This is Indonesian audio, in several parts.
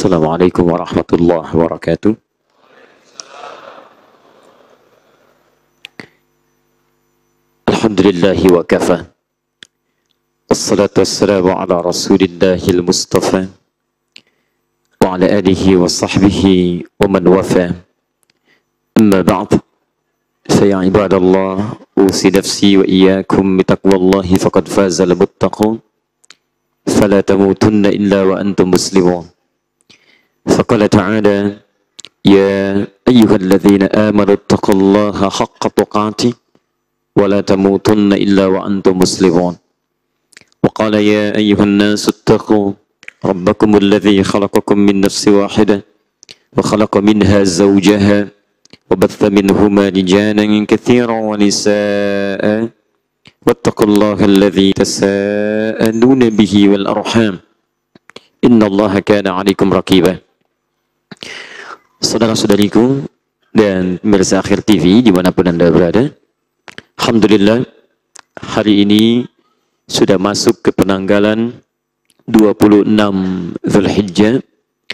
Assalamualaikum warahmatullahi wabarakatuh. Alhamdulillahi wa kafa. Assalatu wassalamu ala rasulillahil mustafa wa ala alihi wa sahbihi wa man wafa. Amma ba'd. Faya ibadallah, usi nafsi wa iyyakum bitaqwallahi faqad fazal muttaqun. Fala tamutunna illa wa antum muslimun. فقال تعالى يا أيها الذين آمنوا اتقوا الله حق تقاته ولا تموتن إلا وأنتم مسلمون وقال يا أيها الناس اتقوا ربكم الذي خلقكم من نفس واحدة وخلق منها زوجها وبث منهما رجالا كثيرا ونساء واتقوا الله الذي تساءلون به والأرحام إن الله كان عليكم رقيبا. Saudara-saudariku dan pemirsa Akhir TV dimanapun Anda berada, alhamdulillah hari ini sudah masuk ke penanggalan 26 Zulhijjah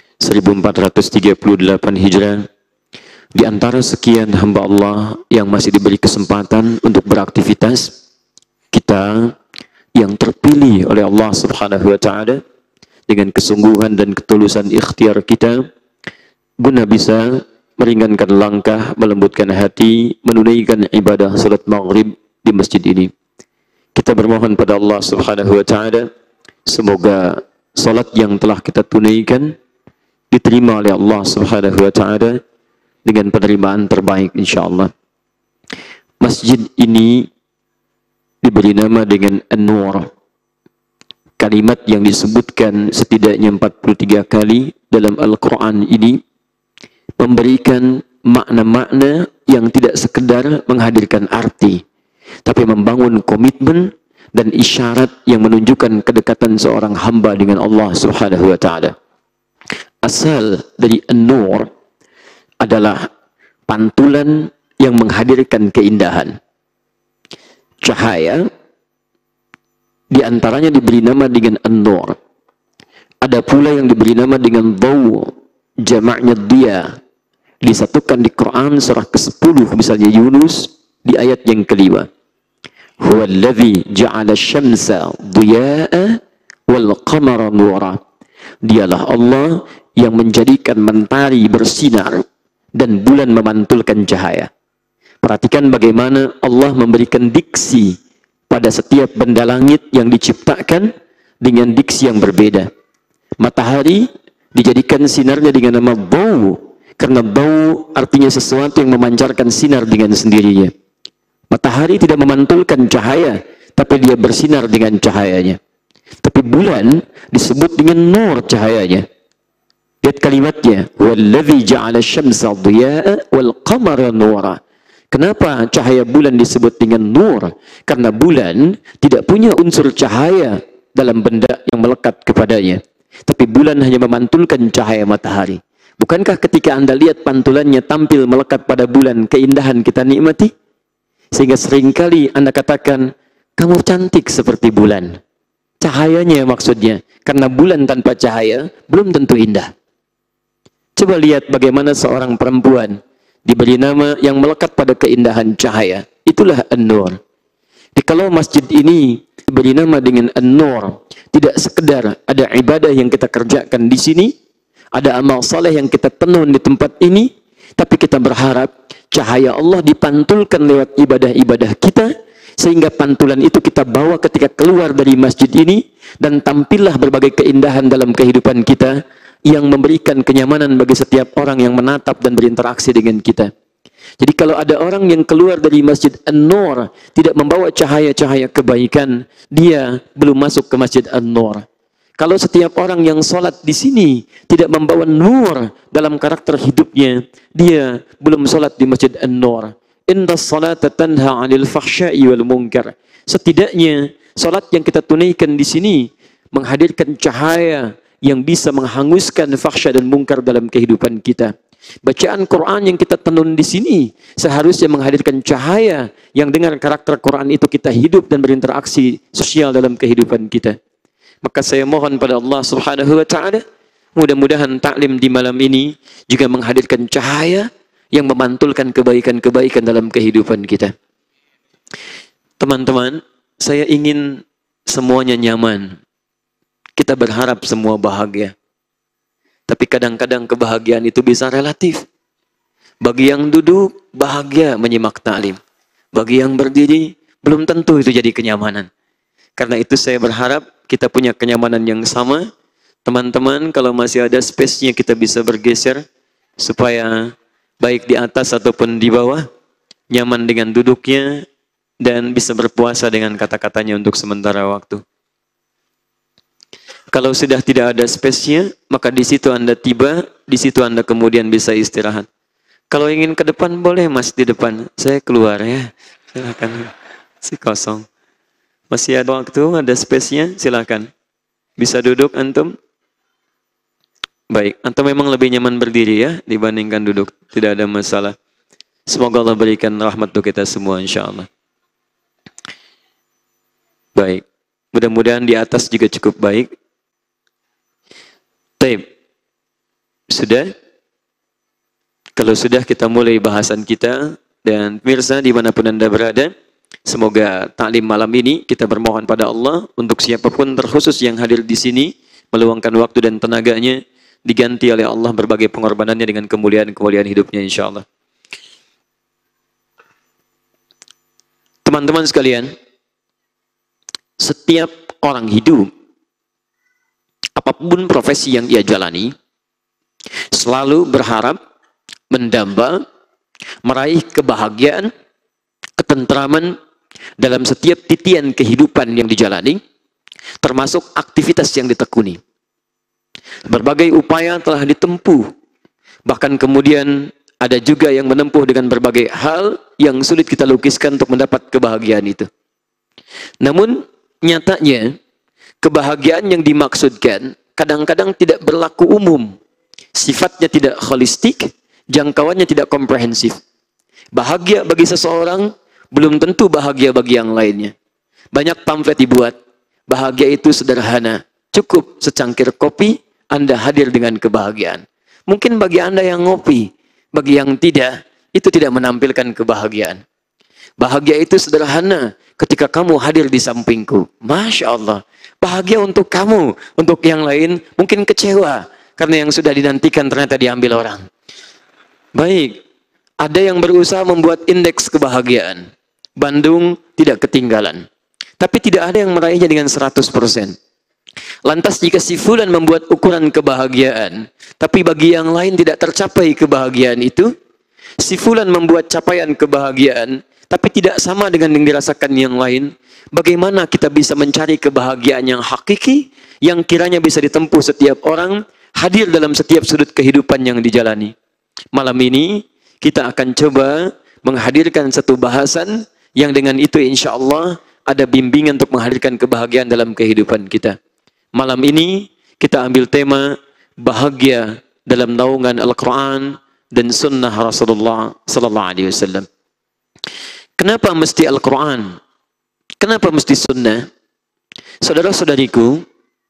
1438 Hijrah. Di antara sekian hamba Allah yang masih diberi kesempatan untuk beraktivitas, kita yang terpilih oleh Allah Subhanahu wa Ta'ala dengan kesungguhan dan ketulusan ikhtiar kita guna bisa meringankan langkah, melembutkan hati, menunaikan ibadah salat maghrib di masjid ini. Kita bermohon pada Allah Subhanahu wa Ta'ala, semoga salat yang telah kita tunaikan diterima oleh Allah Subhanahu wa Ta'ala dengan penerimaan terbaik insyaallah. Masjid ini diberi nama dengan An-Nur. Kalimat yang disebutkan setidaknya 43 kali dalam Al-Quran ini memberikan makna-makna yang tidak sekedar menghadirkan arti, tapi membangun komitmen dan isyarat yang menunjukkan kedekatan seorang hamba dengan Allah Subhanahu wa Ta'ala. Asal dari An-Nur adalah pantulan yang menghadirkan keindahan. Cahaya di antaranya diberi nama dengan An-Nur. Ada pula yang diberi nama dengan Daw, jamaknya dia. Disatukan di Quran surah ke-10 misalnya Yunus di ayat yang kelima. Huwallazi ja'ala syamsa diya'a wal qamara nura. Dialah Allah yang menjadikan mentari bersinar dan bulan memantulkan cahaya. Perhatikan bagaimana Allah memberikan diksi pada setiap benda langit yang diciptakan dengan diksi yang berbeda. Matahari dijadikan sinarnya dengan nama Daw, karena Daw artinya sesuatu yang memancarkan sinar dengan sendirinya. Matahari tidak memantulkan cahaya, tapi dia bersinar dengan cahayanya. Tapi bulan disebut dengan nur cahayanya. Lihat kalimatnya, wallazi ja'ala syamsa diya'a wal qamara nura. Kenapa cahaya bulan disebut dengan nur? Karena bulan tidak punya unsur cahaya dalam benda yang melekat kepadanya. Tapi bulan hanya memantulkan cahaya matahari. Bukankah ketika Anda lihat pantulannya tampil melekat pada bulan, keindahan kita nikmati? Sehingga seringkali Anda katakan, kamu cantik seperti bulan. Cahayanya maksudnya. Karena bulan tanpa cahaya belum tentu indah. Coba lihat bagaimana seorang perempuan diberi nama yang melekat pada keindahan cahaya. Itulah An-Nur. Kalau masjid ini diberi nama dengan An-Nur, tidak sekedar ada ibadah yang kita kerjakan di sini, ada amal saleh yang kita tenun di tempat ini, tapi kita berharap cahaya Allah dipantulkan lewat ibadah-ibadah kita, sehingga pantulan itu kita bawa ketika keluar dari masjid ini, dan tampillah berbagai keindahan dalam kehidupan kita, yang memberikan kenyamanan bagi setiap orang yang menatap dan berinteraksi dengan kita. Jadi kalau ada orang yang keluar dari Masjid An-Nur tidak membawa cahaya-cahaya kebaikan, dia belum masuk ke Masjid An-Nur. Kalau setiap orang yang sholat di sini tidak membawa nur dalam karakter hidupnya, dia belum sholat di Masjid An-Nur. Inna salata tanha 'anil fahsya'i wal munkar. Setidaknya sholat yang kita tunaikan di sini menghadirkan cahaya yang bisa menghanguskan fahsya dan mungkar dalam kehidupan kita. Bacaan Quran yang kita tenun di sini seharusnya menghadirkan cahaya yang dengan karakter Quran itu kita hidup dan berinteraksi sosial dalam kehidupan kita. Maka saya mohon pada Allah Subhanahu wa Ta'ala Mudah-mudahan taklim di malam ini juga menghadirkan cahaya yang memantulkan kebaikan-kebaikan dalam kehidupan kita. Teman-teman, saya ingin semuanya nyaman. Kita berharap semua bahagia. Tapi kadang-kadang kebahagiaan itu bisa relatif. Bagi yang duduk, bahagia menyimak taklim. Bagi yang berdiri, belum tentu itu jadi kenyamanan. Karena itu saya berharap kita punya kenyamanan yang sama. Teman-teman, kalau masih ada space-nya kita bisa bergeser supaya baik di atas ataupun di bawah nyaman dengan duduknya dan bisa berpuasa dengan kata-katanya untuk sementara waktu. Kalau sudah tidak ada space-nya, maka di situ Anda tiba, di situ Anda kemudian bisa istirahat. Kalau ingin ke depan boleh Mas di depan. Saya keluar ya. Silakan. Si kosong. Masih ada waktu, ada space-nya, silakan. Bisa duduk antum? Baik, atau memang lebih nyaman berdiri ya dibandingkan duduk. Tidak ada masalah. Semoga Allah berikan rahmat untuk kita semua insya Allah. Baik, mudah-mudahan di atas juga cukup baik. Taib. Sudah? Kalau sudah kita mulai bahasan kita. Dan pemirsa dimanapun Anda berada, semoga taklim malam ini kita bermohon pada Allah untuk siapapun terkhusus yang hadir di sini, meluangkan waktu dan tenaganya, diganti oleh Allah berbagai pengorbanannya dengan kemuliaan-kemuliaan hidupnya insya Allah. Teman-teman sekalian, setiap orang hidup, apapun profesi yang ia jalani, selalu berharap, mendamba, meraih kebahagiaan, ketentraman dalam setiap titian kehidupan yang dijalani, termasuk aktivitas yang ditekuni. Berbagai upaya telah ditempuh, bahkan kemudian ada juga yang menempuh dengan berbagai hal yang sulit kita lukiskan untuk mendapat kebahagiaan itu. Namun nyatanya kebahagiaan yang dimaksudkan kadang-kadang tidak berlaku umum, sifatnya tidak holistik, jangkauannya tidak komprehensif. Bahagia bagi seseorang belum tentu bahagia bagi yang lainnya. Banyak pamflet dibuat, bahagia itu sederhana, cukup secangkir kopi, Anda hadir dengan kebahagiaan. Mungkin bagi Anda yang ngopi, bagi yang tidak, itu tidak menampilkan kebahagiaan. Bahagia itu sederhana ketika kamu hadir di sampingku. Masya Allah. Bahagia untuk kamu, untuk yang lain mungkin kecewa. Karena yang sudah dinantikan ternyata diambil orang. Baik, ada yang berusaha membuat indeks kebahagiaan. Bandung tidak ketinggalan. Tapi tidak ada yang meraihnya dengan 100%. Lantas jika si fulan membuat ukuran kebahagiaan, tapi bagi yang lain tidak tercapai kebahagiaan itu, si fulan membuat capaian kebahagiaan, tapi tidak sama dengan yang dirasakan yang lain, bagaimana kita bisa mencari kebahagiaan yang hakiki, yang kiranya bisa ditempuh setiap orang, hadir dalam setiap sudut kehidupan yang dijalani. Malam ini, kita akan coba menghadirkan satu bahasan, yang dengan itu insya Allah ada bimbingan untuk menghadirkan kebahagiaan dalam kehidupan kita. Malam ini kita ambil tema bahagia dalam naungan Al-Quran dan Sunnah Rasulullah Sallallahu Alaihi Wasallam. Kenapa mesti Al-Quran? Kenapa mesti Sunnah? Saudara-saudariku,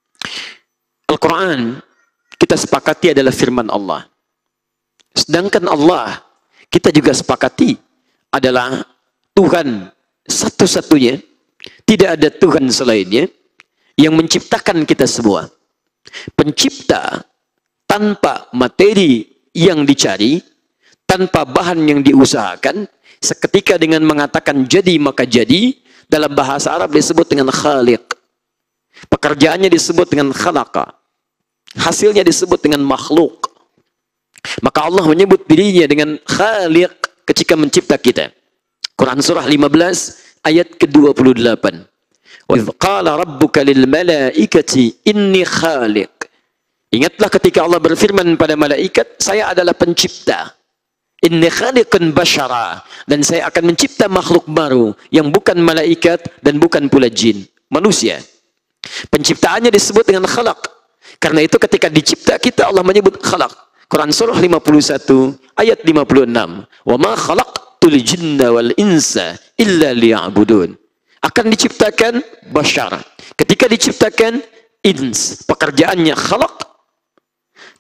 Al-Quran kita sepakati adalah firman Allah. Sedangkan Allah kita juga sepakati adalah Tuhan satu-satunya, tidak ada Tuhan selainnya, yang menciptakan kita semua. Pencipta tanpa materi yang dicari, tanpa bahan yang diusahakan, seketika dengan mengatakan jadi maka jadi, dalam bahasa Arab disebut dengan khaliq. Pekerjaannya disebut dengan khalaqa. Hasilnya disebut dengan makhluk. Maka Allah menyebut dirinya dengan khaliq ketika mencipta kita. Quran surah 15 ayat ke-28. وَإِذْ قَالَ رَبُّكَ لِلْمَلَائِكَةِ إِنِّي خَالِقٌ. Ingatlah ketika Allah berfirman pada malaikat, saya adalah pencipta. Inni khaliqun basyara, dan saya akan mencipta makhluk baru yang bukan malaikat dan bukan pula jin, manusia. Penciptaannya disebut dengan khalaq. Karena itu ketika dicipta kita Allah menyebut khalaq. Quran surah 51 ayat 56. Wa ma khalaqtul jinna wal insa illa liya'budun. Akan diciptakan bashar. Ketika diciptakan ins, pekerjaannya khalaq,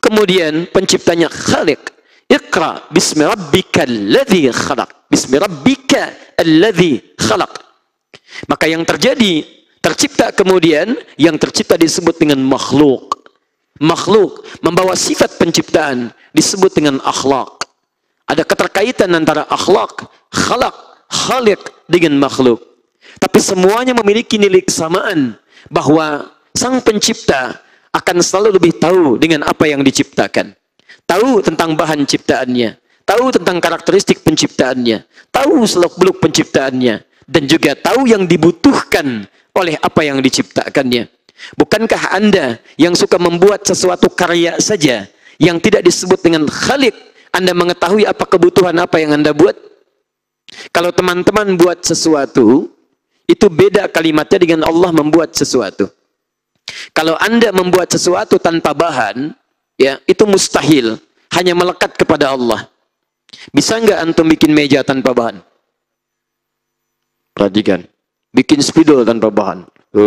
kemudian penciptanya Khaliq. Iqra bismi rabbikal ladzi khalaq. Bismi rabbika alladzi khalaq. Maka yang terjadi, tercipta kemudian, yang tercipta disebut dengan makhluk. Makhluk membawa sifat penciptaan disebut dengan akhlak. Ada keterkaitan antara akhlak, khalaq, khaliq dengan makhluk. Tapi semuanya memiliki nilai kesamaan, bahwa sang pencipta akan selalu lebih tahu dengan apa yang diciptakan. Tahu tentang bahan ciptaannya, tahu tentang karakteristik penciptaannya, tahu seluk-beluk penciptaannya, dan juga tahu yang dibutuhkan oleh apa yang diciptakannya. Bukankah Anda yang suka membuat sesuatu karya saja yang tidak disebut dengan khaliq, Anda mengetahui apa kebutuhan apa yang Anda buat? Kalau teman-teman buat sesuatu, itu beda kalimatnya dengan Allah membuat sesuatu. Kalau Anda membuat sesuatu tanpa bahan, ya, itu mustahil, hanya melekat kepada Allah. Bisa nggak antum bikin meja tanpa bahan? Perhatikan, bikin spidol tanpa bahan.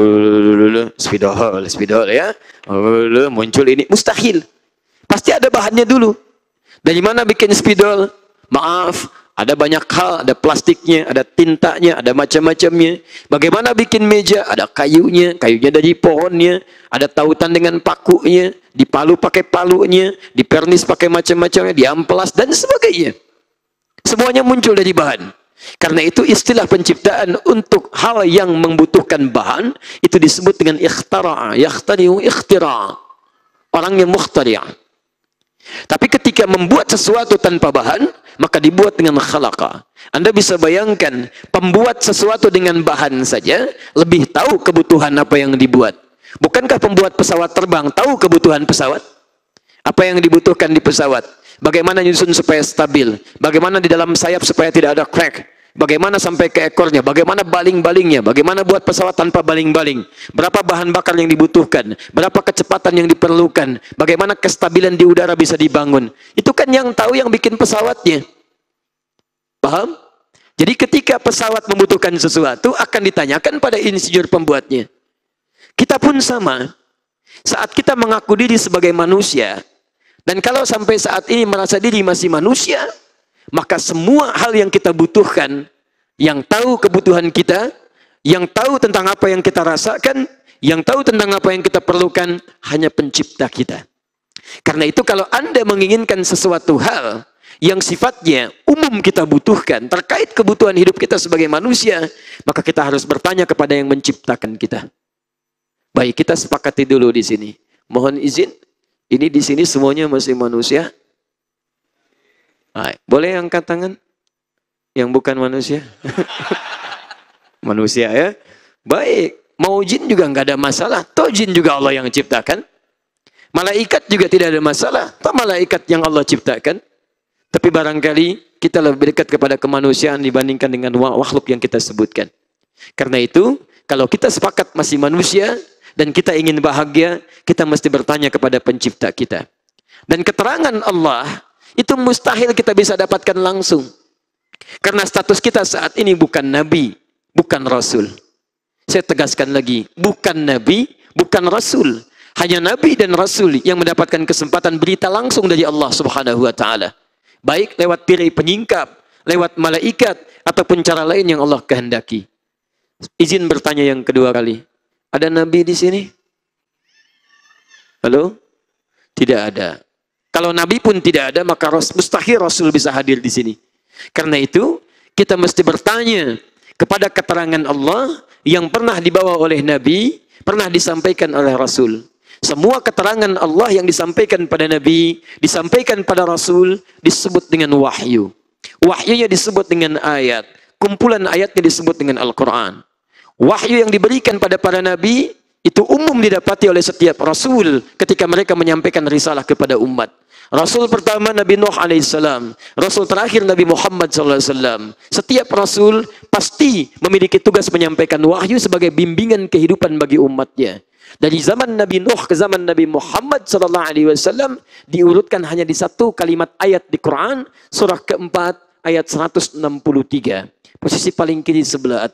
Spidol ya. Muncul ini, mustahil. Pasti ada bahannya dulu. Dari mana bikin spidol? Maaf, ada banyak hal, ada plastiknya, ada tintanya, ada macam-macamnya. Bagaimana bikin meja? Ada kayunya, kayunya dari pohonnya, ada tautan dengan pakunya, dipalu pakai palunya, dipernis pakai macam-macamnya, diamplas dan sebagainya. Semuanya muncul dari bahan. Karena itu istilah penciptaan untuk hal yang membutuhkan bahan itu disebut dengan ikhtara'a, yakhtari'u ikhtira'. Orang yang mukhtari'. Tapi ketika membuat sesuatu tanpa bahan, maka dibuat dengan khalaqa. Anda bisa bayangkan, pembuat sesuatu dengan bahan saja lebih tahu kebutuhan apa yang dibuat. Bukankah pembuat pesawat terbang tahu kebutuhan pesawat? Apa yang dibutuhkan di pesawat? Bagaimana nyusun supaya stabil? Bagaimana di dalam sayap supaya tidak ada crack? Bagaimana sampai ke ekornya? Bagaimana baling-balingnya? Bagaimana buat pesawat tanpa baling-baling? Berapa bahan bakar yang dibutuhkan? Berapa kecepatan yang diperlukan? Bagaimana kestabilan di udara bisa dibangun? Itu kan yang tahu yang bikin pesawatnya. Paham? Jadi ketika pesawat membutuhkan sesuatu, akan ditanyakan pada insinyur pembuatnya. Kita pun sama. Saat kita mengaku diri sebagai manusia, dan kalau sampai saat ini merasa diri masih manusia, maka semua hal yang kita butuhkan, yang tahu kebutuhan kita, yang tahu tentang apa yang kita rasakan, yang tahu tentang apa yang kita perlukan, hanya pencipta kita. Karena itu kalau Anda menginginkan sesuatu hal yang sifatnya umum kita butuhkan, terkait kebutuhan hidup kita sebagai manusia, maka kita harus bertanya kepada yang menciptakan kita. Baik, kita sepakati dulu di sini. Mohon izin, ini di sini semuanya masih manusia. Baik, boleh angkat tangan yang bukan manusia? Manusia ya. Baik, mau jin juga nggak ada masalah. Toh jin juga Allah yang ciptakan. Malaikat juga tidak ada masalah. Toh malaikat yang Allah ciptakan. Tapi barangkali kita lebih dekat kepada kemanusiaan dibandingkan dengan makhluk yang kita sebutkan. Karena itu, kalau kita sepakat masih manusia dan kita ingin bahagia, kita mesti bertanya kepada pencipta kita. Dan keterangan Allah itu mustahil kita bisa dapatkan langsung. Karena status kita saat ini bukan nabi, bukan rasul. Saya tegaskan lagi, bukan nabi, bukan rasul. Hanya nabi dan rasul yang mendapatkan kesempatan berita langsung dari Allah Subhanahu wa taala. Baik lewat pirai penyingkap, lewat malaikat, ataupun cara lain yang Allah kehendaki. Izin bertanya yang kedua kali. Ada nabi di sini? Halo? Tidak ada. Kalau nabi pun tidak ada, maka mustahil rasul bisa hadir di sini. Karena itu, kita mesti bertanya kepada keterangan Allah yang pernah dibawa oleh nabi, pernah disampaikan oleh rasul. Semua keterangan Allah yang disampaikan pada nabi, disampaikan pada rasul, disebut dengan wahyu. Wahyunya disebut dengan ayat. Kumpulan ayatnya disebut dengan Al-Quran. Wahyu yang diberikan pada para nabi, itu umum didapati oleh setiap rasul ketika mereka menyampaikan risalah kepada umat. Rasul pertama Nabi Nuh alaihissalam, Rasul terakhir Nabi Muhammad SAW. Setiap rasul pasti memiliki tugas menyampaikan wahyu sebagai bimbingan kehidupan bagi umatnya. Dari zaman Nabi Nuh ke zaman Nabi Muhammad SAW diurutkan hanya di satu kalimat ayat di Quran, surah keempat ayat 163. Posisi paling kiri sebelah atas.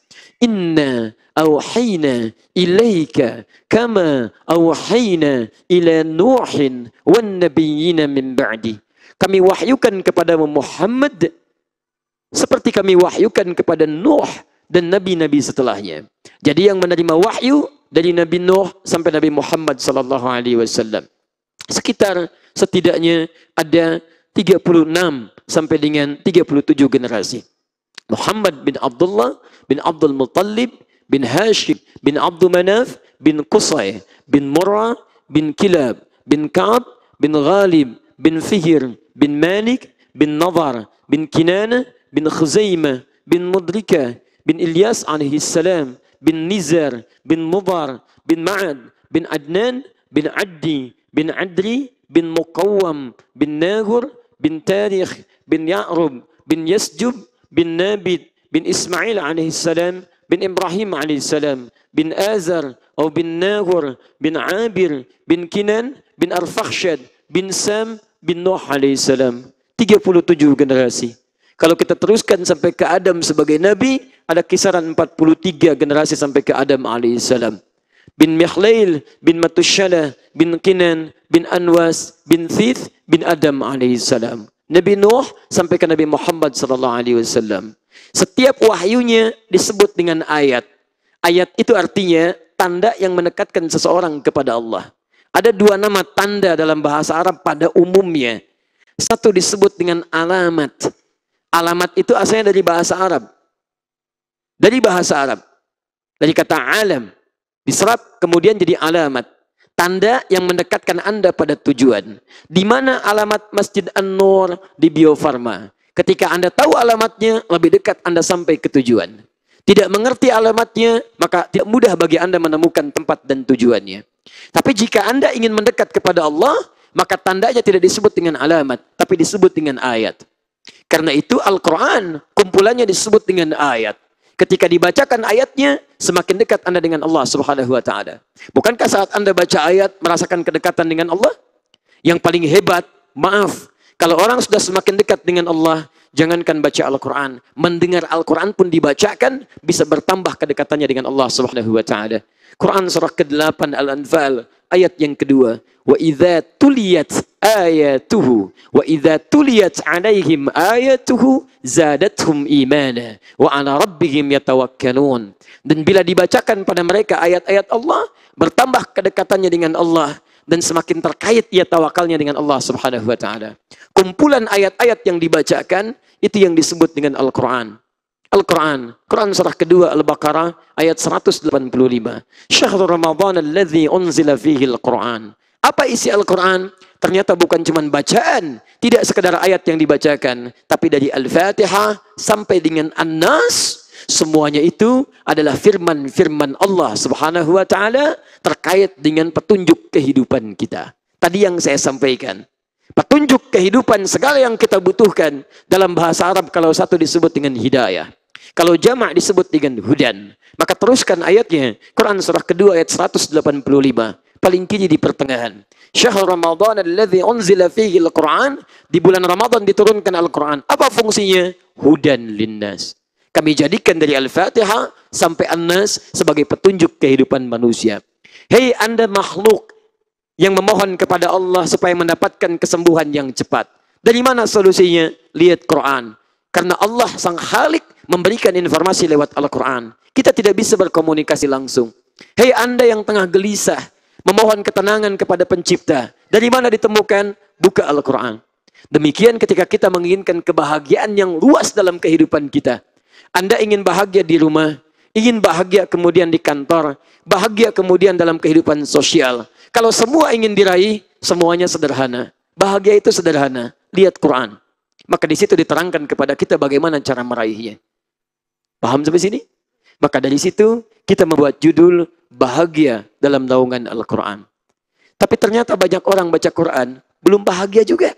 Inna awhayna ilaika kama awhayna ila Nuhin wan nabiyyina min ba'di. Kami wahyukan kepada Muhammad seperti kami wahyukan kepada Nuh dan nabi-nabi setelahnya. Jadi yang menerima wahyu dari Nabi Nuh sampai Nabi Muhammad sallallahu alaihi wasallam sekitar setidaknya ada 36 sampai dengan 37 generasi. Muhammad bin Abdullah bin Abdul Muttalib bin Hashim bin Abdul Manaf bin Qusay bin Murrah bin Kilab bin Ka'ab bin Ghalib bin Fihr bin Malik bin Nadhar bin Kinana bin Khuzaimah bin Mudrika bin Ilyas alaihi salam bin Nizar bin Mudar bin Ma'ad bin Adnan bin Addi bin Adri bin Muqawwam bin Nagur bin Tarikh bin Ya'rub bin Yasjub bin Nabid bin Ismail alaihi salam bin Ibrahim alaihi salam bin Azar atau bin Nagur bin Abir bin Kinan bin Arfakhshad bin Sam bin Nuh alaihi salam. 37 generasi. Kalau kita teruskan sampai ke Adam sebagai nabi, ada kisaran 43 generasi sampai ke Adam alaihissalam. Bin Mikhlail, bin Matushalah, bin Kinan, bin Anwas, bin Thith, bin Adam alaihissalam. Nabi Nuh sampai ke Nabi Muhammad sallallahu alaihi wasallam. Setiap wahyunya disebut dengan ayat. Ayat itu artinya tanda yang mendekatkan seseorang kepada Allah. Ada dua nama tanda dalam bahasa Arab pada umumnya. Satu disebut dengan alamat. Alamat itu asalnya dari bahasa Arab. Dari bahasa Arab. Dari kata alam. Diserap kemudian jadi alamat. Tanda yang mendekatkan Anda pada tujuan. Di mana alamat Masjid An-Nur di Bio Farma. Ketika Anda tahu alamatnya, lebih dekat Anda sampai ke tujuan. Tidak mengerti alamatnya, maka tidak mudah bagi Anda menemukan tempat dan tujuannya. Tapi jika Anda ingin mendekat kepada Allah, maka tandanya tidak disebut dengan alamat, tapi disebut dengan ayat. Karena itu Al-Quran kumpulannya disebut dengan ayat. Ketika dibacakan ayatnya, semakin dekat Anda dengan Allah Subhanahu wa Ta'ala. Bukankah saat Anda baca ayat merasakan kedekatan dengan Allah? Yang paling hebat, maaf, kalau orang sudah semakin dekat dengan Allah, jangankan baca Al-Quran, mendengar Al-Quran pun dibacakan, bisa bertambah kedekatannya dengan Allah Subhanahu wa Ta'ala. Quran surah ke-8 Al-Anfal ayat yang kedua, wa idza tuliyat ayatuhu wa idza tuliyat alaihim ayatuhu zadatuhum imana wa ala rabbihim yatawakkalun. Dan bila dibacakan pada mereka ayat-ayat Allah, bertambah kedekatannya dengan Allah dan semakin terkait ia tawakalnya dengan Allah Subhanahu wa Ta'ala. Kumpulan ayat-ayat yang dibacakan itu yang disebut dengan Al-Quran. Al-Quran, Quran surah kedua Al-Baqarah ayat 185. Syahrul Ramadan alladzi unzila fihi Al-Quran. Apa isi Al-Quran? Ternyata bukan cuma bacaan, tidak sekedar ayat yang dibacakan, tapi dari Al-Fatihah sampai dengan An-Nas, semuanya itu adalah firman-firman Allah Subhanahu wa Ta'ala terkait dengan petunjuk kehidupan kita. Tadi yang saya sampaikan. Petunjuk kehidupan segala yang kita butuhkan dalam bahasa Arab kalau satu disebut dengan hidayah. Kalau jamak disebut dengan hudan. Maka teruskan ayatnya. Quran surah kedua ayat 185. Paling kiri di pertengahan. Syahrul Ramadan alladzi unzila fihi al-Quran. Di bulan Ramadan diturunkan Al-Quran. Apa fungsinya? Hudan linnas. Kami jadikan dari Al-Fatihah sampai An-Nas sebagai petunjuk kehidupan manusia. Hei Anda makhluk yang memohon kepada Allah supaya mendapatkan kesembuhan yang cepat. Dari mana solusinya? Lihat Quran. Karena Allah sang Khalik memberikan informasi lewat Al-Quran. Kita tidak bisa berkomunikasi langsung. Hei Anda yang tengah gelisah, memohon ketenangan kepada pencipta. Dari mana ditemukan? Buka Al-Quran. Demikian ketika kita menginginkan kebahagiaan yang luas dalam kehidupan kita. Anda ingin bahagia di rumah, ingin bahagia kemudian di kantor, bahagia kemudian dalam kehidupan sosial. Kalau semua ingin diraih, semuanya sederhana. Bahagia itu sederhana. Lihat Quran. Maka di situ diterangkan kepada kita bagaimana cara meraihnya. Paham sampai sini? Maka dari situ kita membuat judul bahagia dalam naungan Al-Quran. Tapi ternyata banyak orang baca Quran belum bahagia juga.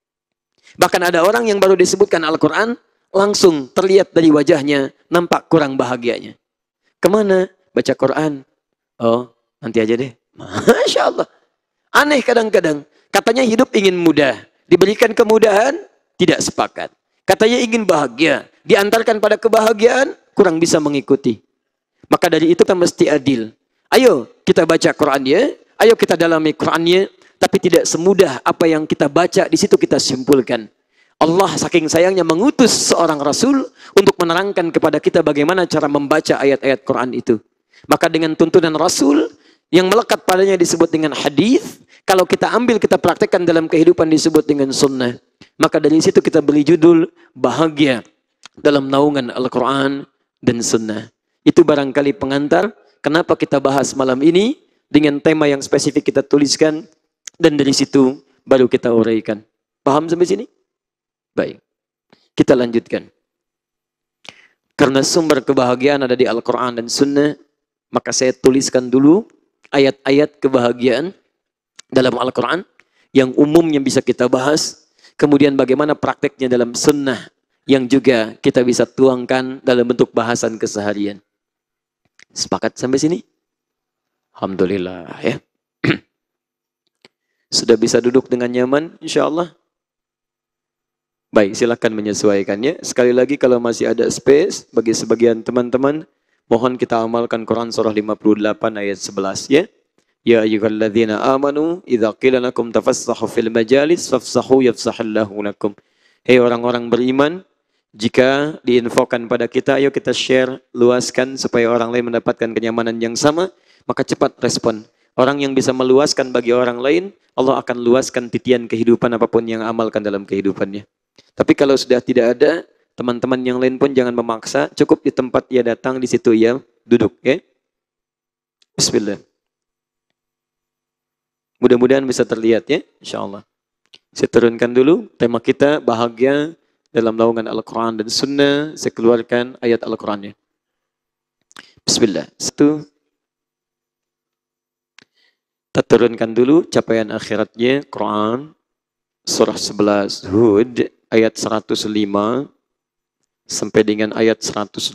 Bahkan ada orang yang baru disebutkan Al-Quran, langsung terlihat dari wajahnya nampak kurang bahagianya. Kemana baca Quran? Oh, nanti aja deh. Masya Allah. Aneh kadang-kadang. Katanya hidup ingin mudah. Diberikan kemudahan, tidak sepakat. Katanya ingin bahagia. Diantarkan pada kebahagiaan, kurang bisa mengikuti. Maka dari itu kita mesti adil. Ayo kita baca Qurannya, ayo kita dalami Qurannya, tapi tidak semudah apa yang kita baca di situ kita simpulkan. Allah saking sayangnya mengutus seorang Rasul untuk menerangkan kepada kita bagaimana cara membaca ayat-ayat Quran itu. Maka dengan tuntunan Rasul yang melekat padanya disebut dengan hadis, kalau kita ambil kita praktekkan dalam kehidupan disebut dengan sunnah. Maka dari situ kita beri judul bahagia dalam naungan Al-Quran dan sunnah. Itu barangkali pengantar kenapa kita bahas malam ini dengan tema yang spesifik kita tuliskan dan dari situ baru kita uraikan. Paham sampai sini? Baik, kita lanjutkan. Karena sumber kebahagiaan ada di Al-Quran dan Sunnah, maka saya tuliskan dulu ayat-ayat kebahagiaan dalam Al-Quran yang umumnya bisa kita bahas, kemudian bagaimana prakteknya dalam Sunnah yang juga kita bisa tuangkan dalam bentuk bahasan keseharian. Sepakat sampai sini? Alhamdulillah ya. Sudah bisa duduk dengan nyaman insya Allah? Baik, silakan menyesuaikannya. Sekali lagi kalau masih ada space bagi sebagian teman-teman, mohon kita amalkan Quran surah 58 ayat 11 ya. Ya ayyuhalladzina amanu idza qila lakum tafassahu fil majalis fafsahu yafsahillahu lakum. Hei orang-orang beriman, jika diinfokan pada kita, ayo kita share, luaskan supaya orang lain mendapatkan kenyamanan yang sama, maka cepat respon. Orang yang bisa meluaskan bagi orang lain, Allah akan luaskan titian kehidupan apapun yang amalkan dalam kehidupannya. Tapi kalau sudah tidak ada, teman-teman yang lain pun jangan memaksa, cukup di tempat ia datang, di situ ia duduk. Ya? Bismillah. Mudah-mudahan bisa terlihat ya, insya Allah. Saya turunkan dulu tema kita bahagia dalam naungan Al-Quran dan Sunnah. Saya keluarkan ayat Al-Qurannya. Bismillah. Satu. Kita turunkan dulu capaian akhiratnya, Quran, surah 11 Hud, ayat 105 sampai dengan ayat 108.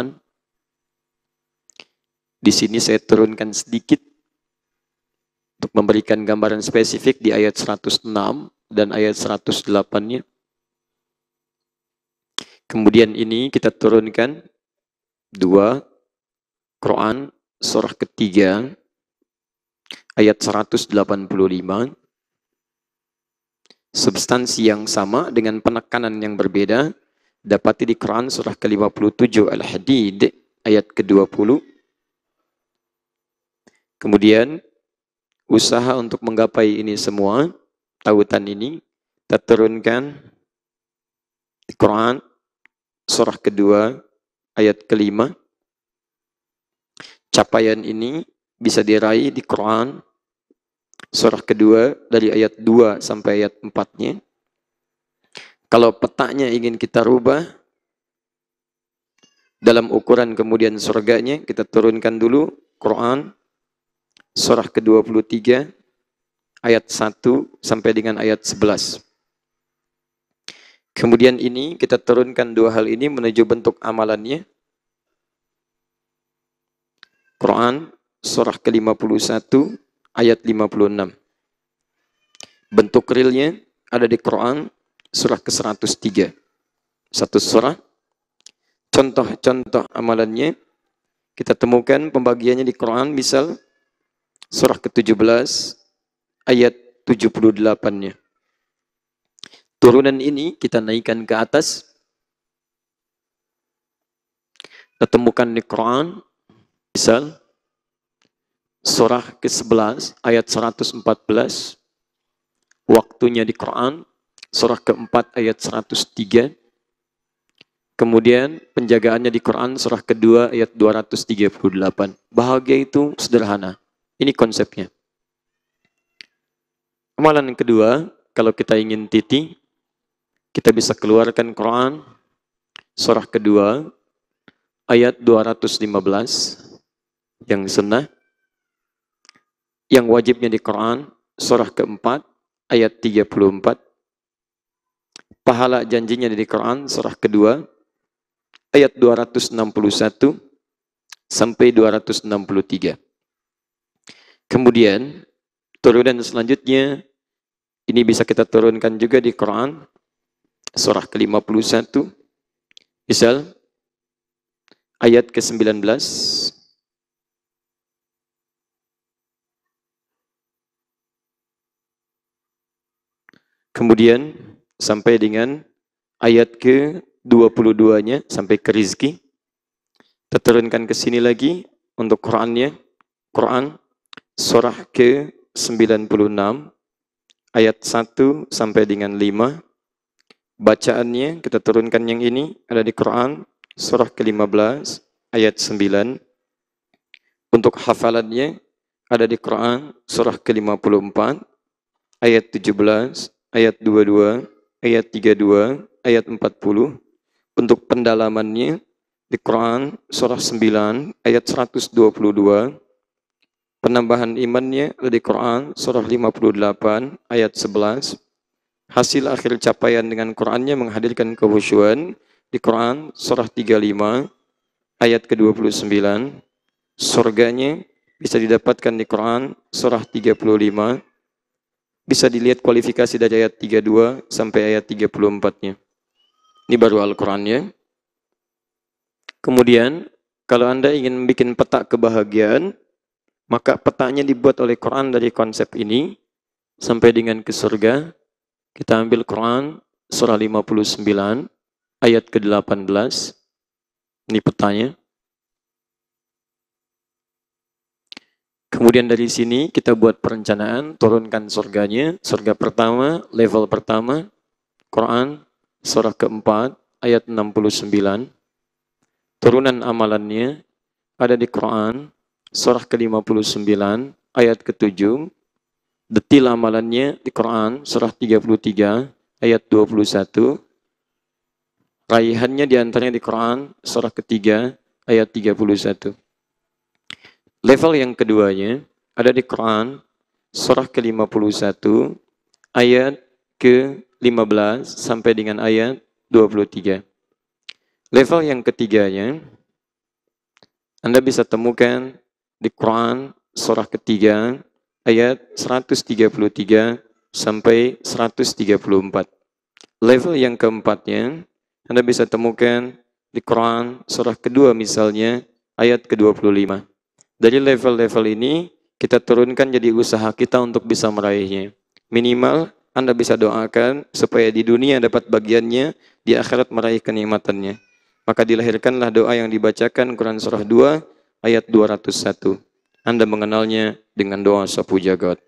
Di sini saya turunkan sedikit untuk memberikan gambaran spesifik di ayat 106 dan ayat 108-nya. Kemudian ini kita turunkan 2 Quran surah ketiga ayat 185. Substansi yang sama dengan penekanan yang berbeda dapati di Quran surah ke-57 Al-Hadid ayat ke-20. Kemudian usaha untuk menggapai ini semua, tautan ini kita turunkan di Quran surah kedua ayat ke-5. Capaian ini bisa diraih di Quran surah kedua dari ayat 2 sampai ayat 4-nya. Kalau petanya ingin kita rubah dalam ukuran kemudian surganya, kita turunkan dulu Quran surah ke-23 ayat 1 sampai dengan ayat 11. Kemudian ini kita turunkan 2 hal ini menuju bentuk amalannya. Quran surah ke-51 ayat 56. Bentuk realnya ada di Quran surah ke-103. Satu surah. Contoh-contoh amalannya kita temukan pembagiannya di Quran, misal surah ke-17 ayat 78-nya. Turunan ini kita naikkan ke atas. Kita temukan di Quran, misal surah ke-11 ayat 114, waktunya di Quran, surah ke-4 ayat 103, kemudian penjagaannya di Quran, surah ke-2 ayat 238. Bahagia itu sederhana, ini konsepnya. Amalan yang kedua, kalau kita ingin titi, kita bisa keluarkan Quran, surah ke-2 ayat 215, yang sunnah. Yang wajibnya di Quran, surah ke-4, ayat 34. Pahala janjinya di Quran, surah kedua, ayat 261 sampai 263. Kemudian, turunan selanjutnya, ini bisa kita turunkan juga di Quran, surah ke-51. Misal, ayat ke-19. Kemudian sampai dengan ayat ke-22-nya sampai ke rizki. Kita turunkan ke sini lagi untuk Qurannya. Quran surah ke-96 ayat 1 sampai dengan 5. Bacaannya kita turunkan yang ini ada di Quran surah ke-15 ayat 9. Untuk hafalannya ada di Quran surah ke-54 ayat 17, ayat 22, ayat 32, ayat 40. Untuk pendalamannya di Quran surah 9 ayat 122. Penambahan imannya ada di Quran surah 58 ayat 11. Hasil akhir capaian dengan Qurannya menghadirkan kehusyuan di Quran surah 35 ayat ke-29. Surganya bisa didapatkan di Quran surah 35. Bisa dilihat kualifikasi dari ayat 32 sampai ayat 34-nya. Ini baru Al-Qurannya. Kemudian kalau Anda ingin bikin peta kebahagiaan, maka petanya dibuat oleh Quran dari konsep ini sampai dengan ke surga. Kita ambil Quran surah 59 ayat ke-18. Ini petanya. Kemudian dari sini kita buat perencanaan, turunkan surganya. Surga pertama, level pertama, Quran surah keempat ayat 69. Turunan amalannya ada di Quran surah ke-59 ayat ke-7. Detil amalannya di Quran surah 33 ayat 21. Raihannya diantaranya di Quran surah ketiga ayat 31. Level yang keduanya ada di Quran surah ke-51 ayat ke-15 sampai dengan ayat 23. Level yang ketiganya Anda bisa temukan di Quran surah ketiga ayat 133 sampai 134. Level yang keempatnya Anda bisa temukan di Quran surah kedua misalnya ayat ke-25. Dari level-level ini kita turunkan jadi usaha kita untuk bisa meraihnya. Minimal Anda bisa doakan supaya di dunia dapat bagiannya, di akhirat meraih kenikmatannya. Maka dilahirkanlah doa yang dibacakan Quran surah 2 ayat 201. Anda mengenalnya dengan doa sapu jagat.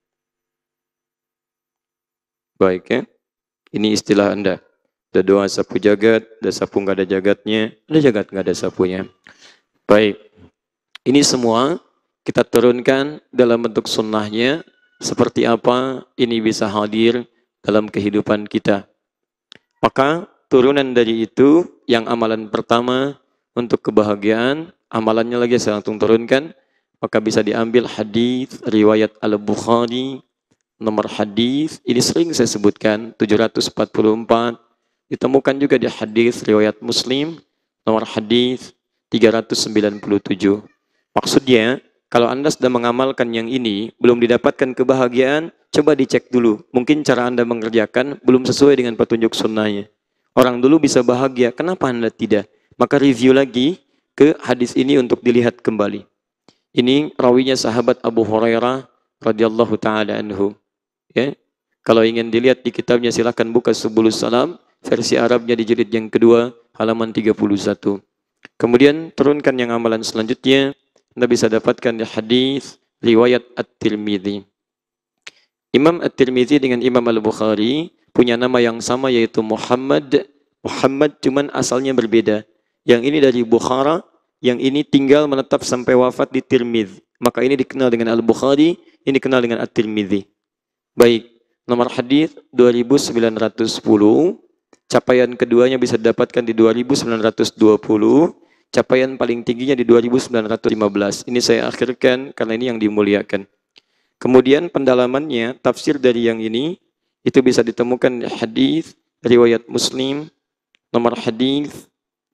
Baik ya. Ini istilah Anda. Ada doa sapu jagat, ada sapu nggak ada jagatnya, ada jagat nggak ada sapunya. Baik. Ini semua kita turunkan dalam bentuk sunnahnya. Seperti apa ini bisa hadir dalam kehidupan kita. Maka turunan dari itu yang amalan pertama untuk kebahagiaan, amalannya lagi saya langsung turunkan. Maka bisa diambil hadis riwayat Al-Bukhari, nomor hadis ini sering saya sebutkan 744, ditemukan juga di hadis riwayat Muslim, nomor hadis 397. Maksudnya, kalau Anda sudah mengamalkan yang ini, belum didapatkan kebahagiaan, coba dicek dulu. Mungkin cara Anda mengerjakan belum sesuai dengan petunjuk sunnahnya. Orang dulu bisa bahagia, kenapa Anda tidak? Maka review lagi ke hadis ini untuk dilihat kembali. Ini rawinya sahabat Abu Hurairah radhiyallahu taala anhu. Ya. Kalau ingin dilihat di kitabnya silakan buka Subulus Salam, versi Arabnya di jilid yang kedua, halaman 31. Kemudian turunkan yang amalan selanjutnya, Anda bisa dapatkan di hadis riwayat At-Tirmidzi. Imam At-Tirmidzi dengan Imam Al-Bukhari punya nama yang sama yaitu Muhammad. Muhammad cuman asalnya berbeda. Yang ini dari Bukhara, yang ini tinggal menetap sampai wafat di Tirmidz. Maka ini dikenal dengan Al-Bukhari, ini dikenal dengan At-Tirmidzi. Baik, nomor hadis 2910, capaian keduanya bisa didapatkan di 2920, capaian paling tingginya di 2915. Ini saya akhirkan karena ini yang dimuliakan. Kemudian pendalamannya, tafsir dari yang ini, itu bisa ditemukan di hadis riwayat Muslim, nomor hadis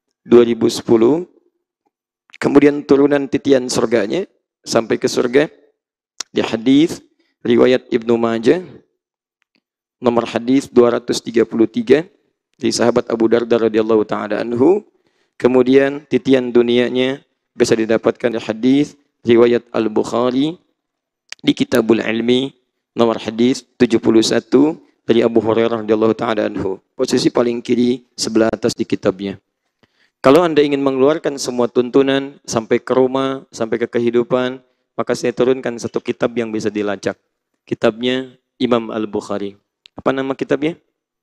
2010. Kemudian turunan titian surganya sampai ke surga di hadis riwayat Ibnu Majah nomor hadis 233 dari sahabat Abu Darda radhiyallahu taala anhu. Kemudian titian dunianya bisa didapatkan di hadis riwayat Al-Bukhari di Kitabul Ilmi nomor hadis 71 dari Abu Hurairah radhiyallahu taala anhu. Posisi paling kiri sebelah atas di kitabnya. Kalau Anda ingin mengeluarkan semua tuntunan sampai ke rumah, sampai ke kehidupan, maka saya turunkan satu kitab yang bisa dilacak. Kitabnya Imam Al-Bukhari. Apa nama kitabnya?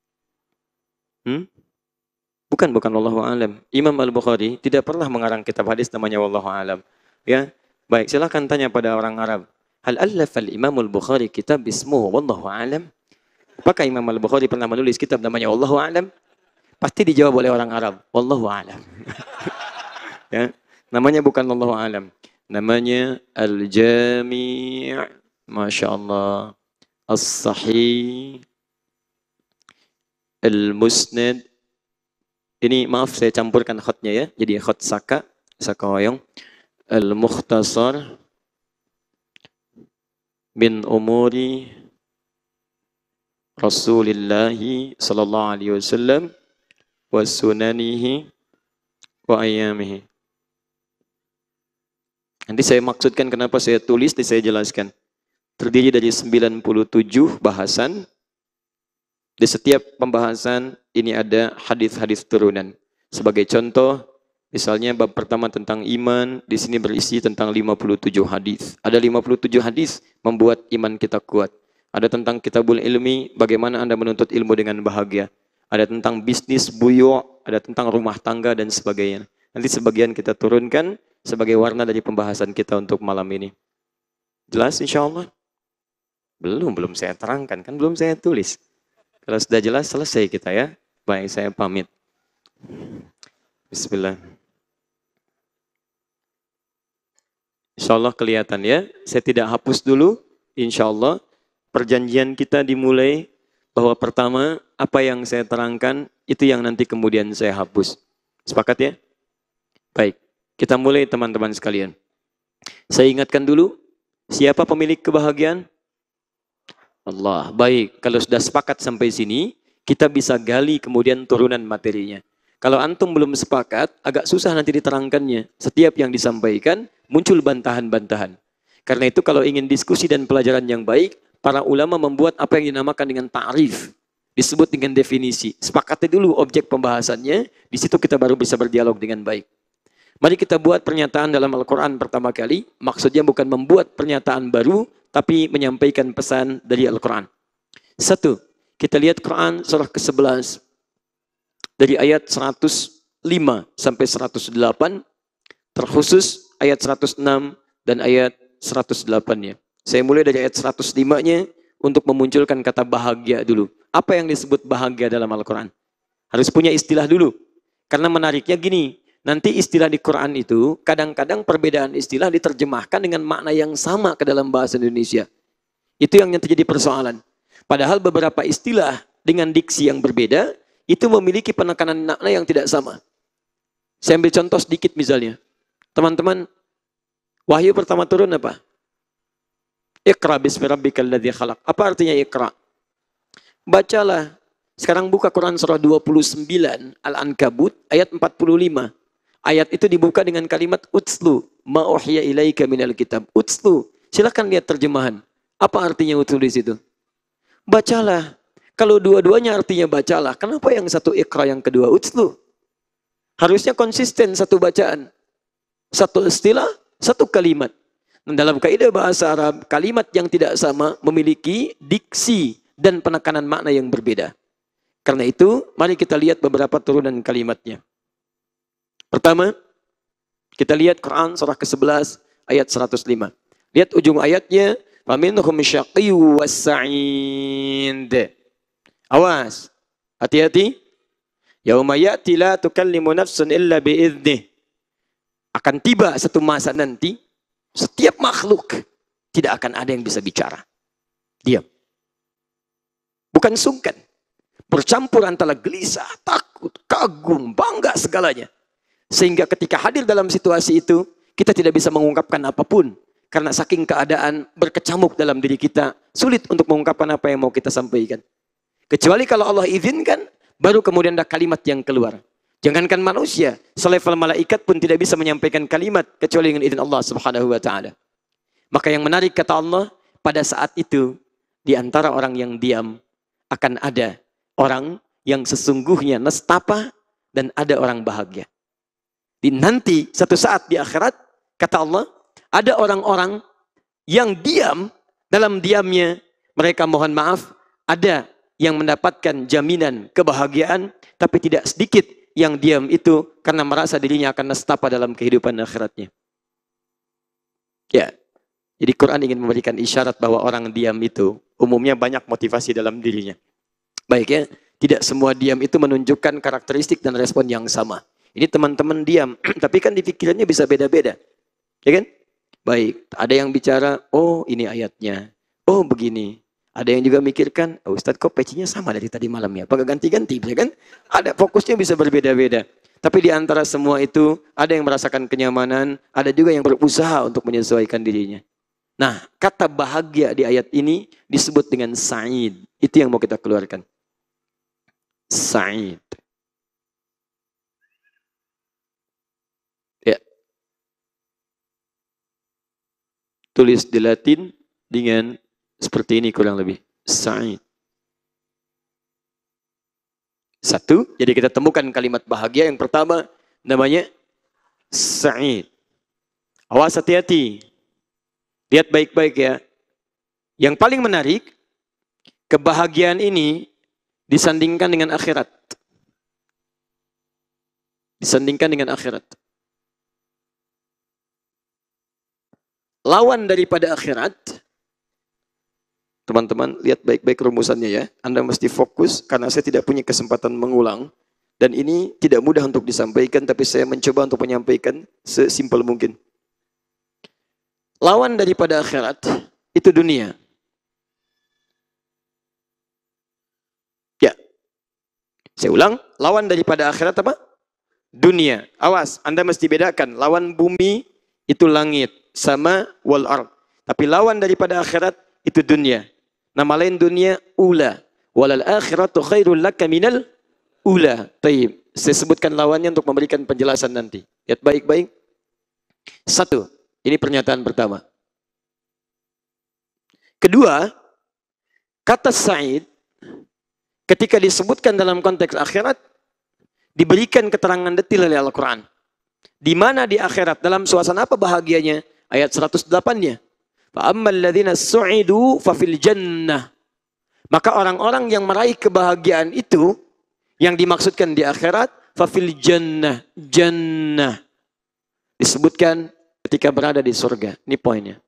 Bukan wallahu alam. Imam Al-Bukhari tidak pernah mengarang kitab hadis namanya wallahu alam. Ya. Baik, silakan tanya pada orang Arab. Hal allafa al-Imam Al-Bukhari kitab ismuhu wallahu alam? Apakah Imam Al-Bukhari pernah menulis kitab namanya wallahu alam? Pasti dijawab oleh orang Arab, wallahu alam. Ya. Namanya bukan wallahu alam. Namanya Al-Jami', Masya Allah, As-Sahih, Al-Musnad. Ini maaf saya campurkan khotnya ya. Jadi khot Saka Hoyong. Al-Mukhtasar min umuri Rasulillahi sallallahu alaihi wasallam wa sunanihi wa ayyamihi. Nanti saya maksudkan kenapa saya tulis, saya jelaskan. Terdiri dari 97 bahasan. Di setiap pembahasan ini ada hadis-hadis turunan. Sebagai contoh, misalnya bab pertama tentang iman, di sini berisi tentang 57 hadis. Ada 57 hadis membuat iman kita kuat. Ada tentang Kitabul Ilmi, bagaimana Anda menuntut ilmu dengan bahagia. Ada tentang bisnis, buyu', ada tentang rumah tangga dan sebagainya. Nanti sebagian kita turunkan sebagai warna dari pembahasan kita untuk malam ini. Jelas insya Allah? Belum saya terangkan, kan belum saya tulis. Kalau sudah jelas, selesai kita ya. Baik, saya pamit. Bismillah. Insya Allah kelihatan ya. Saya tidak hapus dulu. Insya Allah perjanjian kita dimulai bahwa pertama apa yang saya terangkan itu yang nanti kemudian saya hapus. Sepakat ya? Baik, kita mulai teman-teman sekalian. Saya ingatkan dulu, siapa pemilik kebahagiaan? Allah. Baik, kalau sudah sepakat sampai sini, kita bisa gali kemudian turunan materinya. Kalau antum belum sepakat, agak susah nanti diterangkannya. Setiap yang disampaikan, muncul bantahan-bantahan. Karena itu kalau ingin diskusi dan pelajaran yang baik, para ulama membuat apa yang dinamakan dengan ta'rif. Disebut dengan definisi. Sepakati dulu objek pembahasannya, di situ kita baru bisa berdialog dengan baik. Mari kita buat pernyataan dalam Al-Quran pertama kali. Maksudnya bukan membuat pernyataan baru, tapi menyampaikan pesan dari Al-Quran. Satu, kita lihat Quran surah ke-11. Dari ayat 105 sampai 108, terkhusus ayat 106 dan ayat 108-nya. Saya mulai dari ayat 105-nya untuk memunculkan kata bahagia dulu. Apa yang disebut bahagia dalam Al-Quran? Harus punya istilah dulu. Karena menariknya gini, nanti istilah di Quran itu, kadang-kadang perbedaan istilah diterjemahkan dengan makna yang sama ke dalam bahasa Indonesia. Itu yang terjadi persoalan. Padahal beberapa istilah dengan diksi yang berbeda, itu memiliki penekanan makna yang tidak sama. Saya ambil contoh sedikit misalnya. Teman-teman, wahyu pertama turun apa? Iqra bismi rabbikal ladzi khalaq. Apa artinya Iqra? Bacalah. Sekarang buka Quran surah 29 Al-Ankabut ayat 45. Ayat itu dibuka dengan kalimat utslu ma uhiya ilaika minal kitab. Utslu. Silakan lihat terjemahan. Apa artinya utslu di situ? Bacalah. Kalau dua-duanya artinya bacalah, kenapa yang satu Iqra, yang kedua utslu? Harusnya konsisten satu bacaan. Satu istilah, satu kalimat. Dan dalam kaidah bahasa Arab, kalimat yang tidak sama memiliki diksi dan penekanan makna yang berbeda. Karena itu, mari kita lihat beberapa turunan kalimatnya. Pertama, kita lihat Quran surah ke-11 ayat 105. Lihat ujung ayatnya, faminhum syaqiyyu was-sa'id. Awas, hati-hati. Yauma ya'ti la tukallimu nafsun illa bi'idnih. Akan tiba satu masa nanti, setiap makhluk tidak akan ada yang bisa bicara. Diam. Bukan sungkan. Bercampur antara gelisah, takut, kagum, bangga segalanya. Sehingga ketika hadir dalam situasi itu, kita tidak bisa mengungkapkan apapun. Karena saking keadaan berkecamuk dalam diri kita, sulit untuk mengungkapkan apa yang mau kita sampaikan. Kecuali kalau Allah izinkan, baru kemudian ada kalimat yang keluar. Jangankan manusia, selevel malaikat pun tidak bisa menyampaikan kalimat kecuali dengan izin Allah Subhanahu wa taala. Maka yang menarik kata Allah, pada saat itu di antara orang yang diam akan ada orang yang sesungguhnya nestapa dan ada orang bahagia. Di nanti satu saat di akhirat, kata Allah, ada orang-orang yang diam, dalam diamnya mereka mohon maaf, ada yang mendapatkan jaminan kebahagiaan, tapi tidak sedikit yang diam itu karena merasa dirinya akan nestapa dalam kehidupan akhiratnya. Ya, jadi Quran ingin memberikan isyarat bahwa orang diam itu umumnya banyak motivasi dalam dirinya. Baik ya, tidak semua diam itu menunjukkan karakteristik dan respon yang sama. Ini teman-teman diam, tapi kan di pikirannya bisa beda-beda. Ya kan? Baik, ada yang bicara, oh ini ayatnya, oh begini. Ada yang juga mikirkan, oh, Ustadz kok pecinya sama dari tadi malam ya? Apakah ganti-ganti? Ya kan? Ada, fokusnya bisa berbeda-beda. Tapi di antara semua itu, ada yang merasakan kenyamanan, ada juga yang berusaha untuk menyesuaikan dirinya. Nah, kata bahagia di ayat ini disebut dengan sa'id. Itu yang mau kita keluarkan. Sa'id. Ya. Tulis di Latin dengan seperti ini kurang lebih. Sa'id. Satu, jadi kita temukan kalimat bahagia. Yang pertama namanya Sa'id. Awas, hati-hati. Lihat baik-baik ya. Yang paling menarik, kebahagiaan ini disandingkan dengan akhirat. Disandingkan dengan akhirat. Lawan daripada akhirat, teman-teman lihat baik-baik rumusannya ya. Anda mesti fokus karena saya tidak punya kesempatan mengulang. Dan ini tidak mudah untuk disampaikan, tapi saya mencoba untuk menyampaikan sesimpel mungkin. Lawan daripada akhirat itu dunia. Ya. Saya ulang, lawan daripada akhirat apa? Dunia. Awas, Anda mesti bedakan. Lawan bumi itu langit, sama wal ard. Tapi lawan daripada akhirat itu dunia. Nama lain dunia ula. Walal akhiratu khairul laka minal ula. Taib. Saya sebutkan lawannya untuk memberikan penjelasan nanti. Lihat baik-baik. Satu. Ini pernyataan pertama. Kedua, kata Sa'id ketika disebutkan dalam konteks akhirat diberikan keterangan detail oleh Al-Quran. Di mana di akhirat, dalam suasana apa bahagianya? Ayat 108-nya. Fa'ammal ladzina su'idu fafil jannah. Maka orang-orang yang meraih kebahagiaan itu yang dimaksudkan di akhirat fafil jannah, jannah. Disebutkan ketika berada di surga. Ini poinnya.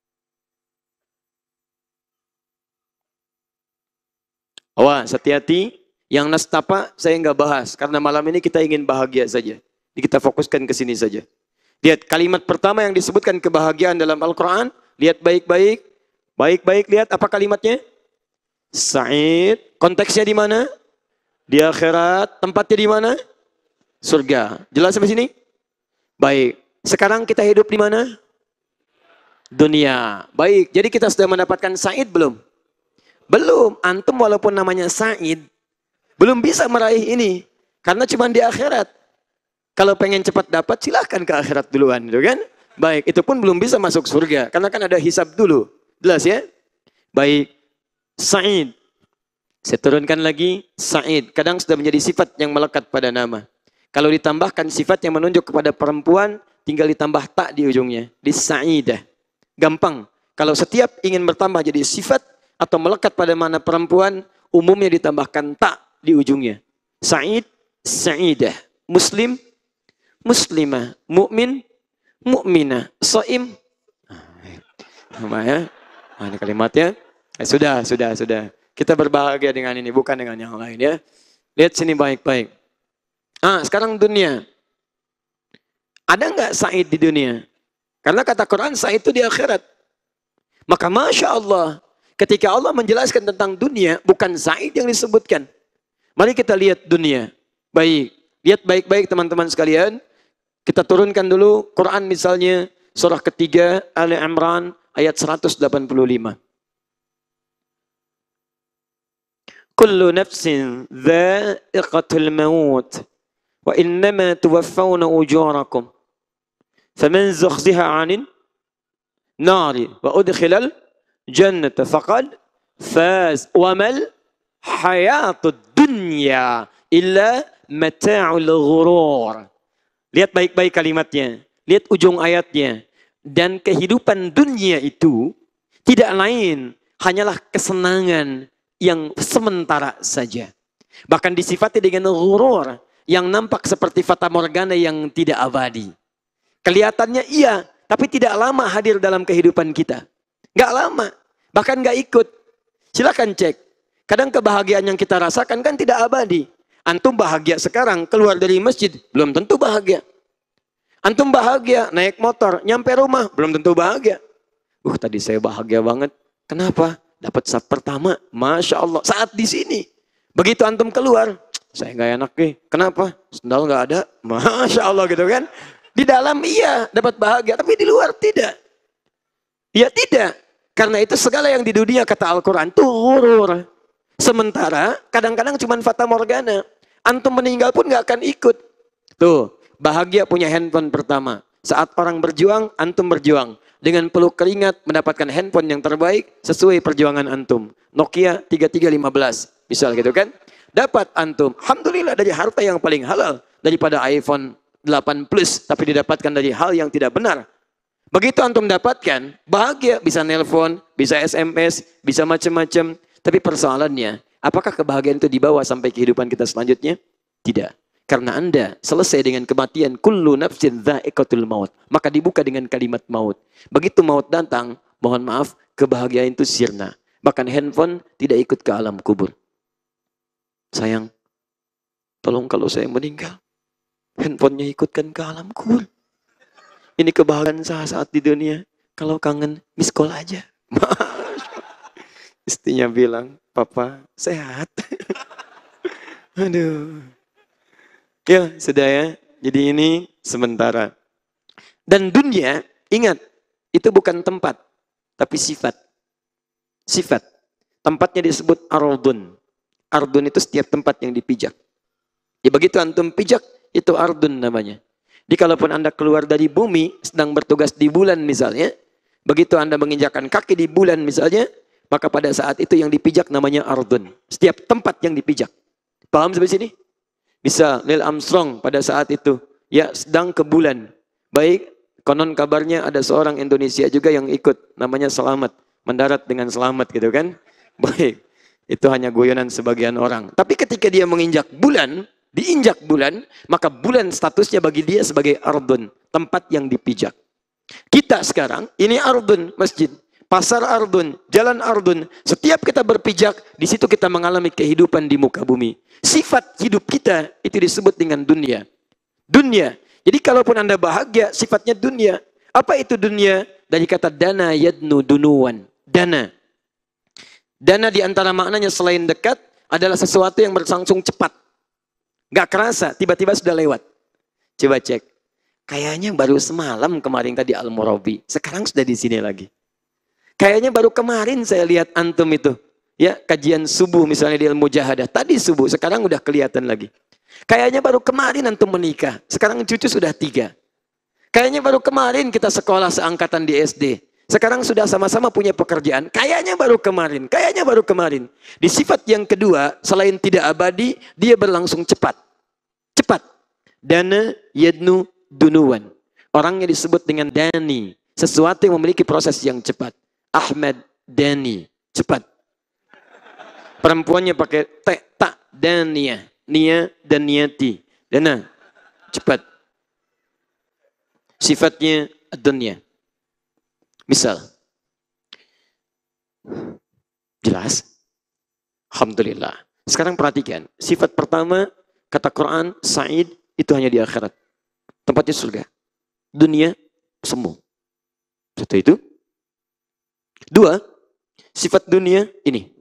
Awas, hati-hati. Yang nastapa saya nggak bahas. Karena malam ini kita ingin bahagia saja. Jadi kita fokuskan ke sini saja. Lihat kalimat pertama yang disebutkan kebahagiaan dalam Al-Quran. Lihat baik-baik. Baik-baik lihat apa kalimatnya. Sa'id. Konteksnya di mana? Di akhirat. Tempatnya di mana? Surga. Jelas sampai sini? Baik. Sekarang kita hidup di mana? Dunia. Baik, jadi kita sudah mendapatkan Sa'id belum? Belum. Antum walaupun namanya Sa'id, belum bisa meraih ini. Karena cuma di akhirat. Kalau pengen cepat dapat, silahkan ke akhirat duluan. Gitu kan? Baik, itu pun belum bisa masuk surga. Karena kan ada hisab dulu. Jelas ya? Baik. Sa'id. Saya turunkan lagi. Sa'id. Kadang sudah menjadi sifat yang melekat pada nama. Kalau ditambahkan sifat yang menunjuk kepada perempuan, tinggal ditambah tak di ujungnya. Di sa'idah. Gampang. Kalau setiap ingin bertambah jadi sifat atau melekat pada mana perempuan, umumnya ditambahkan tak di ujungnya. Sa'id, sa'idah. Muslim, muslimah. Mu'min, mu'minah. So'im. Ya. Ini kalimatnya. Sudah. Kita berbahagia dengan ini, bukan dengan yang lain ya. Lihat sini baik-baik. Sekarang dunia. Ada nggak Sa'id di dunia? Karena kata Quran Sa'id itu di akhirat. Maka Masya Allah, ketika Allah menjelaskan tentang dunia, bukan Sa'id yang disebutkan. Mari kita lihat dunia. Baik, lihat baik-baik teman-teman sekalian. Kita turunkan dulu Quran misalnya surah ketiga Ali Imran ayat 185. Kullu nafsin dha'iqatul maut. Wa innama tuwaffawna ujurakum. Faman zukhziha 'anil nari wa udkhilal jannata faqad faz. Wa mal hayatud dunya illa mata'ul ghurur. Lihat baik-baik kalimatnya. Lihat ujung ayatnya. Dan kehidupan dunia itu tidak lain hanyalah kesenangan yang sementara saja. Bahkan disifati dengan ghurur yang nampak seperti fata morgana yang tidak abadi. Kelihatannya iya, tapi tidak lama hadir dalam kehidupan kita. Nggak lama, bahkan nggak ikut. Silakan cek. Kadang kebahagiaan yang kita rasakan kan tidak abadi. Antum bahagia sekarang, keluar dari masjid, belum tentu bahagia. Antum bahagia, naik motor, nyampe rumah, belum tentu bahagia. Tadi saya bahagia banget. Kenapa? Dapat saf pertama, Masya Allah. Saat di sini. Begitu antum keluar, saya nggak enak nih. Kenapa? Sendal nggak ada, Masya Allah gitu kan. Di dalam iya dapat bahagia, tapi di luar tidak. Ya tidak. Karena itu segala yang di dunia kata Al-Quran itu ghurur. Sementara kadang-kadang cuma fata morgana. Antum meninggal pun nggak akan ikut. Tuh, bahagia punya handphone pertama. Saat orang berjuang, antum berjuang. Dengan peluk keringat mendapatkan handphone yang terbaik sesuai perjuangan antum. Nokia 3315. Misal gitu kan. Dapat antum. Alhamdulillah dari harta yang paling halal. Daripada iPhone 8 Plus. Tapi didapatkan dari hal yang tidak benar. Begitu antum dapatkan, bahagia. Bisa nelpon, bisa SMS, bisa macam-macam. Tapi persoalannya, apakah kebahagiaan itu dibawa sampai kehidupan kita selanjutnya? Tidak. Karena Anda selesai dengan kematian. Kullu nafsin dha'iqatul maut. Maka dibuka dengan kalimat maut. Begitu maut datang, mohon maaf, kebahagiaan itu sirna. Bahkan handphone tidak ikut ke alam kubur. Sayang, tolong kalau saya meninggal, handphonenya ikutkan ke alam kubur. Ini kebahagiaan saya saat di dunia. Kalau kangen, miss call aja. Istrinya bilang, Papa sehat. Aduh. Ya, sudah ya. Jadi ini sementara. Dan dunia, ingat, itu bukan tempat, tapi sifat. Sifat. Tempatnya disebut ardun. Ardun itu setiap tempat yang dipijak. Ya begitu antum pijak, itu ardun namanya. Jadi kalaupun Anda keluar dari bumi, sedang bertugas di bulan misalnya, begitu Anda menginjakkan kaki di bulan misalnya, maka pada saat itu yang dipijak namanya ardun. Setiap tempat yang dipijak. Paham sampai sini? Bisa Neil Armstrong pada saat itu, ya sedang ke bulan. Baik, konon kabarnya ada seorang Indonesia juga yang ikut, namanya Selamat. Mendarat dengan selamat gitu kan. Baik, itu hanya guyonan sebagian orang. Tapi ketika dia menginjak bulan, diinjak bulan, maka bulan statusnya bagi dia sebagai ardun, tempat yang dipijak. Kita sekarang, ini ardun, masjid. Pasar ardun, jalan ardun. Setiap kita berpijak, di situ kita mengalami kehidupan di muka bumi. Sifat hidup kita itu disebut dengan dunia. Dunia. Jadi kalaupun Anda bahagia, sifatnya dunia. Apa itu dunia? Dari kata dana yadnu dunuwan. Dana. Dana di antara maknanya selain dekat adalah sesuatu yang berlangsung cepat. Gak kerasa, tiba-tiba sudah lewat. Coba cek. Kayaknya baru semalam kemarin tadi Al-Murabi. Sekarang sudah di sini lagi. Kayaknya baru kemarin saya lihat antum itu. Ya, kajian subuh misalnya di Al-Mujahadah. Tadi subuh, sekarang udah kelihatan lagi. Kayaknya baru kemarin antum menikah. Sekarang cucu sudah 3. Kayaknya baru kemarin kita sekolah seangkatan di SD. Sekarang sudah sama-sama punya pekerjaan. Kayaknya baru kemarin. Kayaknya baru kemarin. Di sifat yang kedua, selain tidak abadi, dia berlangsung cepat. Cepat. Dana yadnu dunuwan. Orangnya disebut dengan dani. Sesuatu yang memiliki proses yang cepat. Ahmad Dani. Cepat. Perempuannya pakai ta, dania. Nia dan niati. Dana. Cepat. Sifatnya dunia. Misal. Jelas? Alhamdulillah. Sekarang perhatikan. Sifat pertama, kata Quran, Sa'id, itu hanya di akhirat. Tempatnya surga. Dunia, semu. Satu itu. 2, sifat dunia ini.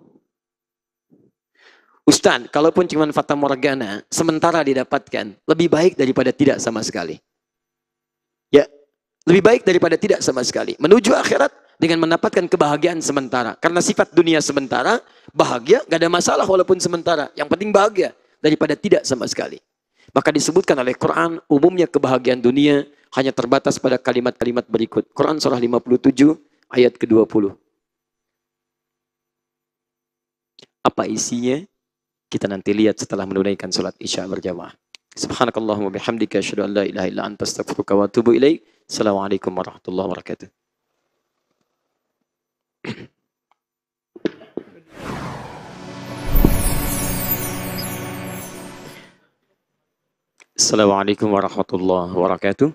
Ustaz, kalaupun cuma fata morgana, sementara didapatkan, lebih baik daripada tidak sama sekali. Ya, lebih baik daripada tidak sama sekali. Menuju akhirat dengan mendapatkan kebahagiaan sementara. Karena sifat dunia sementara, bahagia, gak ada masalah walaupun sementara. Yang penting bahagia daripada tidak sama sekali. Maka disebutkan oleh Quran, umumnya kebahagiaan dunia hanya terbatas pada kalimat-kalimat berikut. Quran surah 57 ayat ke-20. Apa isinya? Kita nanti lihat setelah menunaikan salat Isya berjamaah. Subhanakallahumma bihamdika asyhadu an la ilaha illa anta astaghfiruka wa atubu ilaik. Assalamualaikum warahmatullahi wabarakatuh. Assalamualaikum warahmatullahi wabarakatuh.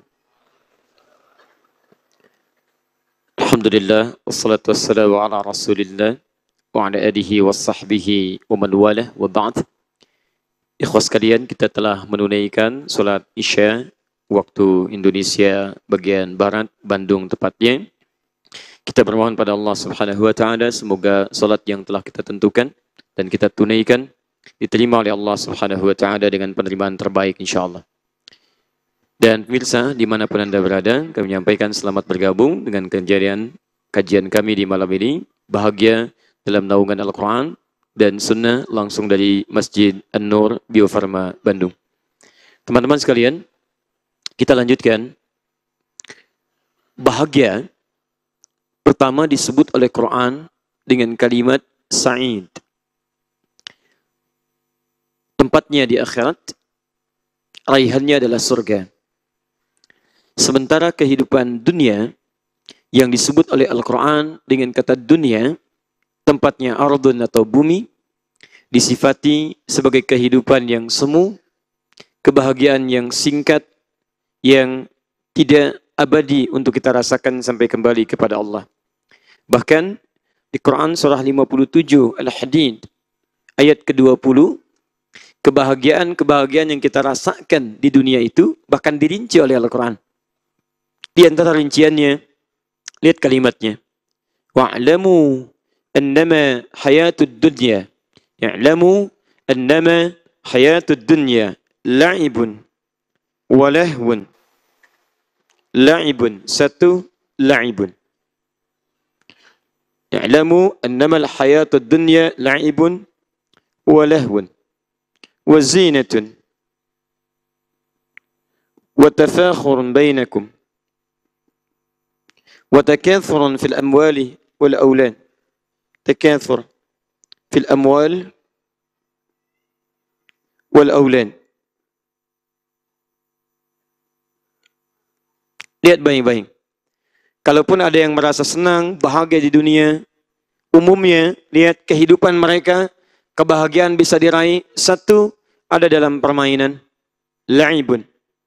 Alhamdulillah, wassalatu wassalamu ala rasulillah wa ala alihi wa sahbihi wa man walah wa ba'd. Ikhwas sekalian, kita telah menunaikan salat Isya waktu Indonesia bagian barat, Bandung tepatnya. Kita bermohon pada Allah Subhanahu wa taala semoga salat yang telah kita tentukan dan kita tunaikan diterima oleh Allah Subhanahu wa taala dengan penerimaan terbaik insyaallah. Dan pemirsa dimanapun Anda berada, kami menyampaikan selamat bergabung dengan kajian kami di malam ini. Bahagia dalam naungan Al-Quran dan Sunnah langsung dari Masjid An-Nur Bio Farma Bandung. Teman-teman sekalian, kita lanjutkan. Bahagia pertama disebut oleh Quran dengan kalimat Sa'id. Tempatnya di akhirat, raihannya adalah surga. Sementara kehidupan dunia yang disebut oleh Al-Quran dengan kata dunia, tempatnya ardun atau bumi, disifati sebagai kehidupan yang semu, kebahagiaan yang singkat, yang tidak abadi untuk kita rasakan sampai kembali kepada Allah. Bahkan di Quran surah 57 Al-Hadid ayat ke-20, kebahagiaan yang kita rasakan di dunia itu bahkan dirinci oleh Al-Quran. Di antara rinciannya, lihat kalimatnya. Wa'lamu annama hayatud dunya. Ya'lamu annama hayatud dunya la'ibun wa lahwun. La'ibun, satu, la'ibun. Ya'lamu annama hayatud dunya la'ibun wa lahwun. Wa zinatun. Wa tafakhurun bainakum. وتكاثر في الأموال والأولاد تكاثر في الأموال والأولاد. Lihat baik-baik. Kalaupun ada yang merasa senang, bahagia di dunia, umumnya lihat kehidupan mereka, kebahagiaan bisa diraih, satu ada dalam permainan, la'ibun.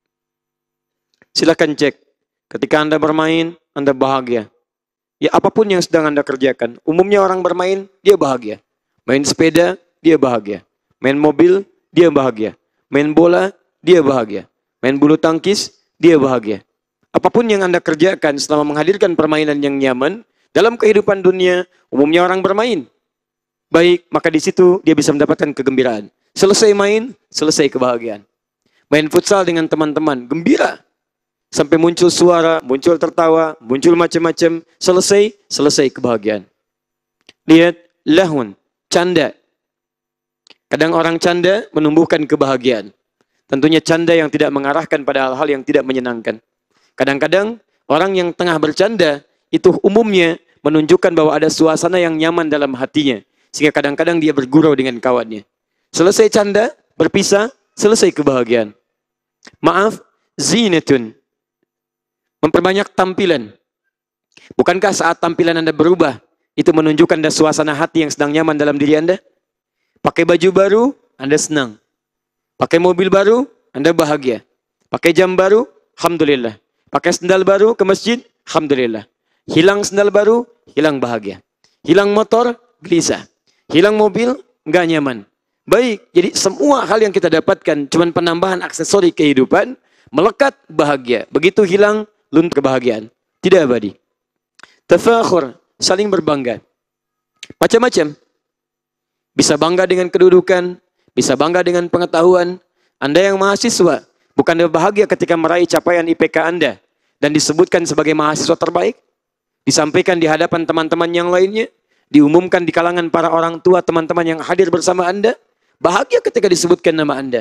Silakan cek, ketika Anda bermain, Anda bahagia. Ya apapun yang sedang Anda kerjakan. Umumnya orang bermain, dia bahagia. Main sepeda, dia bahagia. Main mobil, dia bahagia. Main bola, dia bahagia. Main bulu tangkis, dia bahagia. Apapun yang Anda kerjakan selama menghadirkan permainan yang nyaman, dalam kehidupan dunia, umumnya orang bermain. Baik, maka di situ dia bisa mendapatkan kegembiraan. Selesai main, selesai kebahagiaan. Main futsal dengan teman-teman, gembira. Sampai muncul suara, muncul tertawa, muncul macam-macam. Selesai kebahagiaan. Lihat, lahun, canda. Kadang orang canda menumbuhkan kebahagiaan. Tentunya canda yang tidak mengarahkan pada hal-hal yang tidak menyenangkan. Kadang-kadang orang yang tengah bercanda, itu umumnya menunjukkan bahwa ada suasana yang nyaman dalam hatinya. Sehingga kadang-kadang dia bergurau dengan kawannya. Selesai canda, berpisah, selesai kebahagiaan. Maaf, zinatun. Memperbanyak tampilan. Bukankah saat tampilan Anda berubah, itu menunjukkan ada suasana hati yang sedang nyaman dalam diri Anda? Pakai baju baru, Anda senang. Pakai mobil baru, Anda bahagia. Pakai jam baru, alhamdulillah. Pakai sendal baru ke masjid, alhamdulillah. Hilang sendal baru, hilang bahagia. Hilang motor, gelisah. Hilang mobil, nggak nyaman. Baik, jadi semua hal yang kita dapatkan cuma penambahan aksesori kehidupan, melekat bahagia. Begitu hilang, luntur kebahagiaan. Tidak abadi. Tafakhur, saling berbangga. Macam-macam. Bisa bangga dengan kedudukan, bisa bangga dengan pengetahuan. Anda yang mahasiswa, bukan bahagia ketika meraih capaian IPK Anda dan disebutkan sebagai mahasiswa terbaik? Disampaikan di hadapan teman-teman yang lainnya, diumumkan di kalangan para orang tua teman-teman yang hadir bersama Anda. Bahagia ketika disebutkan nama Anda.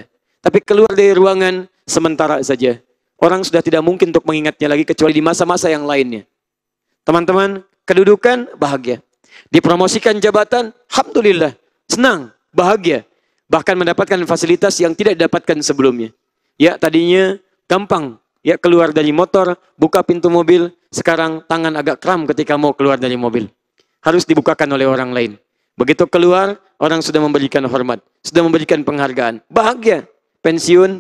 Tapi keluar dari ruangan sementara saja. Orang sudah tidak mungkin untuk mengingatnya lagi kecuali di masa-masa yang lainnya. Teman-teman, kedudukan bahagia. Dipromosikan jabatan, alhamdulillah, senang, bahagia. Bahkan mendapatkan fasilitas yang tidak didapatkan sebelumnya. Ya, tadinya gampang, ya keluar dari motor, buka pintu mobil, sekarang tangan agak kram ketika mau keluar dari mobil. Harus dibukakan oleh orang lain. Begitu keluar, orang sudah memberikan hormat, sudah memberikan penghargaan. Bahagia, pensiun,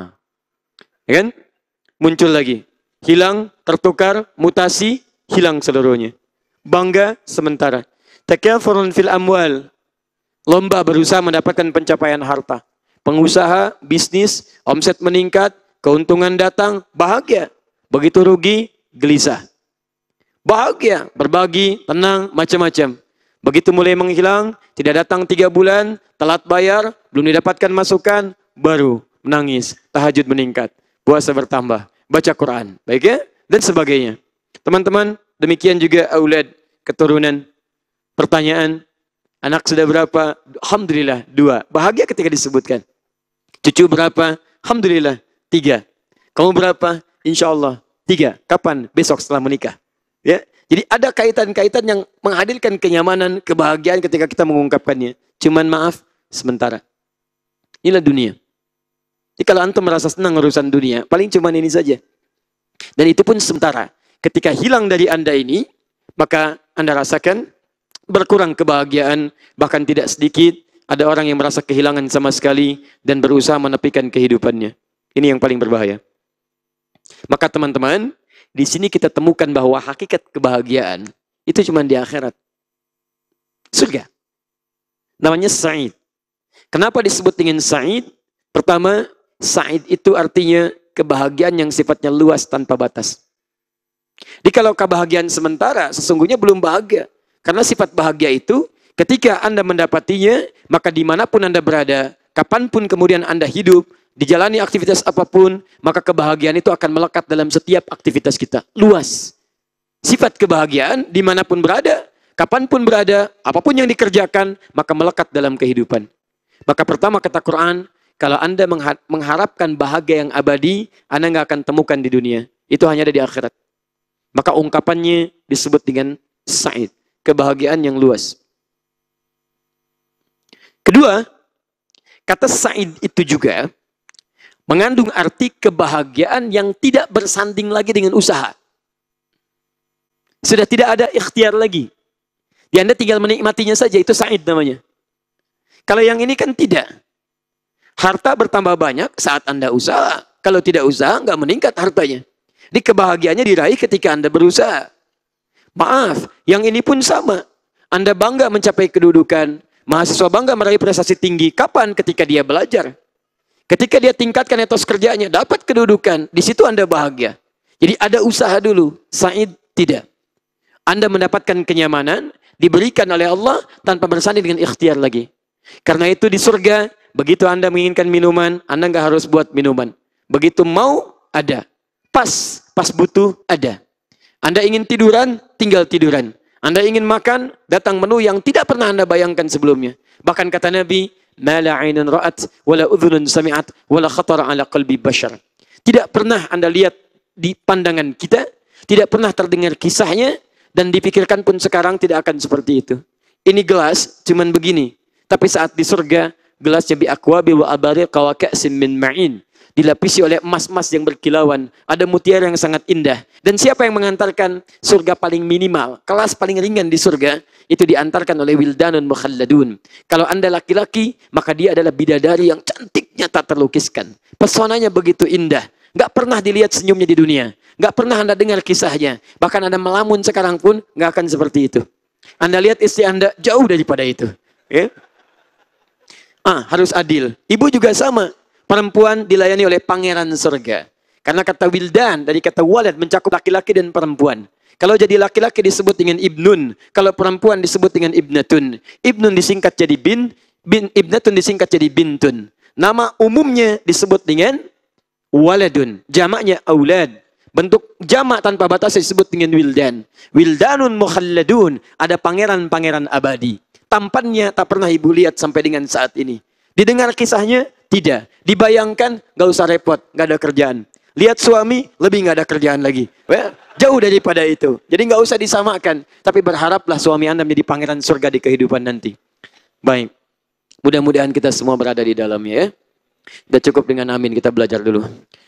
ya kan? Muncul lagi. Hilang, tertukar, mutasi, hilang seluruhnya. Bangga sementara. Takathurun fil amwal. Lomba berusaha mendapatkan pencapaian harta. Pengusaha, bisnis, omset meningkat, keuntungan datang, bahagia. Begitu rugi, gelisah. Bahagia, berbagi, tenang, macam-macam. Begitu mulai menghilang, tidak datang 3 bulan, telat bayar, belum didapatkan masukan, baru menangis, tahajud meningkat, puasa bertambah, baca Quran, baik ya, dan sebagainya. Teman-teman, demikian juga aulad, keturunan. Pertanyaan, anak sudah berapa? Alhamdulillah 2. Bahagia ketika disebutkan. Cucu berapa? Alhamdulillah 3. Kamu berapa? Insya Allah 3. Kapan? Besok setelah menikah. Ya, jadi ada kaitan-kaitan yang menghadirkan kenyamanan, kebahagiaan ketika kita mengungkapkannya. Cuman maaf, sementara. Inilah dunia. Jadi kalau antum merasa senang urusan dunia, paling cuman ini saja. Dan itu pun sementara. Ketika hilang dari Anda ini, maka Anda rasakan berkurang kebahagiaan, bahkan tidak sedikit ada orang yang merasa kehilangan sama sekali dan berusaha menepikan kehidupannya. Ini yang paling berbahaya. Maka teman-teman, di sini kita temukan bahwa hakikat kebahagiaan itu cuma di akhirat. Surga. Namanya Sa'id. Kenapa disebut dengan Sa'id? Pertama, Sa'id itu artinya kebahagiaan yang sifatnya luas tanpa batas. Jadi kalau kebahagiaan sementara, sesungguhnya belum bahagia. Karena sifat bahagia itu, ketika Anda mendapatinya, maka dimanapun Anda berada, kapanpun kemudian Anda hidup, dijalani aktivitas apapun, maka kebahagiaan itu akan melekat dalam setiap aktivitas kita. Luas. Sifat kebahagiaan dimanapun berada, kapanpun berada, apapun yang dikerjakan, maka melekat dalam kehidupan. Maka pertama kata Quran, kalau Anda mengharapkan bahagia yang abadi, Anda nggak akan temukan di dunia. Itu hanya ada di akhirat. Maka ungkapannya disebut dengan Sa'id. Kebahagiaan yang luas. Kedua, kata Sa'id itu juga mengandung arti kebahagiaan yang tidak bersanding lagi dengan usaha. Sudah tidak ada ikhtiar lagi. Ya Anda tinggal menikmatinya saja, itu Sa'id namanya. Kalau yang ini kan tidak. Harta bertambah banyak saat Anda usaha. Kalau tidak usaha, nggak meningkat hartanya. Jadi kebahagiaannya diraih ketika Anda berusaha. Maaf, yang ini pun sama. Anda bangga mencapai kedudukan. Mahasiswa bangga meraih prestasi tinggi. Kapan? Ketika dia belajar. Ketika dia tingkatkan etos kerjanya, dapat kedudukan. Di situ Anda bahagia. Jadi ada usaha dulu. Sa'id tidak. Anda mendapatkan kenyamanan, diberikan oleh Allah tanpa bersanding dengan ikhtiar lagi. Karena itu di surga, begitu Anda menginginkan minuman, Anda nggak harus buat minuman. Begitu mau, ada. Pas butuh, ada. Anda ingin tiduran, tinggal tiduran. Anda ingin makan, datang menu yang tidak pernah Anda bayangkan sebelumnya. Bahkan kata Nabi, "Ma la 'ainun ra'at, wa la udhunun sami'at, wa la khatara 'ala qalbi bashar." Tidak pernah Anda lihat di pandangan kita, tidak pernah terdengar kisahnya, dan dipikirkan pun sekarang tidak akan seperti itu. Ini gelas cuman begini, tapi saat di surga, gelasnya bi akwabi wa abariqa wa ka'sin min ma'in. Dilapisi oleh emas-emas yang berkilauan. Ada mutiara yang sangat indah. Dan siapa yang mengantarkan surga paling minimal, kelas paling ringan di surga, itu diantarkan oleh wildanun mukhalladun. Kalau Anda laki-laki, maka dia adalah bidadari yang cantiknya tak terlukiskan. Pesonanya begitu indah. Nggak pernah dilihat senyumnya di dunia. Nggak pernah Anda dengar kisahnya. Bahkan Anda melamun sekarang pun, nggak akan seperti itu. Anda lihat istri Anda jauh daripada itu. Ya? Harus adil. Ibu juga sama. Perempuan dilayani oleh pangeran surga. Karena kata wildan dari kata walad mencakup laki-laki dan perempuan. Kalau jadi laki-laki disebut dengan ibnun. Kalau perempuan disebut dengan ibnatun. Ibnun disingkat jadi ibnatun disingkat jadi bintun. Nama umumnya disebut dengan waladun. Jamaknya aulad. Bentuk jamak tanpa batas disebut dengan wildan. Wildanun mukhalladun. Ada pangeran-pangeran abadi. Tampannya tak pernah ibu lihat sampai dengan saat ini. Didengar kisahnya, Tidak. Dibayangkan, nggak usah repot, nggak ada kerjaan. Lihat suami, lebih nggak ada kerjaan lagi. Jauh daripada itu. Jadi nggak usah disamakan. Tapi berharaplah suami Anda menjadi pangeran surga di kehidupan nanti. Baik. Mudah-mudahan kita semua berada di dalamnya ya. Sudah cukup dengan amin, kita belajar dulu.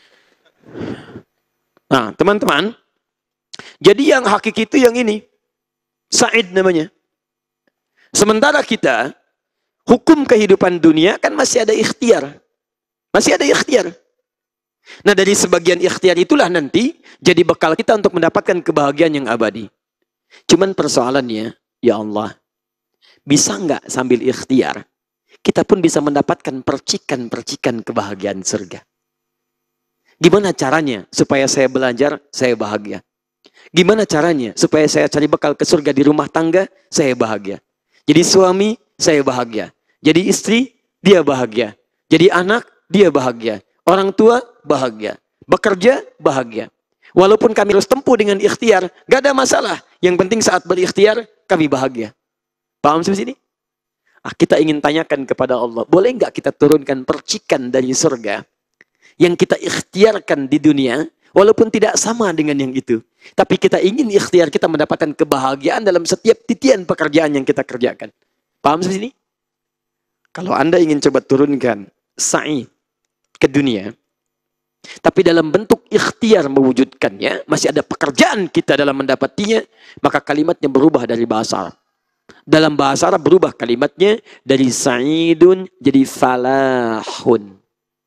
Nah, teman-teman. Jadi yang hakiki itu yang ini. Sa'id namanya. Sementara kita, hukum kehidupan dunia kan masih ada ikhtiar. Masih ada ikhtiar. Nah dari sebagian ikhtiar itulah nanti jadi bekal kita untuk mendapatkan kebahagiaan yang abadi. Cuman persoalannya, ya Allah, bisa nggak sambil ikhtiar, kita pun bisa mendapatkan percikan-percikan kebahagiaan surga. Gimana caranya supaya saya belajar, saya bahagia? Gimana caranya supaya saya cari bekal ke surga di rumah tangga, saya bahagia? Jadi suami, saya bahagia. Jadi istri, dia bahagia. Jadi anak, dia bahagia. Orang tua, bahagia. Bekerja, bahagia. Walaupun kami harus tempuh dengan ikhtiar, gak ada masalah. Yang penting saat berikhtiar, kami bahagia. Paham sampai sini? Kita ingin tanyakan kepada Allah, boleh nggak kita turunkan percikan dari surga yang kita ikhtiarkan di dunia, walaupun tidak sama dengan yang itu. Tapi kita ingin ikhtiar kita mendapatkan kebahagiaan dalam setiap titian pekerjaan yang kita kerjakan. Paham sampai sini? Kalau Anda ingin coba turunkan sa'i ke dunia, tapi dalam bentuk ikhtiar mewujudkannya, masih ada pekerjaan kita dalam mendapatinya, maka kalimatnya berubah dari bahasa Arab. Dalam bahasa Arab berubah kalimatnya dari sa'idun jadi falahun.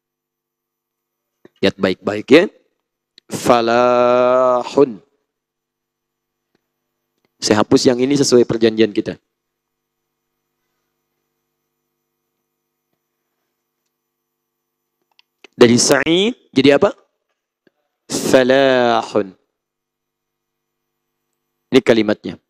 Lihat baik-baik ya. Falahun. Saya hapus yang ini sesuai perjanjian kita. Dari sa'id jadi apa? Falahun. Ini kalimatnya.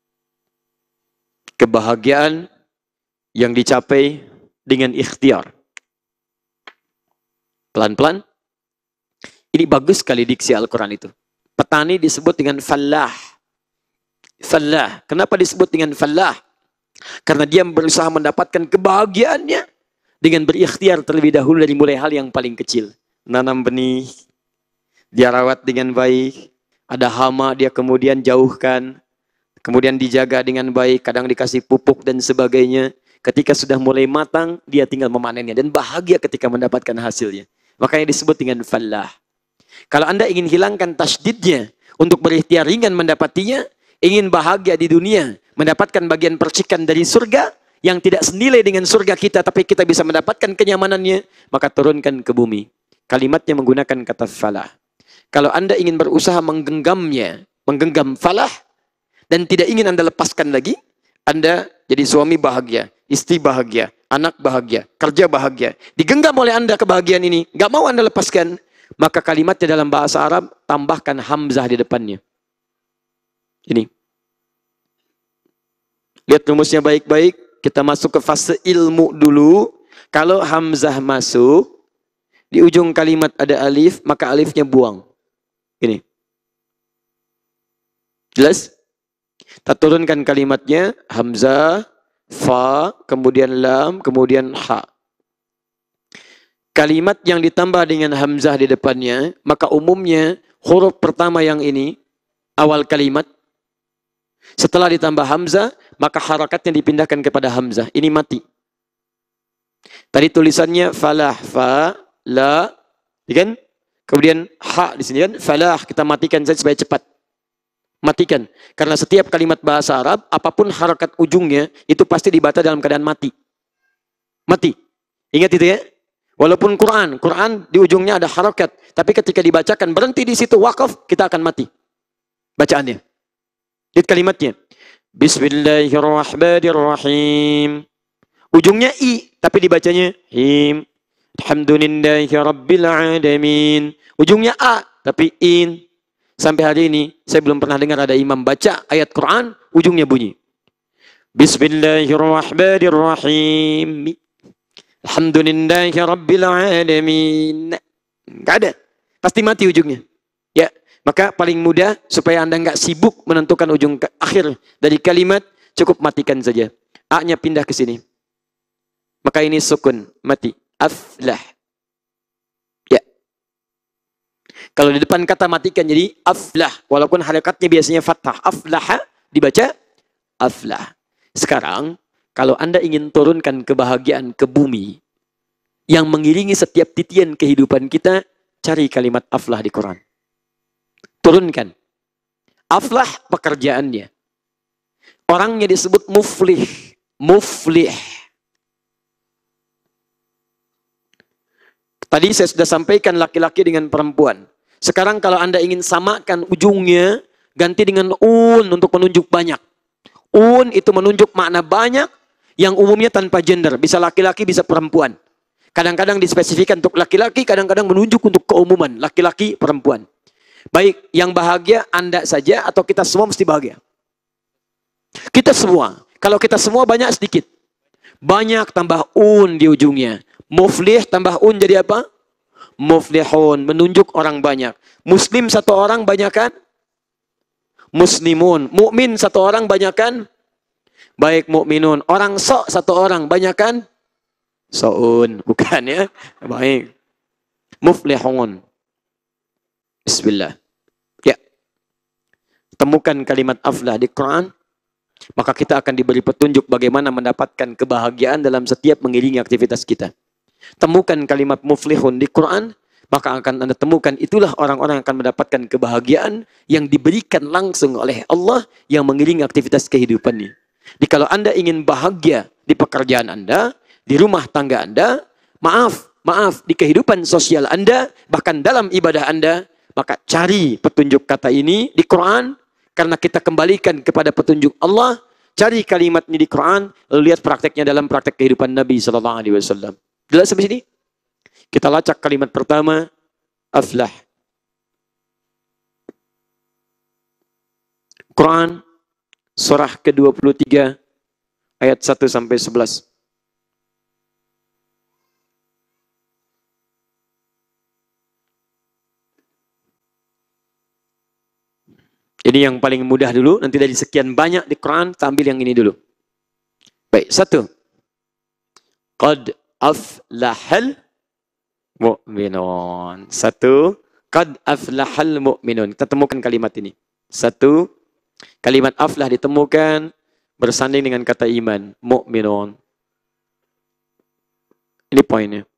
Kebahagiaan yang dicapai dengan ikhtiar. Pelan-pelan. Ini bagus sekali diksi Al-Quran itu. Petani disebut dengan fallah. Fallah. Kenapa disebut dengan fallah? Karena dia berusaha mendapatkan kebahagiaannya dengan berikhtiar terlebih dahulu dari mulai hal yang paling kecil. Nanam benih, dia rawat dengan baik. Ada hama, dia kemudian jauhkan. Kemudian dijaga dengan baik, kadang dikasih pupuk dan sebagainya. Ketika sudah mulai matang, dia tinggal memanennya. Dan bahagia ketika mendapatkan hasilnya. Makanya disebut dengan fallah. Kalau Anda ingin hilangkan tasydidnya untuk berikhtiar ringan mendapatinya, ingin bahagia di dunia, mendapatkan bagian percikan dari surga, yang tidak senilai dengan surga kita, tapi kita bisa mendapatkan kenyamanannya, maka turunkan ke bumi. Kalimatnya menggunakan kata falah. Kalau Anda ingin berusaha menggenggamnya, menggenggam falah, dan tidak ingin Anda lepaskan lagi, Anda jadi suami bahagia, istri bahagia, anak bahagia, kerja bahagia. Digenggam oleh Anda kebahagiaan ini, nggak mau Anda lepaskan, maka kalimatnya dalam bahasa Arab, tambahkan hamzah di depannya. Ini. Lihat rumusnya baik-baik. Kita masuk ke fase ilmu dulu. Kalau hamzah masuk, di ujung kalimat ada alif, maka alifnya buang. Ini. Jelas? Kita turunkan kalimatnya, hamzah, fa, kemudian lam, kemudian ha. Kalimat yang ditambah dengan hamzah di depannya, maka umumnya huruf pertama yang ini, awal kalimat, setelah ditambah hamzah, maka harakatnya dipindahkan kepada hamzah. Ini mati. Tadi tulisannya falah, fa, la, kan? Kemudian ha di sini kan, falah, kita matikan saja supaya cepat. Matikan. Karena setiap kalimat bahasa Arab, apapun harakat ujungnya, itu pasti dibaca dalam keadaan mati. Mati. Ingat itu ya? Walaupun Quran di ujungnya ada harakat, tapi ketika dibacakan berhenti di situ wakaf, kita akan mati bacaannya. Lihat kalimatnya. Bismillahirrahmanirrahim. Ujungnya i, tapi dibacanya him. Alhamdulillahirabbil alamin. Ujungnya a, tapi in. Sampai hari ini saya belum pernah dengar ada imam baca ayat Quran ujungnya bunyi. Bismillahirrahmanirrahim. Alhamdulillahi rabbil alamin. Enggak ada. Pasti mati ujungnya. Ya, maka paling mudah supaya Anda enggak sibuk menentukan ujung akhir dari kalimat, cukup matikan saja. A-nya pindah ke sini. Maka ini sukun, mati. Aflah. Ya. Kalau di depan kata matikan jadi aflah. Walaupun harakatnya biasanya fathah. Aflah dibaca aflah. Sekarang, kalau Anda ingin turunkan kebahagiaan ke bumi yang mengiringi setiap titian kehidupan kita, cari kalimat aflah di Quran. Turunkan. Aflah pekerjaannya. Orangnya disebut muflih. Muflih. Tadi saya sudah sampaikan laki-laki dengan perempuan. Sekarang kalau Anda ingin samakan ujungnya, ganti dengan un untuk menunjuk banyak. Un itu menunjuk makna banyak yang umumnya tanpa gender. Bisa laki-laki, bisa perempuan. Kadang-kadang dispesifikan untuk laki-laki, kadang-kadang menunjuk untuk keumuman. Laki-laki, perempuan. Baik, yang bahagia Anda saja atau kita semua mesti bahagia? Kita semua. Kalau kita semua banyak sedikit. Banyak tambah un di ujungnya. Muflih tambah un jadi apa? Muflihun, menunjuk orang banyak. Muslim satu orang banyak kan? Muslimun. Mukmin satu orang banyak kan? Baik, mukminun. Orang sok satu orang banyak kan? So'un. Bukan ya? Baik. Muflihun. Bismillah. Ya. Temukan kalimat aflah di Quran, maka kita akan diberi petunjuk bagaimana mendapatkan kebahagiaan dalam setiap mengiringi aktivitas kita. Temukan kalimat muflihun di Quran, maka akan Anda temukan itulah orang-orang yang akan mendapatkan kebahagiaan yang diberikan langsung oleh Allah yang mengiringi aktivitas kehidupan ini. Jadi kalau Anda ingin bahagia di pekerjaan Anda, di rumah tangga Anda, maaf, di kehidupan sosial Anda, bahkan dalam ibadah Anda, maka cari petunjuk kata ini di Quran, karena kita kembalikan kepada petunjuk Allah. Cari kalimat ini di Quran, lalu lihat prakteknya dalam praktek kehidupan Nabi SAW. Jelas sampai sini? Kita lacak kalimat pertama, aflah. Quran, surah ke-23, ayat 1-11. Ini yang paling mudah dulu, nanti dari sekian banyak di Quran, kita ambil yang ini dulu. Baik, 1. Qad aflahal mu'minun. 1. Qad aflahal mu'minun. Kita temukan kalimat ini. 1. Kalimat aflah ditemukan bersanding dengan kata iman. Mu'minun. Ini poinnya.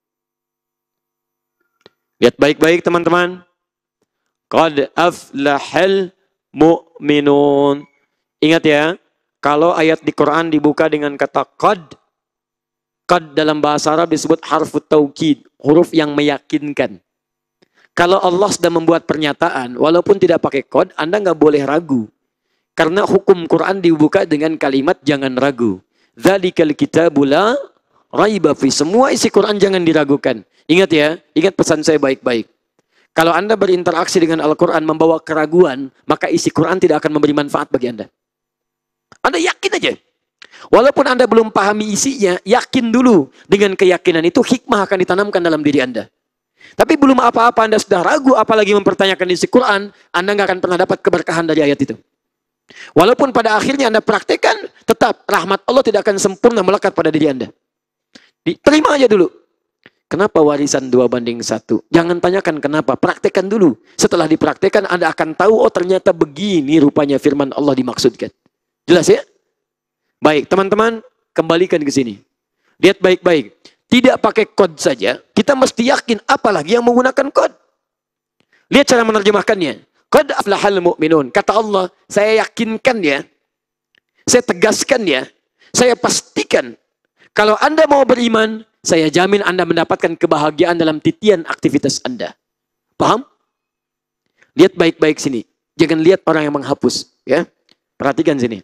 Lihat baik-baik teman-teman. Qad aflahal mu'minun. Ingat ya, kalau ayat di Quran dibuka dengan kata qad dalam bahasa Arab disebut harfut taukid, huruf yang meyakinkan. Kalau Allah sudah membuat pernyataan, walaupun tidak pakai qad, Anda nggak boleh ragu. Karena hukum Quran dibuka dengan kalimat jangan ragu. Dzalikal kitabu la raiba fi. Semua isi Quran jangan diragukan. Ingat ya, ingat pesan saya baik-baik. Kalau Anda berinteraksi dengan Al-Quran membawa keraguan, maka isi Quran tidak akan memberi manfaat bagi Anda. Anda yakin aja. Walaupun Anda belum pahami isinya, yakin dulu. Dengan keyakinan itu hikmah akan ditanamkan dalam diri Anda. Tapi belum apa-apa Anda sudah ragu, apalagi mempertanyakan isi Quran, Anda nggak akan pernah dapat keberkahan dari ayat itu. Walaupun pada akhirnya Anda praktekkan, tetap rahmat Allah tidak akan sempurna melekat pada diri Anda. Terima aja dulu. Kenapa warisan 2:1? Jangan tanyakan kenapa, praktekkan dulu. Setelah dipraktekkan, Anda akan tahu, oh ternyata begini rupanya firman Allah dimaksudkan. Jelas ya? Baik, teman-teman, kembalikan ke sini. Lihat baik-baik. Tidak pakai kod saja, kita mesti yakin apalagi yang menggunakan kod. Lihat cara menerjemahkannya. Qad aflahal mu'minun. Kata Allah, saya yakinkan ya, saya tegaskan ya, saya pastikan, kalau Anda mau beriman, saya jamin Anda mendapatkan kebahagiaan dalam titian aktivitas Anda. Paham? Lihat baik-baik sini. Jangan lihat orang yang menghapus. Ya, perhatikan sini.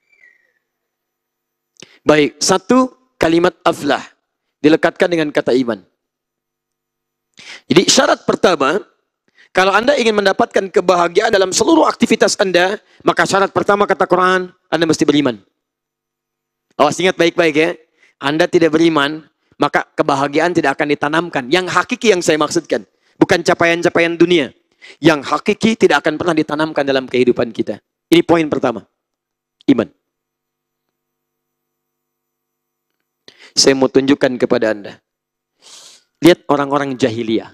Baik, 1 kalimat aflah dilekatkan dengan kata iman. Jadi syarat pertama, kalau Anda ingin mendapatkan kebahagiaan dalam seluruh aktivitas Anda, maka syarat pertama kata Quran, Anda mesti beriman. Awas, ingat baik-baik ya. Anda tidak beriman, maka kebahagiaan tidak akan ditanamkan. Yang hakiki yang saya maksudkan. Bukan capaian-capaian dunia. Yang hakiki tidak akan pernah ditanamkan dalam kehidupan kita. Ini poin pertama. Iman. Saya mau tunjukkan kepada Anda. Lihat orang-orang jahiliyah.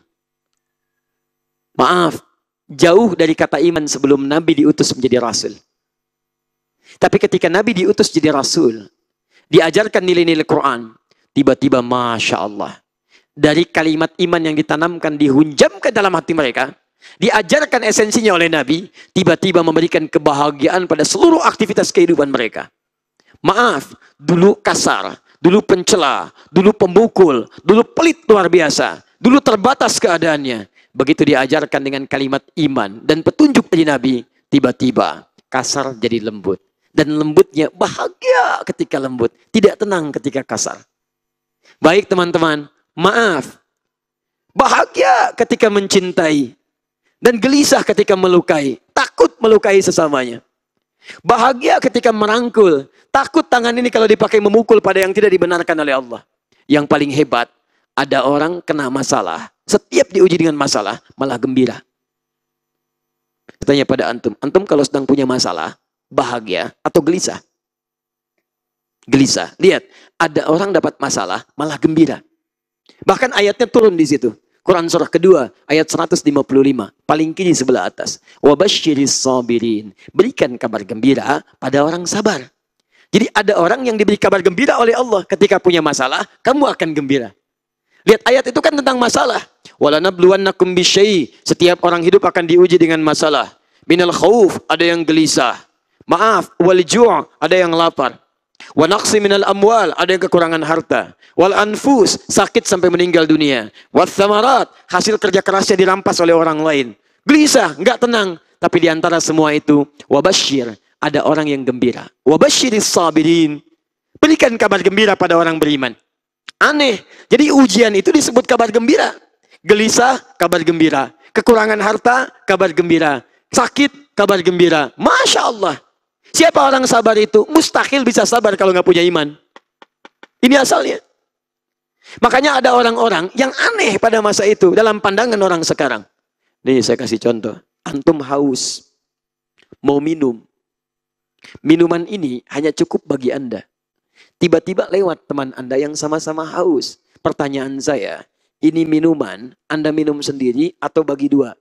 Maaf, jauh dari kata iman sebelum Nabi diutus menjadi Rasul. Tapi ketika Nabi diutus jadi Rasul, diajarkan nilai-nilai Quran, tiba-tiba Masya Allah. Dari kalimat iman yang ditanamkan, dihunjamkan dalam hati mereka, diajarkan esensinya oleh Nabi, tiba-tiba memberikan kebahagiaan pada seluruh aktivitas kehidupan mereka. Maaf, dulu kasar, dulu pencela, dulu pemukul, dulu pelit luar biasa, dulu terbatas keadaannya. Begitu diajarkan dengan kalimat iman dan petunjuk dari Nabi, tiba-tiba kasar jadi lembut. Dan lembutnya bahagia ketika lembut, tidak tenang ketika kasar. Baik teman-teman, maaf, bahagia ketika mencintai, dan gelisah ketika melukai, takut melukai sesamanya. Bahagia ketika merangkul, takut tangan ini kalau dipakai memukul pada yang tidak dibenarkan oleh Allah. Yang paling hebat, ada orang kena masalah, setiap diuji dengan masalah, malah gembira. Tanya pada antum, antum kalau sedang punya masalah, bahagia atau gelisah? Gelisah. Lihat, ada orang dapat masalah, malah gembira. Bahkan ayatnya turun di situ. Quran surah kedua, ayat 155. Paling kiri sebelah atas. Wabasyiris sabirin. Berikan kabar gembira pada orang sabar. Jadi ada orang yang diberi kabar gembira oleh Allah. Ketika punya masalah, kamu akan gembira. Lihat ayat itu kan tentang masalah. Walanabluwannakum bisyai. Setiap orang hidup akan diuji dengan masalah. Minal khauf, ada yang gelisah. Maaf, wal ju', ada yang lapar. Wa naqsi minal amwal, ada yang kekurangan harta. Wal anfus, sakit sampai meninggal dunia. Wath thamarat, hasil kerja kerasnya dirampas oleh orang lain. Gelisah, enggak tenang. Tapi di antara semua itu, wabasyir, ada orang yang gembira. Wabasyiris sabirin, berikan kabar gembira pada orang beriman. Aneh, jadi ujian itu disebut kabar gembira. Gelisah, kabar gembira. Kekurangan harta, kabar gembira. Sakit, kabar gembira. Masya Allah. Siapa orang sabar itu? Mustahil bisa sabar kalau nggak punya iman. Ini asalnya. Makanya ada orang-orang yang aneh pada masa itu dalam pandangan orang sekarang. Nih saya kasih contoh. Antum haus, mau minum. Minuman ini hanya cukup bagi Anda. Tiba-tiba lewat teman Anda yang sama-sama haus. Pertanyaan saya, ini minuman Anda minum sendiri atau bagi dua?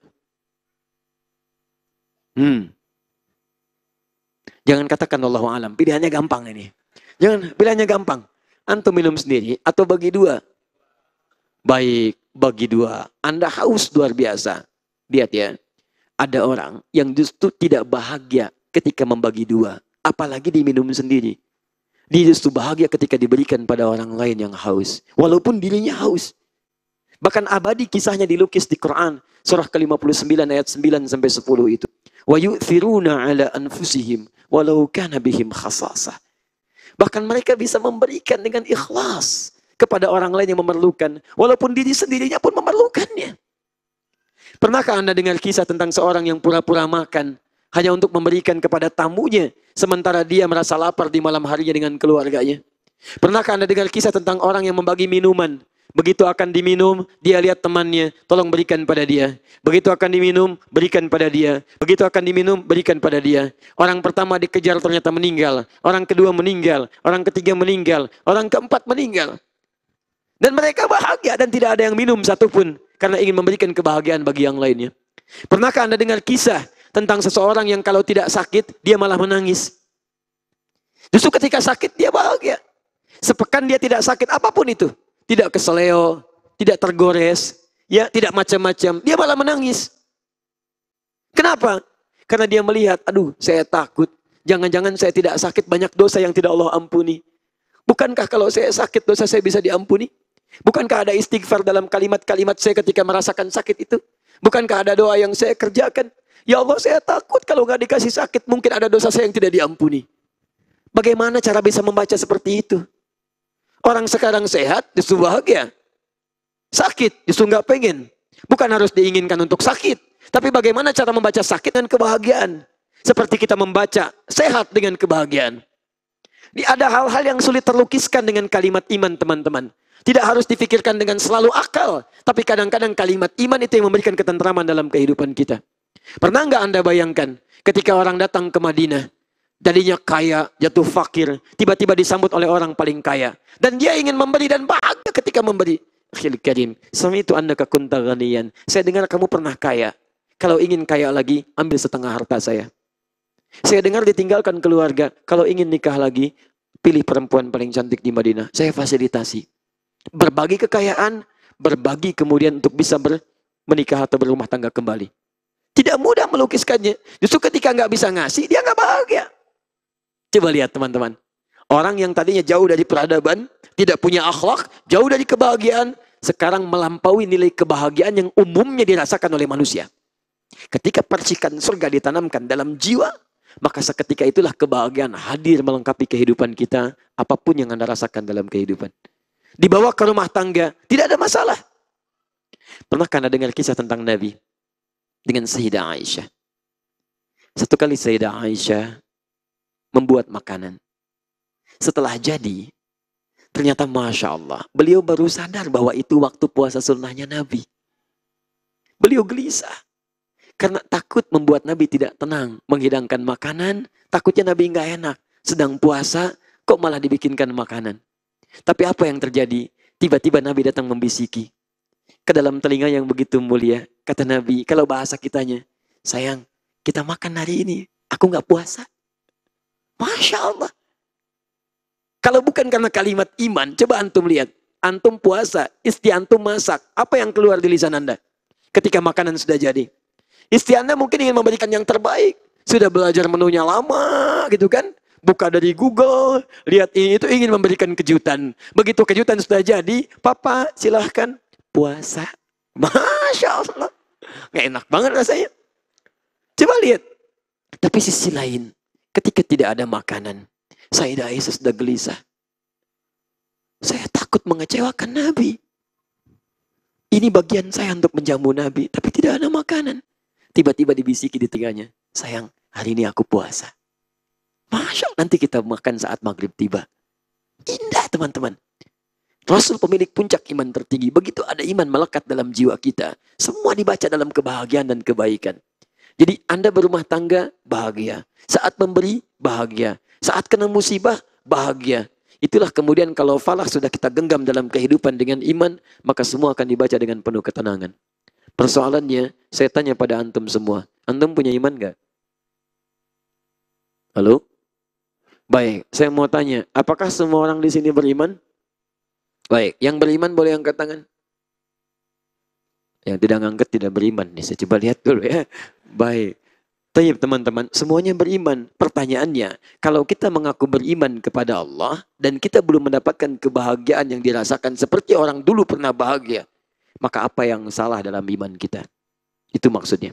Jangan katakan Allahu alam, pilihannya gampang ini. Jangan, pilihannya gampang. Antum minum sendiri atau bagi dua? Baik, bagi dua. Anda haus luar biasa. Lihat ya, ada orang yang justru tidak bahagia ketika membagi dua. Apalagi diminum sendiri. Dia justru bahagia ketika diberikan pada orang lain yang haus. Walaupun dirinya haus. Bahkan abadi kisahnya dilukis di Quran. Surah ke-59 ayat 9 sampai 10 itu. Wa yu'thiruna ala anfusihim walau kana bihim khasasah. Bahkan mereka bisa memberikan dengan ikhlas kepada orang lain yang memerlukan. Walaupun diri sendirinya pun memerlukannya. Pernahkah Anda dengar kisah tentang seorang yang pura-pura makan hanya untuk memberikan kepada tamunya, sementara dia merasa lapar di malam harinya dengan keluarganya? Pernahkah Anda dengar kisah tentang orang yang membagi minuman? Begitu akan diminum, dia lihat temannya, tolong berikan pada dia. Begitu akan diminum, berikan pada dia. Begitu akan diminum, berikan pada dia. Orang pertama dikejar ternyata meninggal. Orang kedua meninggal. Orang ketiga meninggal. Orang keempat meninggal. Dan mereka bahagia dan tidak ada yang minum satupun. Karena ingin memberikan kebahagiaan bagi yang lainnya. Pernahkah Anda dengar kisah tentang seseorang yang kalau tidak sakit, dia malah menangis? Justru ketika sakit, dia bahagia. Sepekan dia tidak sakit, apapun itu. Tidak keseleo, tidak tergores, ya tidak macam-macam. Dia malah menangis. Kenapa? Karena dia melihat, aduh saya takut. Jangan-jangan saya tidak sakit, banyak dosa yang tidak Allah ampuni. Bukankah kalau saya sakit, dosa saya bisa diampuni? Bukankah ada istighfar dalam kalimat-kalimat saya ketika merasakan sakit itu? Bukankah ada doa yang saya kerjakan? Ya Allah, saya takut kalau nggak dikasih sakit, mungkin ada dosa saya yang tidak diampuni. Bagaimana cara bisa membaca seperti itu? Orang sekarang sehat, justru bahagia. Sakit, justru nggak pengen. Bukan harus diinginkan untuk sakit. Tapi bagaimana cara membaca sakit dan kebahagiaan? Seperti kita membaca sehat dengan kebahagiaan. Ada hal-hal yang sulit terlukiskan dengan kalimat iman, teman-teman. Tidak harus difikirkan dengan selalu akal. Tapi kadang-kadang kalimat iman itu yang memberikan ketentraman dalam kehidupan kita. Pernah nggak Anda bayangkan ketika orang datang ke Madinah? Tadinya kaya, jatuh fakir, tiba-tiba disambut oleh orang paling kaya. Dan dia ingin memberi dan bahagia ketika memberi. akhil karim, sami'tu annaka kunta ghaniyan. Saya dengar kamu pernah kaya. Kalau ingin kaya lagi, ambil setengah harta saya. Saya dengar ditinggalkan keluarga. Kalau ingin nikah lagi, pilih perempuan paling cantik di Madinah. Saya fasilitasi. Berbagi kekayaan, berbagi kemudian untuk bisa menikah atau berumah tangga kembali. Tidak mudah melukiskannya. Justru ketika nggak bisa ngasih, dia nggak bahagia. Coba lihat teman-teman. Orang yang tadinya jauh dari peradaban, tidak punya akhlak, jauh dari kebahagiaan, sekarang melampaui nilai kebahagiaan yang umumnya dirasakan oleh manusia. Ketika percikan surga ditanamkan dalam jiwa, maka seketika itulah kebahagiaan hadir melengkapi kehidupan kita, apapun yang Anda rasakan dalam kehidupan. Dibawa ke rumah tangga, tidak ada masalah. Pernahkah Anda dengar kisah tentang Nabi dengan Sayyidah Aisyah? Satu kali Sayyidah Aisyah membuat makanan. Setelah jadi, ternyata Masya Allah, beliau baru sadar bahwa itu waktu puasa sunnahnya Nabi. Beliau gelisah. Karena takut membuat Nabi tidak tenang. Menghidangkan makanan, takutnya Nabi nggak enak. Sedang puasa, kok malah dibikinkan makanan. Tapi apa yang terjadi? Tiba-tiba Nabi datang membisiki. Ke dalam telinga yang begitu mulia. Kata Nabi, kalau bahasa kitanya, sayang, kita makan hari ini. Aku nggak puasa. Masya Allah. Kalau bukan karena kalimat iman, coba antum lihat. Antum puasa, istri antum masak. Apa yang keluar di lisan Anda? Ketika makanan sudah jadi. Istri Anda mungkin ingin memberikan yang terbaik. Sudah belajar menunya lama gitu kan. Buka dari Google, lihat ini itu ingin memberikan kejutan. Begitu kejutan sudah jadi, Papa silahkan puasa. Masya Allah. Nggak enak banget rasanya. Coba lihat. Tapi sisi lain, ketika tidak ada makanan, Sayyidah Aisyah sudah gelisah. Saya takut mengecewakan Nabi. Ini bagian saya untuk menjamu Nabi, tapi tidak ada makanan. Tiba-tiba dibisiki di telinganya, sayang, hari ini aku puasa. Masya Allah, nanti kita makan saat maghrib tiba. Indah teman-teman. Rasul pemilik puncak iman tertinggi. Begitu ada iman melekat dalam jiwa kita, semua dibaca dalam kebahagiaan dan kebaikan. Jadi Anda berumah tangga, bahagia. Saat memberi, bahagia. Saat kena musibah, bahagia. Itulah kemudian kalau falah sudah kita genggam dalam kehidupan dengan iman, maka semua akan dibaca dengan penuh ketenangan. Persoalannya, saya tanya pada antum semua. Antum punya iman nggak? Halo? Baik, saya mau tanya. Apakah semua orang di sini beriman? Baik, yang beriman boleh angkat tangan. Yang tidak angkat tidak beriman. Nih, saya coba lihat dulu ya. Baik. Tayyib teman-teman, semuanya beriman. Pertanyaannya, kalau kita mengaku beriman kepada Allah dan kita belum mendapatkan kebahagiaan yang dirasakan seperti orang dulu pernah bahagia, maka apa yang salah dalam iman kita? Itu maksudnya.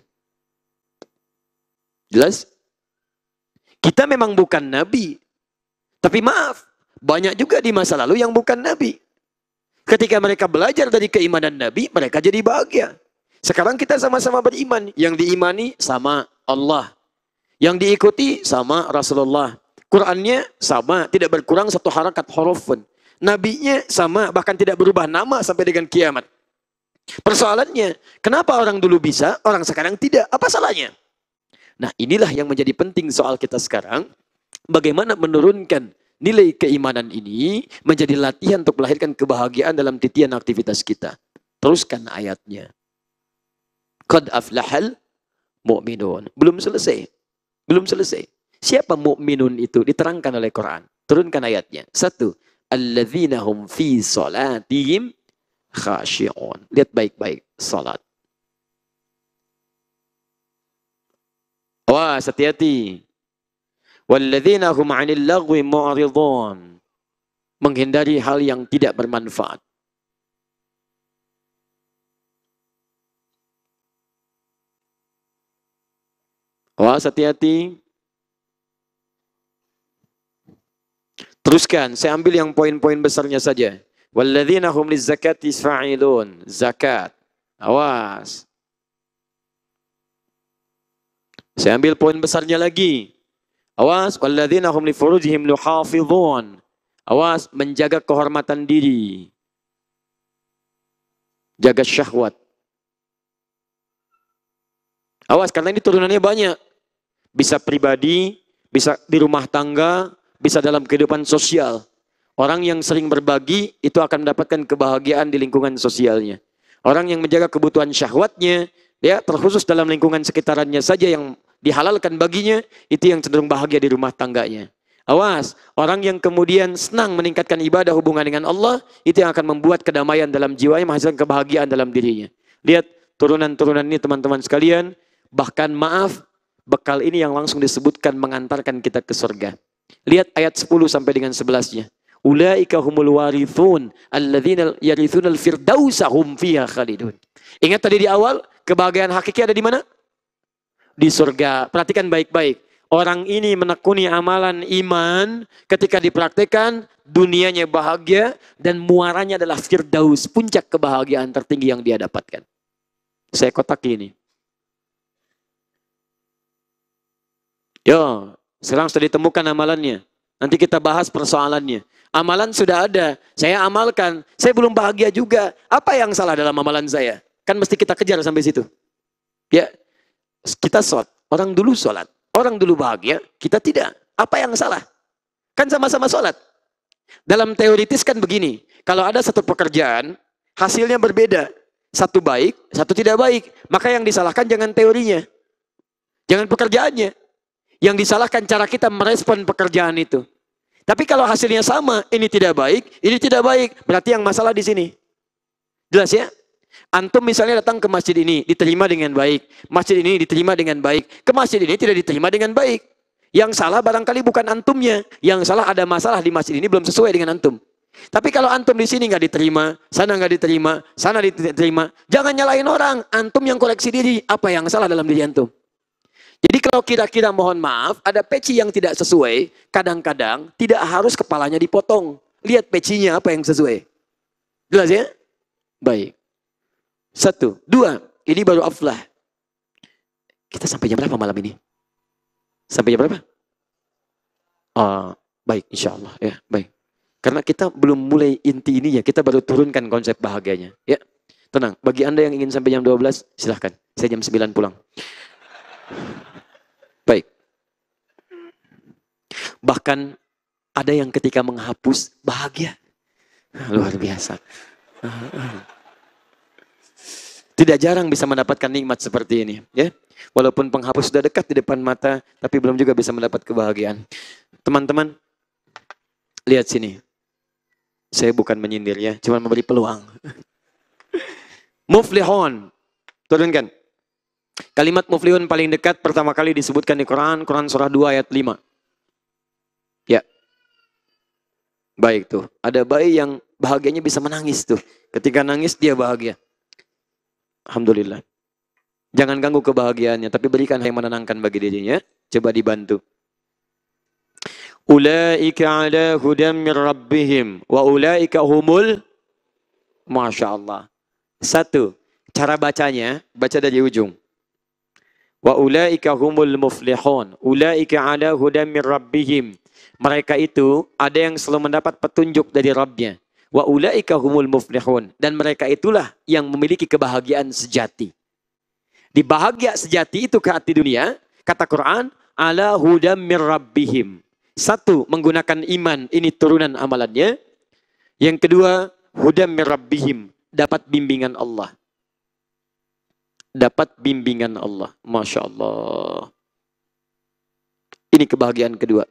Jelas? Kita memang bukan Nabi. Tapi maaf, banyak juga di masa lalu yang bukan Nabi. Ketika mereka belajar dari keimanan Nabi, mereka jadi bahagia. Sekarang kita sama-sama beriman. Yang diimani sama Allah. Yang diikuti sama Rasulullah. Qurannya sama, tidak berkurang satu harakat huruf pun. Nabinya sama, bahkan tidak berubah nama sampai dengan kiamat. Persoalannya, kenapa orang dulu bisa, orang sekarang tidak? Apa salahnya? Nah, inilah yang menjadi penting soal kita sekarang. Bagaimana menurunkan nilai keimanan ini menjadi latihan untuk melahirkan kebahagiaan dalam titian aktivitas kita. Teruskan ayatnya. Qad aflahal mu'minun. Belum selesai. Belum selesai. Siapa mu'minun itu? Diterangkan oleh Quran. Turunkan ayatnya. 1. Alladzina hum fi salatihim khashi'un. Lihat baik-baik salat. Awas, hati-hati. Walladzina hum 'anil lagwi mu'ridun. Menghindari hal yang tidak bermanfaat. Awas, hati-hati. Teruskan, saya ambil yang poin-poin besarnya saja. Walladzina hum lizzakati fa'ilun. Zakat. Awas. Saya ambil poin besarnya lagi. Awas, walladzina hum li furujihim yuhafizun. Awas, menjaga kehormatan diri. Jaga syahwat. Awas, karena ini turunannya banyak. Bisa pribadi, bisa di rumah tangga, bisa dalam kehidupan sosial. Orang yang sering berbagi itu akan mendapatkan kebahagiaan di lingkungan sosialnya. Orang yang menjaga kebutuhan syahwatnya, ya terkhusus dalam lingkungan sekitarannya saja yang dihalalkan baginya, itu yang cenderung bahagia di rumah tangganya. Awas, orang yang kemudian senang meningkatkan ibadah hubungan dengan Allah, itu yang akan membuat kedamaian dalam jiwanya, menghasilkan kebahagiaan dalam dirinya. Lihat turunan-turunan ini teman-teman sekalian, bahkan maaf, bekal ini yang langsung disebutkan mengantarkan kita ke surga. Lihat ayat 10 sampai dengan 11-nya. Ulaika humul warithun alladzina yarithunal firdausa hum fiha khalidun. Ingat tadi di awal, kebahagiaan hakiki ada di mana? Di surga. Perhatikan baik-baik. Orang ini menekuni amalan iman, ketika dipraktikkan dunianya bahagia dan muaranya adalah firdaus, puncak kebahagiaan tertinggi yang dia dapatkan. Saya kotak ini. Yo, sekarang sudah ditemukan amalannya. Nanti kita bahas persoalannya. Amalan sudah ada, saya amalkan, saya belum bahagia juga. Apa yang salah dalam amalan saya? Kan mesti kita kejar sampai situ. Ya, kita sholat, orang dulu sholat, orang dulu bahagia, kita tidak. Apa yang salah? Kan sama-sama sholat. Dalam teoritis kan begini, kalau ada satu pekerjaan, hasilnya berbeda. Satu baik, satu tidak baik. Maka yang disalahkan jangan teorinya. Jangan pekerjaannya. Yang disalahkan cara kita merespon pekerjaan itu. Tapi kalau hasilnya sama, ini tidak baik, berarti yang masalah di sini. Jelas ya? Antum misalnya datang ke masjid ini, diterima dengan baik. Masjid ini diterima dengan baik. Ke masjid ini tidak diterima dengan baik. Yang salah barangkali bukan antumnya. Yang salah ada masalah di masjid ini belum sesuai dengan antum. Tapi kalau antum di sini nggak diterima, sana nggak diterima, sana diterima, jangan nyalahin orang. Antum yang koreksi diri, apa yang salah dalam diri antum. Jadi kalau kira-kira mohon maaf, ada peci yang tidak sesuai, kadang-kadang tidak harus kepalanya dipotong. Lihat pecinya apa yang sesuai. Jelas ya? Baik. 1, 2, ini baru aflah. Kita sampai jam berapa malam ini? Sampai jam berapa? Baik, insya Allah. Ya, baik. Karena kita belum mulai inti ininya, kita baru turunkan konsep bahagianya. Ya, tenang. Bagi Anda yang ingin sampai jam 12, silahkan. Saya jam 9 pulang. Baik. Bahkan ada yang ketika menghapus bahagia. Luar biasa. Tidak jarang bisa mendapatkan nikmat seperti ini. Ya, walaupun penghapus sudah dekat di depan mata, tapi belum juga bisa mendapat kebahagiaan. Teman-teman, lihat sini. Saya bukan menyindir ya, cuma memberi peluang. Muflihun. Turunkan. Kalimat muflihun paling dekat pertama kali disebutkan di Quran surah 2 ayat 5. Ya. Baik tuh. Ada bayi yang bahagianya bisa menangis tuh. Ketika nangis dia bahagia. Alhamdulillah. Jangan ganggu kebahagiaannya, tapi berikan yang menenangkan bagi dirinya. Coba dibantu. Ulaika ala hudam mir rabbihim wa ulaika humul. Masya Allah. 1. Cara bacanya, baca dari ujung. Wa ulaika humul muflihun. Ulaika ala hudam mir rabbihim. Mereka itu ada yang selalu mendapat petunjuk dari Rabbnya. Wa ulaika humul muflihun. Dan mereka itulah yang memiliki kebahagiaan sejati. Di bahagia sejati itu di dunia, kata Quran, ala hudam mir rabbihim. 1, menggunakan iman, ini turunan amalannya. Yang kedua, hudam mir rabbihim, dapat bimbingan Allah. Dapat bimbingan Allah. Masya Allah. Ini kebahagiaan kedua.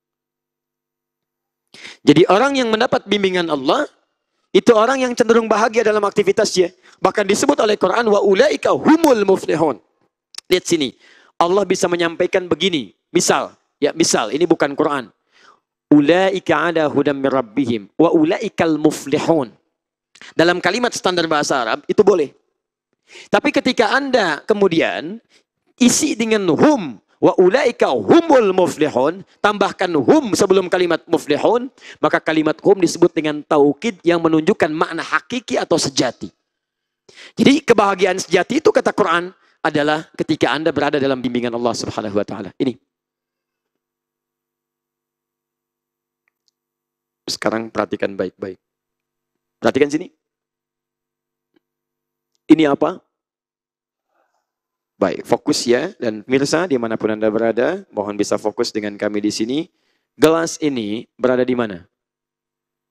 Jadi orang yang mendapat bimbingan Allah, itu orang yang cenderung bahagia dalam aktivitasnya. Bahkan disebut oleh Quran, wa ulaika humul muflihun. Lihat sini. Allah bisa menyampaikan begini. Misal, ini bukan Quran. Ulaika ala hudam mir rabbihim wa ulaikal muflihun. Dalam kalimat standar bahasa Arab, itu boleh. Tapi ketika Anda kemudian isi dengan hum, wa ulaika humul muflihun, tambahkan hum sebelum kalimat muflihun, maka kalimat hum disebut dengan taukid yang menunjukkan makna hakiki atau sejati. Jadi kebahagiaan sejati itu kata Quran adalah ketika Anda berada dalam bimbingan Allah Subhanahu wa taala. Ini. Sekarang perhatikan baik-baik. Perhatikan sini. Ini apa? Baik, fokus ya. Dan pemirsa dimanapun Anda berada, mohon bisa fokus dengan kami di sini. Gelas ini berada di mana?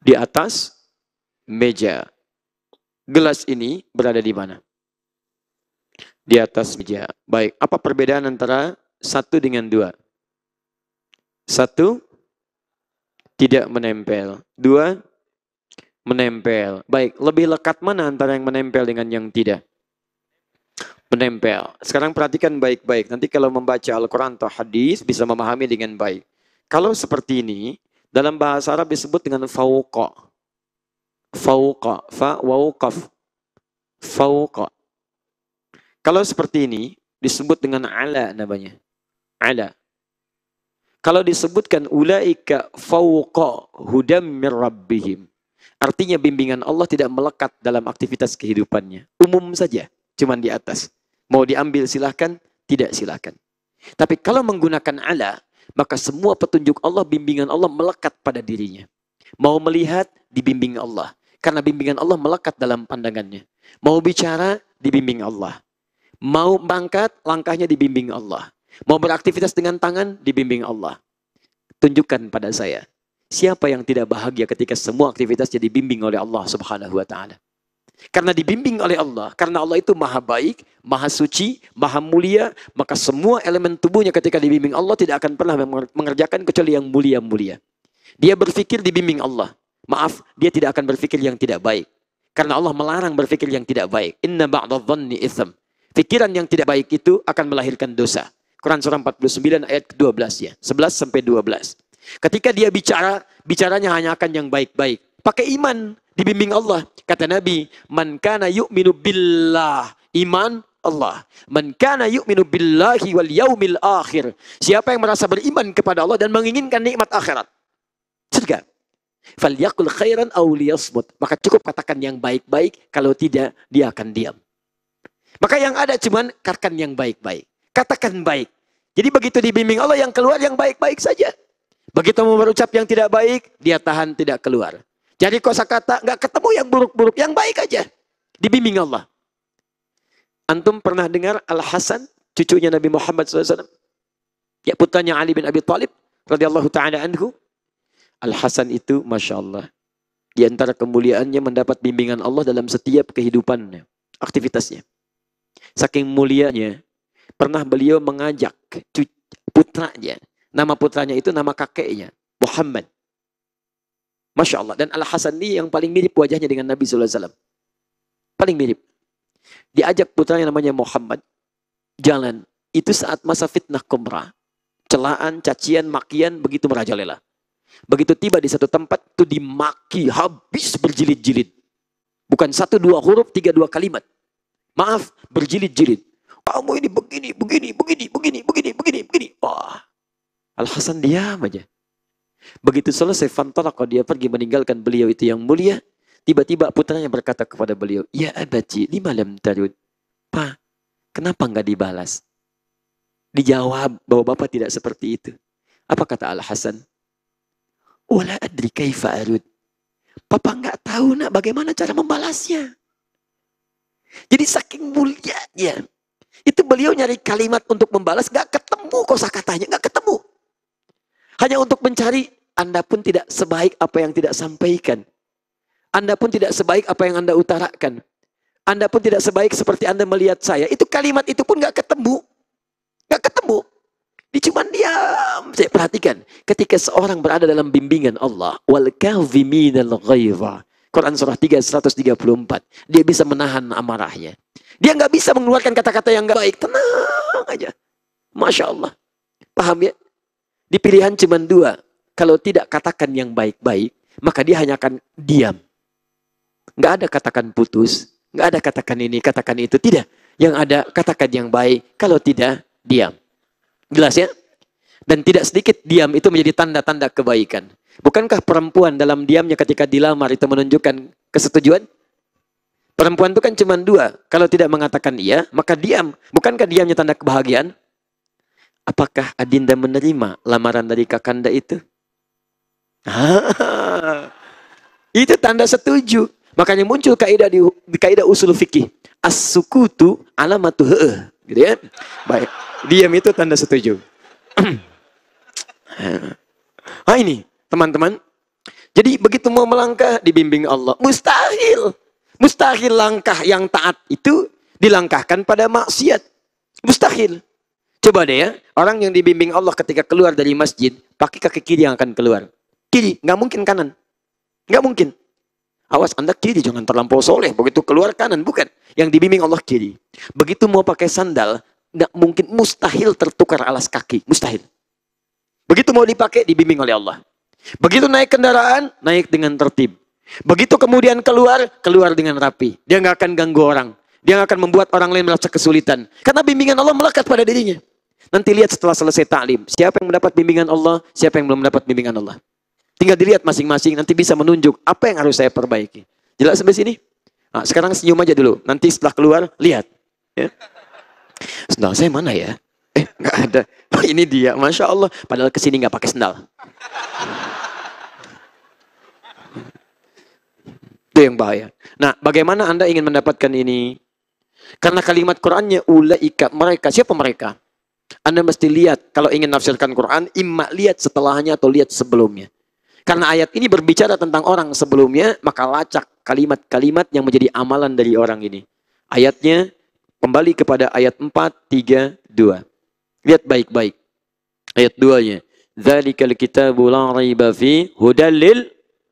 Di atas meja. Gelas ini berada di mana? Di atas meja. Baik, apa perbedaan antara 1 dengan 2? 1 tidak menempel. 2 menempel. Baik, lebih lekat mana antara yang menempel dengan yang tidak? Menempel. Sekarang perhatikan baik-baik. Nanti kalau membaca Al-Quran atau hadis bisa memahami dengan baik. Kalau seperti ini, dalam bahasa Arab disebut dengan fauqa. Fauqa. Fa, waw, qaf. Fauqa. Kalau seperti ini, disebut dengan ala namanya. Ala. Kalau disebutkan ulaika fauqa hudam min rabbihim. Artinya bimbingan Allah tidak melekat dalam aktivitas kehidupannya. Umum saja, cuman di atas. Mau diambil silahkan, tidak silahkan. Tapi kalau menggunakan ala, maka semua petunjuk Allah, bimbingan Allah melekat pada dirinya. Mau melihat, dibimbing Allah. Karena bimbingan Allah melekat dalam pandangannya. Mau bicara, dibimbing Allah. Mau bangkat, langkahnya dibimbing Allah. Mau beraktivitas dengan tangan, dibimbing Allah. Tunjukkan pada saya, siapa yang tidak bahagia ketika semua aktivitasnya dibimbing oleh Allah Subhanahu wa Ta'ala? Karena dibimbing oleh Allah, karena Allah itu maha baik, maha suci, maha mulia, maka semua elemen tubuhnya ketika dibimbing Allah tidak akan pernah mengerjakan kecuali yang mulia-mulia. Dia berpikir dibimbing Allah. Maaf, dia tidak akan berpikir yang tidak baik. Karena Allah melarang berpikir yang tidak baik. Inna ba'dadh-dhanni itsm. Pikiran yang tidak baik itu akan melahirkan dosa. Quran surah 49 ayat ke-12 ya. 11 sampai 12. Ketika dia bicara, bicaranya hanya akan yang baik-baik. Pakai iman, dibimbing Allah. Kata Nabi, man kana yu'minu billah, iman Allah. Man kana yu'minu billahi wal yaumil akhir. Siapa yang merasa beriman kepada Allah dan menginginkan nikmat akhirat, surga, falyaqul khairan aw liyasmut. Maka cukup katakan yang baik-baik, kalau tidak dia akan diam. Maka yang ada cuman katakan yang baik-baik. Katakan baik. Jadi begitu dibimbing Allah, yang keluar yang baik-baik saja. Begitu mau berucap yang tidak baik, dia tahan tidak keluar. Jadi kosakata nggak ketemu yang buruk-buruk, yang baik aja. Dibimbing Allah. Antum pernah dengar Al-Hasan, cucunya Nabi Muhammad SAW? Ya, putranya Ali bin Abi Thalib radhiyallahu ta'ala anhu. Al-Hasan itu, Masya Allah, di antara kemuliaannya mendapat bimbingan Allah dalam setiap kehidupannya, aktivitasnya. Saking mulianya, pernah beliau mengajak putranya, nama putranya itu nama kakeknya, Muhammad. Masya Allah. Dan Al-Hasan ini yang paling mirip wajahnya dengan Nabi SAW. Paling mirip. Diajak putranya namanya Muhammad. Jalan. Itu saat masa fitnah Qumrah. Celaan, cacian, makian, begitu merajalela. Begitu tiba di satu tempat, itu dimaki habis berjilid-jilid. Bukan 1, 2 huruf, 3, 2 kalimat. Maaf, berjilid-jilid. Kamu ini begini, begini, begini, begini, begini, begini, begini. Wah. Al-Hasan diam aja. Begitu selesai, fantalaqah, dia pergi meninggalkan beliau itu yang mulia. Tiba-tiba putranya berkata kepada beliau, ya abati, lima lam tarud. Pak, kenapa enggak dibalas? Dijawab bahwa bapak tidak seperti itu. Apa kata Al-Hasan? Wala adri kaifa arud. Papa enggak tahu nak bagaimana cara membalasnya. Jadi saking mulianya, itu beliau nyari kalimat untuk membalas, enggak ketemu kosakatanya, enggak ketemu. Hanya untuk mencari, Anda pun tidak sebaik apa yang tidak sampaikan. Anda pun tidak sebaik apa yang Anda utarakan. Anda pun tidak sebaik seperti Anda melihat saya. Itu kalimat itu pun gak ketemu. Gak ketemu. Dia cuma diam. Saya perhatikan. Ketika seorang berada dalam bimbingan Allah. Wal kadhiminal ghaidha. Quran surah 3, 134. Dia bisa menahan amarahnya. Dia gak bisa mengeluarkan kata-kata yang gak baik. Tenang aja. Masya Allah. Paham ya? Di pilihan cuma 2. Kalau tidak katakan yang baik-baik, maka dia hanya akan diam. Nggak ada katakan putus, nggak ada katakan ini, katakan itu. Tidak. Yang ada katakan yang baik, kalau tidak, diam. Jelas ya? Dan tidak sedikit diam itu menjadi tanda-tanda kebaikan. Bukankah perempuan dalam diamnya ketika dilamar itu menunjukkan kesetujuan? Perempuan itu kan cuma 2. Kalau tidak mengatakan iya, maka diam. Bukankah diamnya tanda kebahagiaan? Apakah Adinda menerima lamaran dari Kakanda itu? Itu tanda setuju. Makanya muncul kaidah di kaidah usul fikih. As-sukutu alamatu he'eh. Gitu ya. Baik. Diam itu tanda setuju. Ini, teman-teman. Jadi begitu mau melangkah, dibimbing Allah. Mustahil. Mustahil langkah yang taat itu dilangkahkan pada maksiat. Mustahil. Coba deh ya, orang yang dibimbing Allah ketika keluar dari masjid, pakai kaki kiri yang akan keluar. Kiri, nggak mungkin kanan. Nggak mungkin. Awas, Anda kiri, jangan terlampau soleh. Begitu keluar kanan, bukan. Yang dibimbing Allah kiri. Begitu mau pakai sandal, nggak mungkin, mustahil tertukar alas kaki. Mustahil. Begitu mau dipakai, dibimbing oleh Allah. Begitu naik kendaraan, naik dengan tertib. Begitu kemudian keluar, keluar dengan rapi. Dia nggak akan ganggu orang. Dia nggak akan membuat orang lain merasa kesulitan. Karena bimbingan Allah melekat pada dirinya. Nanti lihat setelah selesai ta'lim. Siapa yang mendapat bimbingan Allah, siapa yang belum mendapat bimbingan Allah. Tinggal dilihat masing-masing, nanti bisa menunjuk apa yang harus saya perbaiki. Jelas sampai sini? Nah, sekarang senyum aja dulu. Nanti setelah keluar, lihat. Ya. Sendal saya mana ya? Nggak ada. Oh, ini dia, Masya Allah. Padahal kesini nggak pakai sendal. Itu yang bahaya. Nah, bagaimana Anda ingin mendapatkan ini? Karena kalimat Qur'annya ulaika, mereka. Siapa mereka? Anda mesti lihat, kalau ingin nafsirkan Quran, imma lihat setelahnya atau lihat sebelumnya. Karena ayat ini berbicara tentang orang sebelumnya, maka lacak kalimat-kalimat yang menjadi amalan dari orang ini. Ayatnya kembali kepada ayat 4, 3, 2. Lihat baik-baik. Ayat 2-nya. Dzalikal kitabu la raiba fi hudal lil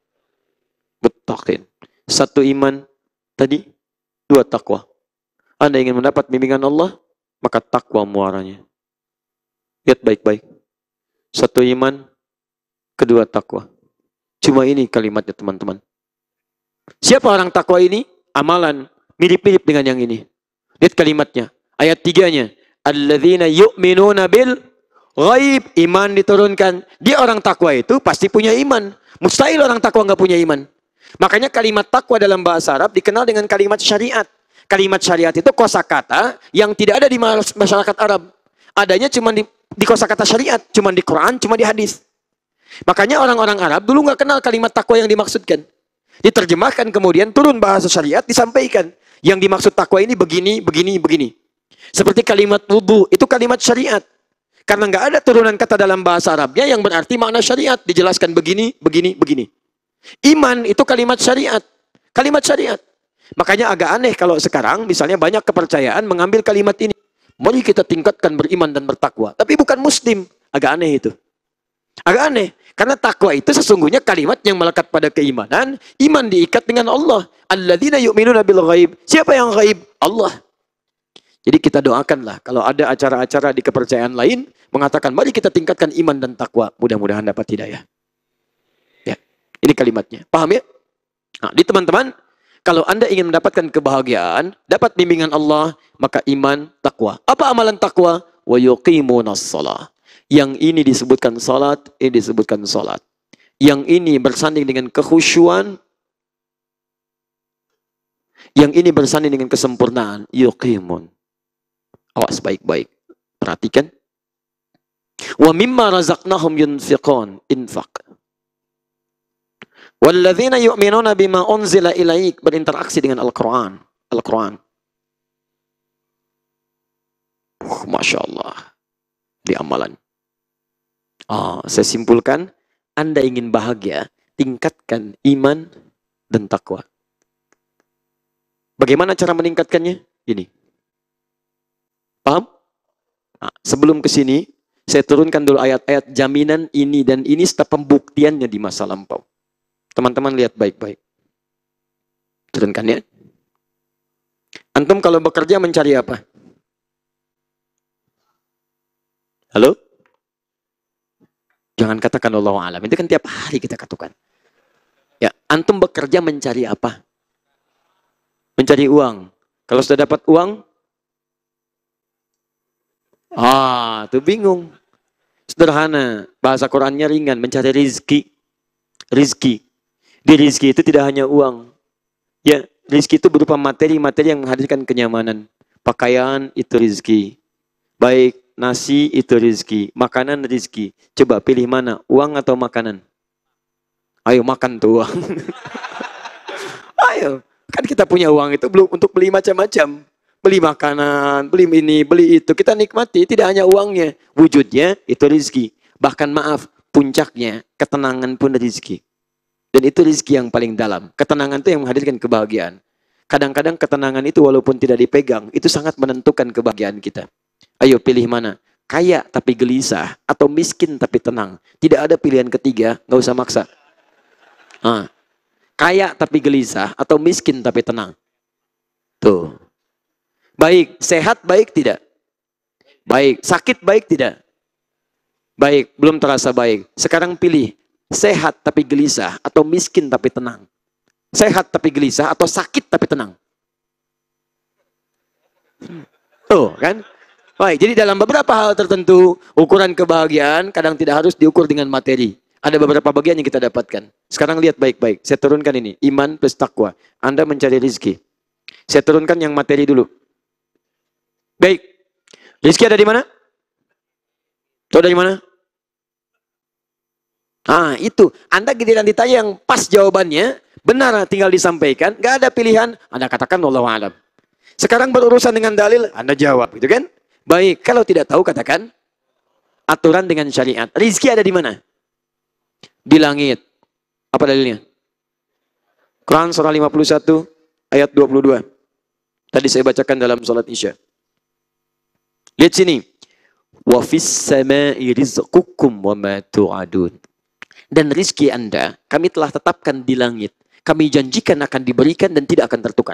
muttaqin. Satu iman tadi, dua takwa. Anda ingin mendapat bimbingan Allah, maka takwa muaranya. Lihat baik-baik. Satu iman, kedua takwa. Cuma ini kalimatnya teman-teman. Siapa orang takwa ini? Amalan. Mirip-mirip dengan yang ini. Lihat kalimatnya. Ayat 3-nya. Alladzina yu'minuna bil ghaib. Iman diturunkan. Dia orang takwa itu pasti punya iman. Mustahil orang takwa nggak punya iman. Makanya kalimat takwa dalam bahasa Arab dikenal dengan kalimat syariat. Kalimat syariat itu kosakata yang tidak ada di masyarakat Arab. Adanya cuma di kosakata syariat, cuma di Quran, cuma di hadis. Makanya orang-orang Arab dulu nggak kenal kalimat takwa yang dimaksudkan. Diterjemahkan kemudian turun bahasa syariat disampaikan. Yang dimaksud takwa ini begini, begini, begini. Seperti kalimat wudu, itu kalimat syariat. Karena nggak ada turunan kata dalam bahasa Arabnya yang berarti makna syariat. Dijelaskan begini, begini, begini. Iman itu kalimat syariat. Kalimat syariat. Makanya agak aneh kalau sekarang misalnya banyak kepercayaan mengambil kalimat ini. Mari kita tingkatkan beriman dan bertakwa. Tapi bukan muslim. Agak aneh itu. Agak aneh. Karena takwa itu sesungguhnya kalimat yang melekat pada keimanan. Iman diikat dengan Allah. Alladzina yu'minuna bil ghaib. Siapa yang ghaib? Allah. Jadi kita doakanlah. Kalau ada acara-acara di kepercayaan lain. Mengatakan mari kita tingkatkan iman dan takwa. Mudah-mudahan dapat hidayah. Ya. Ini kalimatnya. Paham ya? Nah, di teman-teman. Kalau Anda ingin mendapatkan kebahagiaan, dapat bimbingan Allah, maka iman, takwa. Apa amalan takwa? Wa yuqimunas shalah. Yang ini disebutkan salat, ini disebutkan salat. Yang ini bersanding dengan kekhusyuan, yang ini bersanding dengan kesempurnaan. Yuqimun. Awas baik-baik. Perhatikan. Wa mimma razaqnahum yunfiqun. Infaq. Walladzina yu'minuna bima unzila ilaik, berinteraksi dengan Al-Quran. Al-Quran. Masya Allah. Di amalan. Saya simpulkan, Anda ingin bahagia, tingkatkan iman dan takwa. Bagaimana cara meningkatkannya? Ini. Paham? Nah, sebelum ke sini, saya turunkan dulu ayat-ayat jaminan ini dan ini serta pembuktiannya di masa lampau. Teman-teman lihat baik-baik. Turunkan ya. Antum kalau bekerja mencari apa? Halo? Jangan katakan Allahu a'lam. Itu kan tiap hari kita katakan. Ya, antum bekerja mencari apa? Mencari uang. Kalau sudah dapat uang, tuh bingung. Sederhana. Bahasa Qurannya ringan. Mencari rizki. Rizki. Di rizki itu tidak hanya uang. Ya, rizki itu berupa materi-materi yang menghadirkan kenyamanan. Pakaian itu rizki. Baik, nasi itu rizki. Makanan rizki. Coba pilih mana? Uang atau makanan? Ayo makan tuh uang. Ayo. Kan kita punya uang itu belum untuk beli macam-macam. Beli makanan, beli ini, beli itu. Kita nikmati, tidak hanya uangnya. Wujudnya itu rizki. Bahkan maaf, puncaknya ketenangan pun rizki. Dan itu rezeki yang paling dalam. Ketenangan itu yang menghadirkan kebahagiaan. Kadang-kadang ketenangan itu walaupun tidak dipegang, itu sangat menentukan kebahagiaan kita. Ayo pilih mana? Kaya tapi gelisah, atau miskin tapi tenang. Tidak ada pilihan ketiga, nggak usah maksa. Kaya tapi gelisah, atau miskin tapi tenang. Tuh. Baik, sehat baik tidak? Baik, sakit baik tidak? Baik, belum terasa baik. Sekarang pilih, sehat tapi gelisah, atau miskin tapi tenang. Sehat tapi gelisah, atau sakit tapi tenang. Tuh, kan? Baik, jadi dalam beberapa hal tertentu, ukuran kebahagiaan kadang tidak harus diukur dengan materi. Ada beberapa bagian yang kita dapatkan. Sekarang lihat baik-baik. Saya turunkan ini, iman plus takwa. Anda mencari rezeki. Saya turunkan yang materi dulu. Baik. Rezeki ada di mana? Tahu dari mana? Itu. Anda giliran ditanya yang pas jawabannya, benar tinggal disampaikan, nggak ada pilihan, Anda katakan wallahu a'lam. Sekarang berurusan dengan dalil, Anda jawab, gitu kan? Baik, kalau tidak tahu katakan aturan dengan syariat. Rizki ada di mana? Di langit. Apa dalilnya? Quran surah 51 ayat 22. Tadi saya bacakan dalam salat Isya. Lihat sini. Wa fis sama'i rizqukum wa ma tu'adun. Dan rizki Anda kami telah tetapkan di langit. Kami janjikan akan diberikan dan tidak akan tertukar.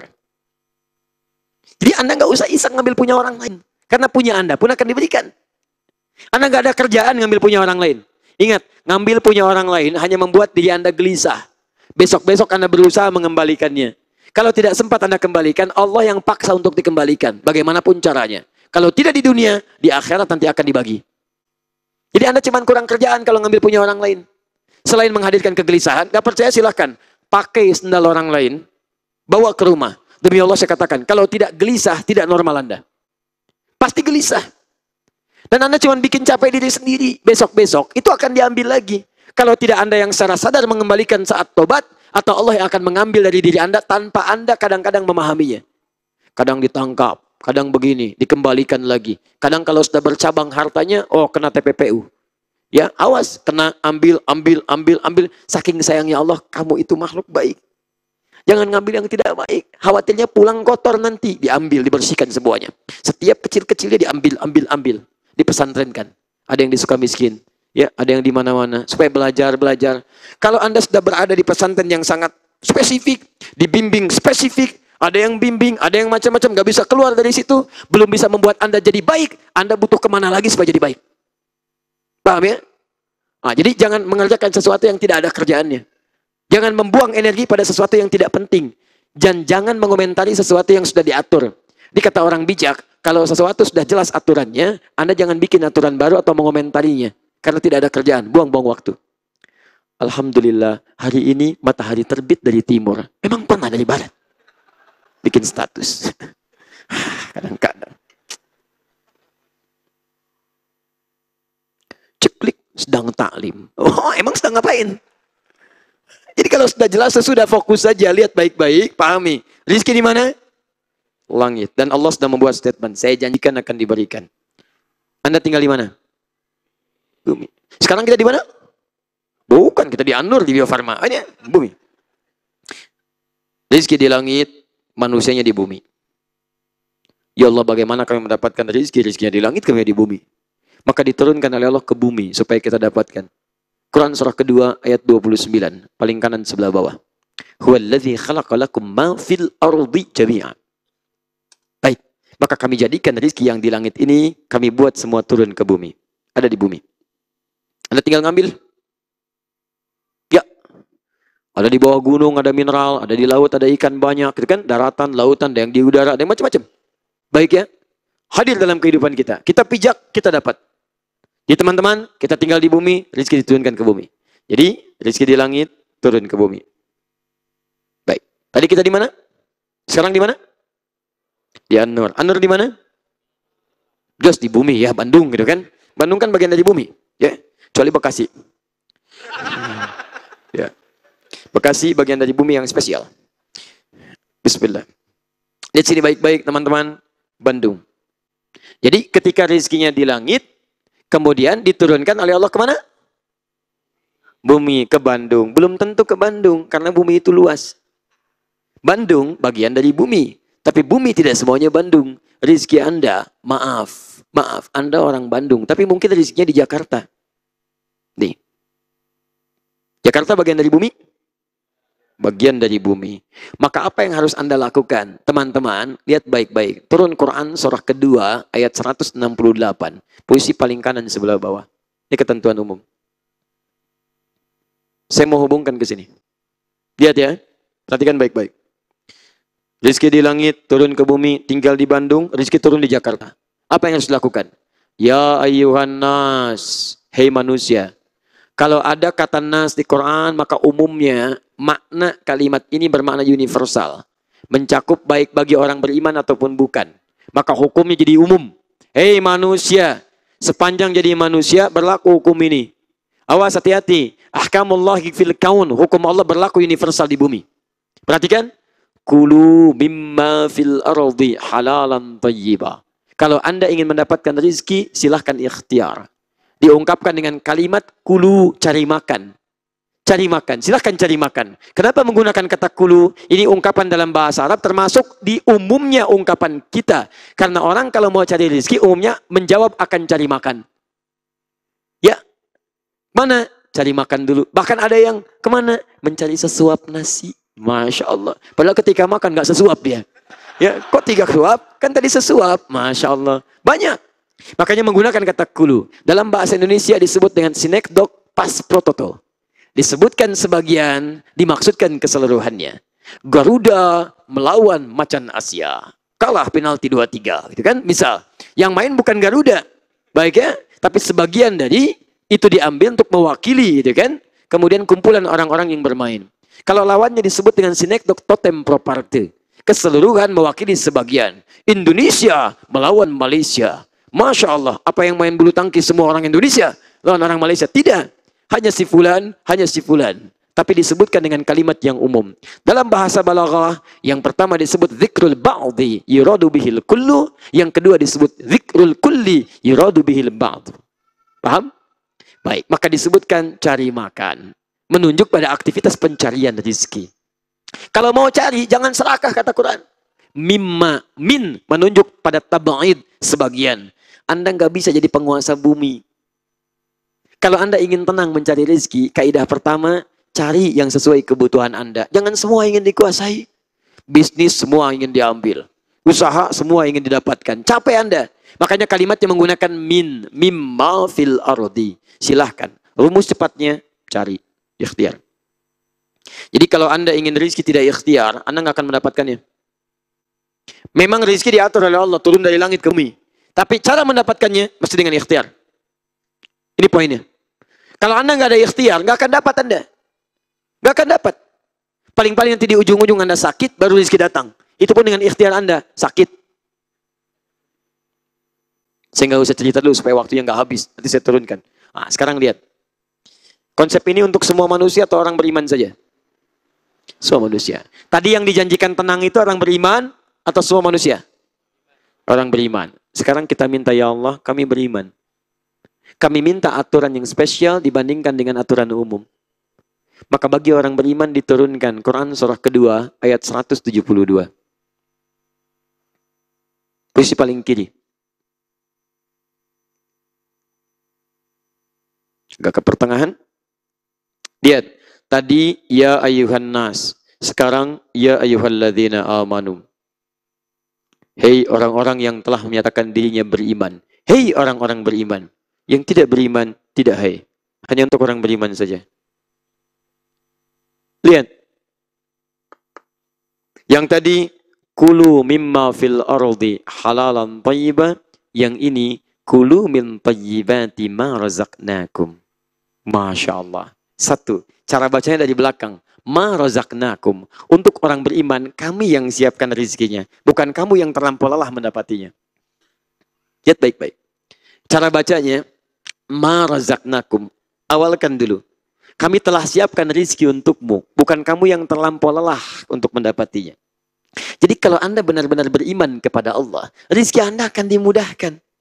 Jadi Anda nggak usah iseng ngambil punya orang lain. Karena punya Anda pun akan diberikan. Anda nggak ada kerjaan ngambil punya orang lain. Ingat, ngambil punya orang lain hanya membuat diri Anda gelisah. Besok-besok Anda berusaha mengembalikannya. Kalau tidak sempat Anda kembalikan, Allah yang paksa untuk dikembalikan. Bagaimanapun caranya. Kalau tidak di dunia, di akhirat nanti akan dibagi. Jadi Anda cuma kurang kerjaan kalau ngambil punya orang lain. Selain menghadirkan kegelisahan, nggak percaya silahkan. Pakai sendal orang lain, bawa ke rumah. Demi Allah saya katakan, kalau tidak gelisah, tidak normal Anda. Pasti gelisah. Dan Anda cuma bikin capek diri sendiri. Besok-besok itu akan diambil lagi. Kalau tidak Anda yang secara sadar mengembalikan saat tobat, atau Allah yang akan mengambil dari diri Anda tanpa Anda kadang-kadang memahaminya. Kadang ditangkap, kadang begini, dikembalikan lagi. Kadang kalau sudah bercabang hartanya, oh kena TPPU. Ya, awas, kena ambil. Saking sayangnya Allah, kamu itu makhluk baik. Jangan ngambil yang tidak baik. Khawatirnya pulang kotor nanti. Diambil, dibersihkan semuanya. Setiap kecil-kecilnya diambil. Dipesantrenkan. Ada yang di Sukamiskin. Ya, ada yang di mana-mana. Supaya belajar. Kalau Anda sudah berada di pesantren yang sangat spesifik. Dibimbing spesifik. Ada yang bimbing, ada yang macam-macam. Gak bisa keluar dari situ. Belum bisa membuat Anda jadi baik. Anda butuh kemana lagi supaya jadi baik. Paham ya? Jadi jangan mengerjakan sesuatu yang tidak ada kerjaannya. Jangan membuang energi pada sesuatu yang tidak penting. Dan jangan mengomentari sesuatu yang sudah diatur. Ini kata orang bijak, kalau sesuatu sudah jelas aturannya, Anda jangan bikin aturan baru atau mengomentarinya. Karena tidak ada kerjaan, buang-buang waktu. Alhamdulillah, hari ini matahari terbit dari timur. Emang pernah dari barat? Bikin status. Kadang-kadang. Ceklik, sedang taklim. Oh, emang sedang ngapain? Jadi kalau sudah jelas, sudah fokus saja, lihat baik-baik, pahami. Rizki di mana? Langit. Dan Allah sudah membuat statement, saya janjikan akan diberikan. Anda tinggal di mana? Bumi. Sekarang kita di mana? Bukan, kita di An-Nur, di Bio Farma. Ini bumi. Rizki di langit, manusianya di bumi. Ya Allah, bagaimana kami mendapatkan rizki? Rizkinya di langit, kami di bumi. Maka diturunkan oleh Allah ke bumi, supaya kita dapatkan. Quran surah kedua ayat 29, paling kanan sebelah bawah. Huwallazi khalaqa lakum ma fil ardi jami'an. Baik, maka kami jadikan rezeki yang di langit ini, kami buat semua turun ke bumi. Ada di bumi. Anda tinggal ngambil. Ya. Ada di bawah gunung, ada mineral, ada di laut, ada ikan banyak, gitu kan? Daratan, lautan, ada yang di udara, ada yang macam-macam. Baik ya. Hadir dalam kehidupan kita. Kita pijak, kita dapat. Jadi teman-teman, kita tinggal di bumi, rezeki diturunkan ke bumi. Jadi, rezeki di langit, turun ke bumi. Baik. Tadi kita di mana? Sekarang di mana? Di An-Nur. An-Nur di mana? Jos di bumi ya, Bandung gitu kan. Bandung kan bagian dari bumi. Ya. Kecuali Bekasi. Ya. Bekasi bagian dari bumi yang spesial. Bismillah. Lihat sini baik-baik teman-teman. Bandung. Jadi ketika rezekinya di langit, kemudian diturunkan oleh Allah kemana? Bumi ke Bandung. Belum tentu ke Bandung, karena bumi itu luas. Bandung bagian dari bumi. Tapi bumi tidak semuanya Bandung. Rizki Anda, maaf, Anda orang Bandung. Tapi mungkin rizkinya di Jakarta. Nih. Jakarta bagian dari bumi? Bagian dari bumi. Maka apa yang harus Anda lakukan? Teman-teman, lihat baik-baik. Turun Quran surah kedua ayat 168. Posisi paling kanan sebelah bawah. Ini ketentuan umum. Saya mau hubungkan ke sini. Lihat ya. Perhatikan baik-baik. Rizki di langit, turun ke bumi, tinggal di Bandung, rizki turun di Jakarta. Apa yang harus dilakukan? Ya ayyuhan nas, hei manusia. Kalau ada kata nas di Quran, maka umumnya makna kalimat ini bermakna universal. Mencakup baik bagi orang beriman ataupun bukan. Maka hukumnya jadi umum. Hei manusia, sepanjang jadi manusia berlaku hukum ini. Awas hati-hati. Ahkamullahi fil kaun, hukum Allah berlaku universal di bumi. Perhatikan. Kulu mimma fil ardi halalan tayyiba. Kalau Anda ingin mendapatkan rizki, silahkan ikhtiar. Diungkapkan dengan kalimat kulu, cari makan. Cari makan, silahkan cari makan. Kenapa menggunakan kata kulu? Ini ungkapan dalam bahasa Arab termasuk di umumnya ungkapan kita. Karena orang kalau mau cari rizki umumnya menjawab akan cari makan. Ya, mana? Cari makan dulu. Bahkan ada yang kemana? Mencari sesuap nasi. Masya Allah. Padahal ketika makan nggak sesuap dia. Ya, kok 3 suap? Kan tadi sesuap. Masya Allah. Banyak. Makanya menggunakan kata kulu. Dalam bahasa Indonesia disebut dengan sinekdok pas prototo. Disebutkan sebagian, dimaksudkan keseluruhannya. Garuda melawan macan Asia. Kalah penalti 2-3. Gitu kan? Misal, yang main bukan Garuda. Baik ya? Tapi sebagian dari itu diambil untuk mewakili. Gitu kan? Kemudian kumpulan orang-orang yang bermain. Kalau lawannya disebut dengan sinekdok totem proparte. Keseluruhan mewakili sebagian. Indonesia melawan Malaysia. Masya Allah. Apa yang main bulu tangkis semua orang Indonesia? Lawan orang Malaysia? Tidak. Hanya si fulan, hanya si fulan. Tapi disebutkan dengan kalimat yang umum. Dalam bahasa balaghah, yang pertama disebut zikrul ba'di yuradu bihil kullu. Yang kedua disebut zikrul kulli yuradu bihil ba'du. Paham? Baik. Maka disebutkan cari makan. Menunjuk pada aktivitas pencarian rezeki. Kalau mau cari, jangan serakah kata Quran. Mimma, min, menunjuk pada tab'id, sebagian. Anda nggak bisa jadi penguasa bumi. Kalau Anda ingin tenang mencari rezeki, kaidah pertama, cari yang sesuai kebutuhan Anda. Jangan semua ingin dikuasai. Bisnis semua ingin diambil. Usaha semua ingin didapatkan. Capek Anda. Makanya kalimatnya menggunakan min, mimma fil ardi. Silahkan. Rumus cepatnya, cari. Ikhtiar. Jadi kalau Anda ingin rezeki tidak ikhtiar, Anda nggak akan mendapatkannya. Memang rezeki diatur oleh Allah, turun dari langit ke bumi. Tapi cara mendapatkannya mesti dengan ikhtiar. Ini poinnya. Kalau Anda nggak ada ikhtiar, nggak akan dapat Anda. Nggak akan dapat. Paling-paling nanti di ujung-ujung Anda sakit, baru rezeki datang. Itu pun dengan ikhtiar Anda, sakit. Saya nggak usah cerita dulu supaya waktunya nggak habis. Nanti saya turunkan. Nah, sekarang lihat. Konsep ini untuk semua manusia atau orang beriman saja? Semua manusia. Tadi yang dijanjikan tenang itu orang beriman atau semua manusia? Orang beriman. Sekarang kita minta, ya Allah, kami beriman. Kami minta aturan yang spesial dibandingkan dengan aturan umum. Maka bagi orang beriman diturunkan Quran surah kedua ayat 172. Posisi paling kiri. Agak ke pertengahan. Lihat, tadi ya ayyuhan nas, sekarang ya ayyuhalladzina amanu. Hei orang-orang yang telah menyatakan dirinya beriman. Hei orang-orang beriman. Yang tidak beriman, tidak hai. Hanya untuk orang beriman saja. Lihat. Yang tadi kulu mimma fil ardi halalan thayyiba, yang ini kulu min thayyibati ma razaqnakum. Masya Allah. Satu, cara bacanya dari belakang. Ma razaqnakum. Untuk orang beriman, kami yang siapkan rezekinya. Bukan kamu yang terlampau lelah mendapatinya. Lihat baik-baik. Cara bacanya, ma razaqnakum. Awalkan dulu. Kami telah siapkan rezeki untukmu. Bukan kamu yang terlampau lelah untuk mendapatinya. Jadi kalau Anda benar-benar beriman kepada Allah, rezeki Anda akan dimudahkan.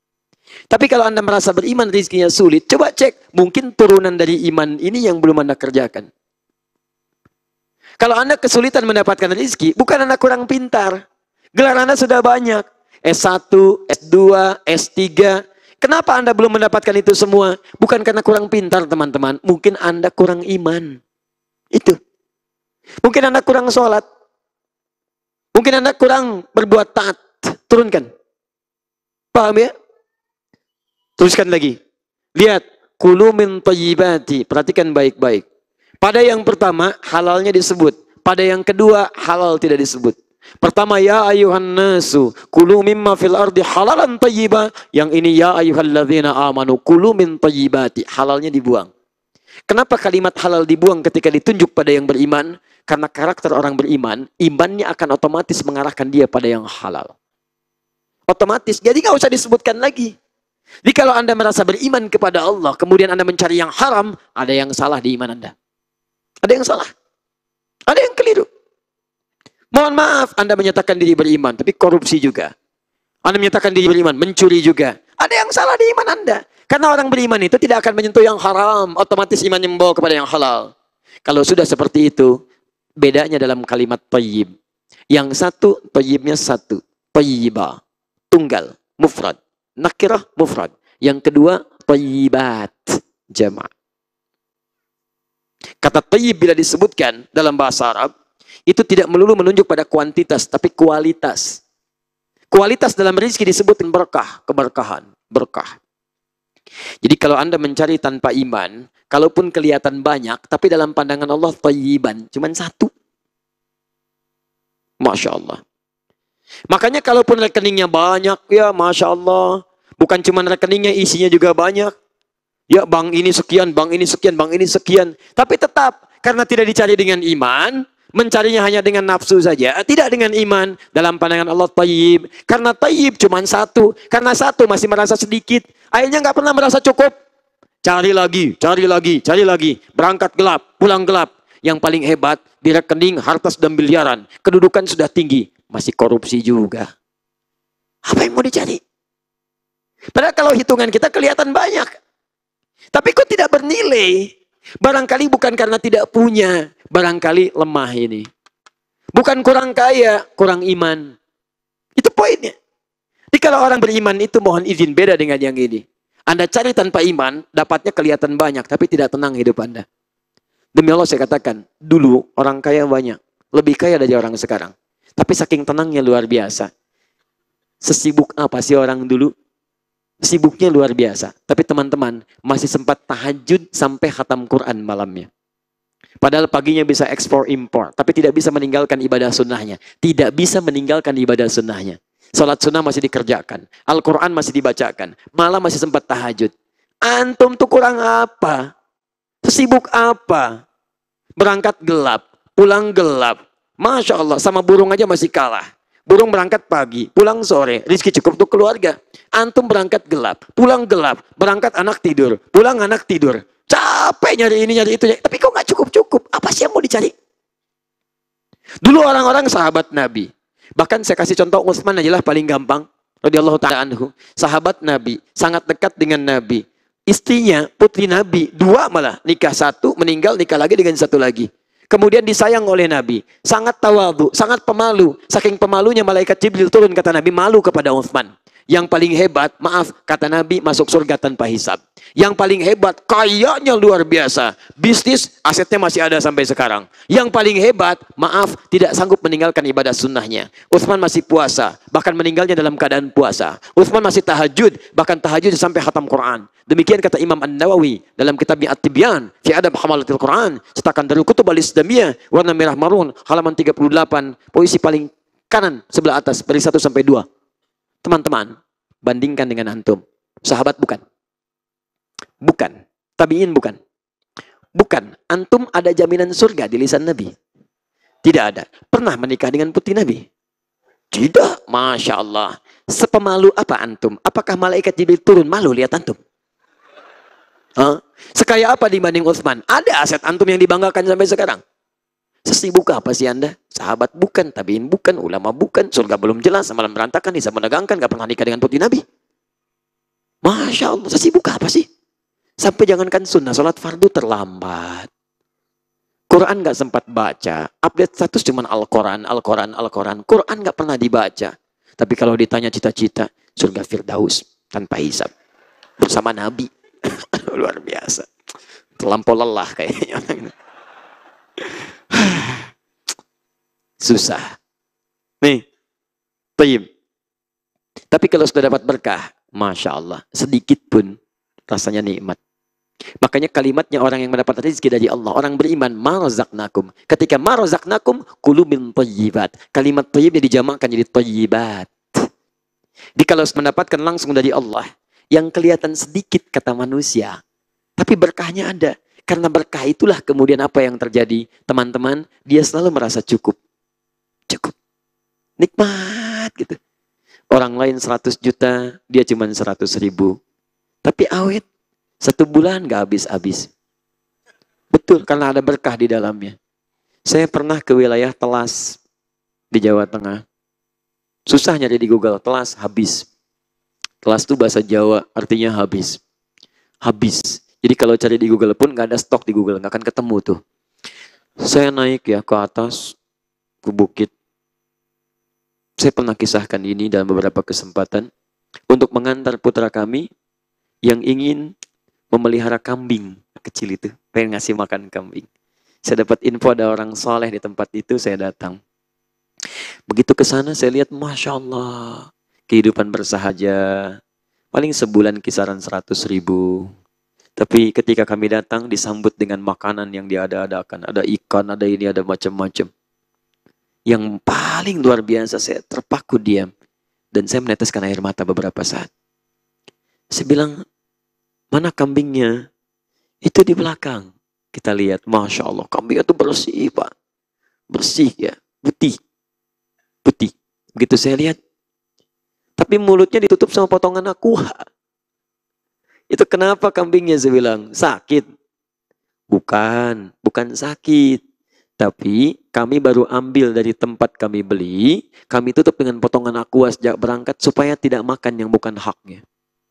Tapi kalau Anda merasa beriman rezekinya sulit, coba cek. Mungkin turunan dari iman ini yang belum Anda kerjakan. Kalau Anda kesulitan mendapatkan rezeki, bukan Anda kurang pintar. Gelar Anda sudah banyak. S1, S2, S3. Kenapa Anda belum mendapatkan itu semua? Bukan karena kurang pintar, teman-teman. Mungkin Anda kurang iman. Itu. Mungkin Anda kurang sholat. Mungkin Anda kurang berbuat taat. Turunkan. Paham ya? Tuliskan lagi. Lihat. Kulu min thayyibati. Perhatikan baik-baik. Pada yang pertama, halalnya disebut. Pada yang kedua, halal tidak disebut. Pertama, ya ayuhan nasu. Kulu mimma fil ardi halalan thayyiba. Yang ini, ya ayuhalladzina amanu. Kulu min thayyibati. Halalnya dibuang. Kenapa kalimat halal dibuang ketika ditunjuk pada yang beriman? Karena karakter orang beriman, imannya akan otomatis mengarahkan dia pada yang halal. Otomatis. Jadi nggak usah disebutkan lagi. Jadi kalau Anda merasa beriman kepada Allah, kemudian Anda mencari yang haram, ada yang salah di iman Anda. Ada yang salah. Ada yang keliru. Mohon maaf, Anda menyatakan diri beriman, tapi korupsi juga. Anda menyatakan diri beriman, mencuri juga. Ada yang salah di iman Anda. Karena orang beriman itu tidak akan menyentuh yang haram. Otomatis imannya membawa kepada yang halal. Kalau sudah seperti itu, bedanya dalam kalimat thayyib. Yang satu, thayyibnya satu. Thayyiba. Tunggal. Mufrad. Nakirah mufrad. Yang kedua, thayyibat. Jama'. Kata thayyib bila disebutkan dalam bahasa Arab, itu tidak melulu menunjuk pada kuantitas, tapi kualitas. Kualitas dalam rezeki disebut berkah, keberkahan, berkah. Jadi kalau Anda mencari tanpa iman, kalaupun kelihatan banyak, tapi dalam pandangan Allah thayyiban, cuman satu. Masya Allah. Makanya kalaupun rekeningnya banyak, ya Masya Allah. Bukan cuma rekeningnya, isinya juga banyak. Ya bank ini sekian, bank ini sekian, bank ini sekian. Tapi tetap, karena tidak dicari dengan iman, mencarinya hanya dengan nafsu saja, tidak dengan iman. Dalam pandangan Allah thayyib. Karena thayyib cuma satu. Karena satu masih merasa sedikit. Akhirnya nggak pernah merasa cukup. Cari lagi, cari lagi, cari lagi. Berangkat gelap, pulang gelap. Yang paling hebat, di rekening harta sudah miliaran. Kedudukan sudah tinggi. Masih korupsi juga. Apa yang mau dicari? Padahal kalau hitungan kita kelihatan banyak. Tapi kok tidak bernilai? Barangkali bukan karena tidak punya. Barangkali lemah ini. Bukan kurang kaya, kurang iman. Itu poinnya. Jadi kalau orang beriman itu mohon izin beda dengan yang ini. Anda cari tanpa iman, dapatnya kelihatan banyak. Tapi tidak tenang hidup Anda. Demi Allah saya katakan, dulu orang kaya banyak. Lebih kaya dari orang sekarang. Tapi saking tenangnya luar biasa. Sesibuk apa sih orang dulu? Sibuknya luar biasa. Tapi teman-teman masih sempat tahajud sampai khatam Quran malamnya. Padahal paginya bisa ekspor impor. Tapi tidak bisa meninggalkan ibadah sunnahnya. Tidak bisa meninggalkan ibadah sunnahnya. Salat sunnah masih dikerjakan. Al-Quran masih dibacakan. Malam masih sempat tahajud. Antum tuh kurang apa? Sibuk apa? Berangkat gelap. Pulang gelap. Masya Allah, sama burung aja masih kalah. Burung berangkat pagi, pulang sore, rezeki cukup untuk keluarga. Antum berangkat gelap, pulang gelap, berangkat anak tidur, pulang anak tidur. Capek nyari ini, nyari itu. Tapi kok nggak cukup-cukup? Apa sih yang mau dicari? Dulu orang-orang sahabat Nabi. Bahkan saya kasih contoh Utsman aja lah paling gampang. Radhiyallahu ta'ala anhu. Sahabat Nabi, sangat dekat dengan Nabi. Istrinya, putri Nabi, dua malah. Nikah satu, meninggal, nikah lagi dengan satu lagi. Kemudian disayang oleh Nabi. Sangat tawadhu, sangat pemalu. Saking pemalunya malaikat Jibril turun, kata Nabi, malu kepada Utsman. Yang paling hebat, maaf, kata Nabi, masuk surga tanpa hisab. Yang paling hebat, kayanya luar biasa. Bisnis, asetnya masih ada sampai sekarang. Yang paling hebat, maaf, tidak sanggup meninggalkan ibadah sunnahnya. Utsman masih puasa, bahkan meninggalnya dalam keadaan puasa. Utsman masih tahajud, bahkan tahajud sampai khatam Quran. Demikian kata Imam An-Nawawi dalam kitabnya At-Tibyan fi Adab Hamalatil Quran, cetakan Darul Kutub Al-Islamiyah, warna merah marun, halaman 38, posisi paling kanan sebelah atas, dari 1 sampai 2. Teman-teman, bandingkan dengan antum. Sahabat bukan. Bukan. Tabi'in bukan. Bukan. Antum ada jaminan surga di lisan Nabi? Tidak ada. Pernah menikah dengan putri Nabi? Tidak. Masya Allah. Sepemalu apa antum? Apakah malaikat Jibril turun malu lihat antum? Sekaya apa dibanding Utsman? Ada aset antum yang dibanggakan sampai sekarang? Sesibuk apa sih Anda? Sahabat bukan, tabiin bukan, ulama bukan, surga belum jelas, malam berantakan, hisab menegangkan, gak pernah nikah dengan putri Nabi. Masya Allah, sesibuk apa sih? Sampai jangankan sunnah, sholat fardu terlambat. Quran nggak sempat baca. Update status cuman Al-Quran, Al-Quran, Al-Quran. Quran nggak pernah dibaca. Tapi kalau ditanya cita-cita, surga Firdaus tanpa hisab. Bersama Nabi. Luar biasa. Terlampau lelah kayaknya. Susah. Nih. Tayyib. Tapi kalau sudah dapat berkah, Masya Allah, sedikit pun rasanya nikmat. Makanya kalimatnya orang yang mendapat rezeki dari Allah, orang beriman, ma razaqnakum. Ketika ma razaqnakum, kulu min thayyibat. Kalimat thayyib dijamakkan jadi thayyibat. Jadi kalau mendapatkan langsung dari Allah, yang kelihatan sedikit kata manusia, tapi berkahnya ada. Karena berkah itulah kemudian apa yang terjadi. Teman-teman, dia selalu merasa cukup. Cukup. Nikmat gitu. Orang lain 100 juta, dia cuma 100 ribu. Tapi awet, 1 bulan gak habis-habis. Betul, karena ada berkah di dalamnya. Saya pernah ke wilayah Telas di Jawa Tengah. Susah nyari di Google, Telas habis. Telas itu bahasa Jawa, artinya habis. Habis. Jadi kalau cari di Google pun gak ada stok di Google, gak akan ketemu tuh. Saya naik ya ke atas, ke bukit. Saya pernah kisahkan ini dalam beberapa kesempatan untuk mengantar putra kami yang ingin memelihara kambing kecil itu, pengen ngasih makan kambing. Saya dapat info ada orang soleh di tempat itu, saya datang. Begitu ke sana saya lihat, Masya Allah, kehidupan bersahaja, paling sebulan kisaran 100 ribu. Tapi ketika kami datang disambut dengan makanan yang diada-adakan, ada ikan, ada ini, ada macam-macam. Yang paling luar biasa, saya terpaku diam. Dan saya meneteskan air mata beberapa saat. Saya bilang, mana kambingnya? Itu di belakang. Kita lihat, Masya Allah, kambingnya itu bersih, Pak. Bersih ya, putih. Putih. Begitu saya lihat. Tapi mulutnya ditutup sama potongan aqua. Itu kenapa kambingnya? Saya bilang, sakit. Bukan sakit. Tapi kami baru ambil dari tempat kami beli, kami tutup dengan potongan aqua sejak berangkat supaya tidak makan yang bukan haknya.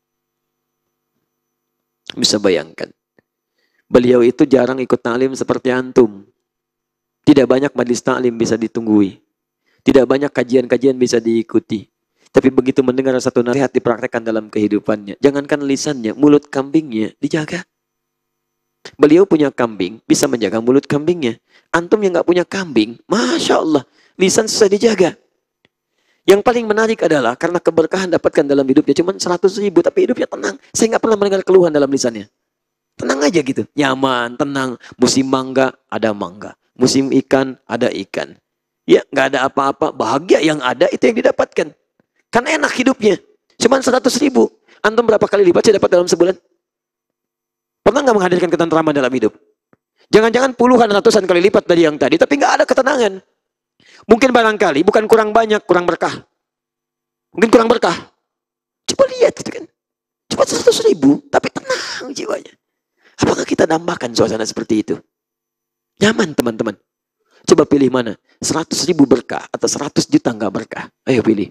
Bisa bayangkan. Beliau itu jarang ikut ta'lim seperti antum. Tidak banyak majelis ta'lim bisa ditunggui. Tidak banyak kajian-kajian bisa diikuti. Tapi begitu mendengar satu nasihat dipraktekkan dalam kehidupannya. Jangankan lisannya, mulut kambingnya dijaga. Beliau punya kambing, bisa menjaga mulut kambingnya. Antum yang nggak punya kambing, Masya Allah, lisan susah dijaga. Yang paling menarik adalah karena keberkahan dapatkan dalam hidupnya cuma 100 ribu, tapi hidupnya tenang. Saya nggak pernah mendengar keluhan dalam lisannya. Tenang aja gitu, nyaman, tenang. Musim mangga, ada mangga. Musim ikan, ada ikan. Ya, nggak ada apa-apa, bahagia yang ada itu yang didapatkan. Kan enak hidupnya, cuma 100 ribu. Antum berapa kali lipat saya dapat dalam sebulan? Pernah nggak menghadirkan ketentraman dalam hidup? Jangan-jangan puluhan ratusan kali lipat dari yang tadi, tapi nggak ada ketenangan. Mungkin barangkali bukan kurang banyak, kurang berkah. Mungkin kurang berkah. Coba lihat itu kan. Coba 100 ribu, tapi tenang jiwanya. Apakah kita nambahkan suasana seperti itu? Nyaman teman-teman. Coba pilih mana? 100 ribu berkah atau 100 juta nggak berkah? Ayo pilih.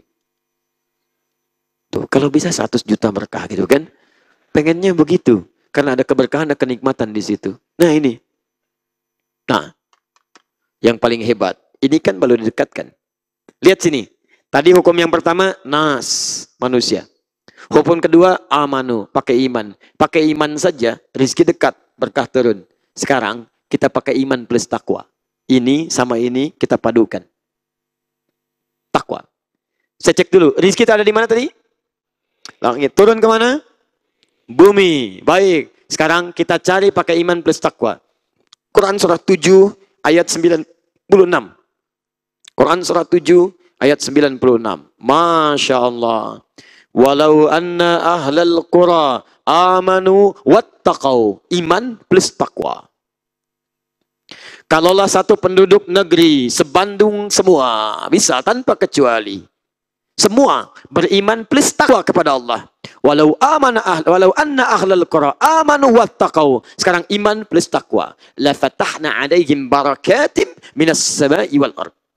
Tuh, kalau bisa 100 juta berkah gitu kan. Pengennya begitu. Karena ada keberkahan, ada kenikmatan di situ. Nah ini. Nah, yang paling hebat. Ini kan baru didekatkan. Lihat sini. Tadi hukum yang pertama, nas, manusia. Hukum kedua, amanu, pakai iman. Pakai iman saja, rezeki dekat, berkah turun. Sekarang, kita pakai iman plus takwa. Ini sama ini kita padukan. Takwa. Saya cek dulu, rezeki kita ada di mana tadi? Langit. Turun kemana? Bumi. Baik. Sekarang kita cari pakai iman plus takwa. Quran surah 7 ayat 96. Quran surah 7 ayat 96. Masya Allah. Walau anna ahlal qura amanu wattaqau. Iman plus takwa. Kalaulah satu penduduk negeri sebandung semua, bisa tanpa kecuali. Semua beriman plus takwa kepada Allah. Walau anna ahlal qura amanu wattaqau. Sekarang iman plus takwa. La fatahna alaihim barakatim minas sama'i wal ard.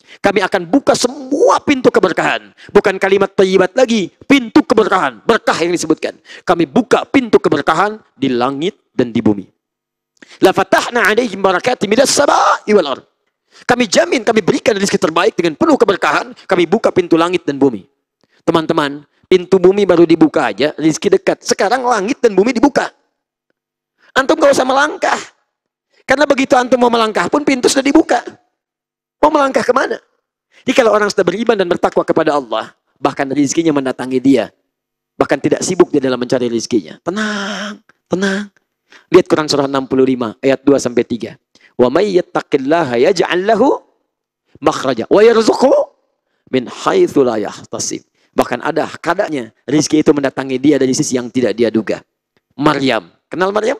Kami akan buka semua pintu keberkahan. Bukan kalimat thayyibat lagi, pintu keberkahan. Berkah yang disebutkan. Kami buka pintu keberkahan di langit dan di bumi. La fatahna alaihim barakatim minas sama'i wal ardh. Kami jamin, kami berikan rezeki terbaik dengan penuh keberkahan. Kami buka pintu langit dan bumi. Teman-teman, pintu bumi baru dibuka aja, rezeki dekat. Sekarang langit dan bumi dibuka. Antum gak usah melangkah. Karena begitu antum mau melangkah pun pintu sudah dibuka. Mau melangkah kemana? Jadi kalau orang sudah beriman dan bertakwa kepada Allah, bahkan rezekinya mendatangi dia. Bahkan tidak sibuk dia dalam mencari rezekinya. Tenang, tenang. Lihat Quran surah 65 ayat 2 sampai 3. Wa may yattaqillaha yaj'al lahu makhraja wa yarzuqhu min haitsu la yahtasib. Bahkan ada kadanya rezeki itu mendatangi dia dari sisi yang tidak dia duga. Maryam, kenal Maryam?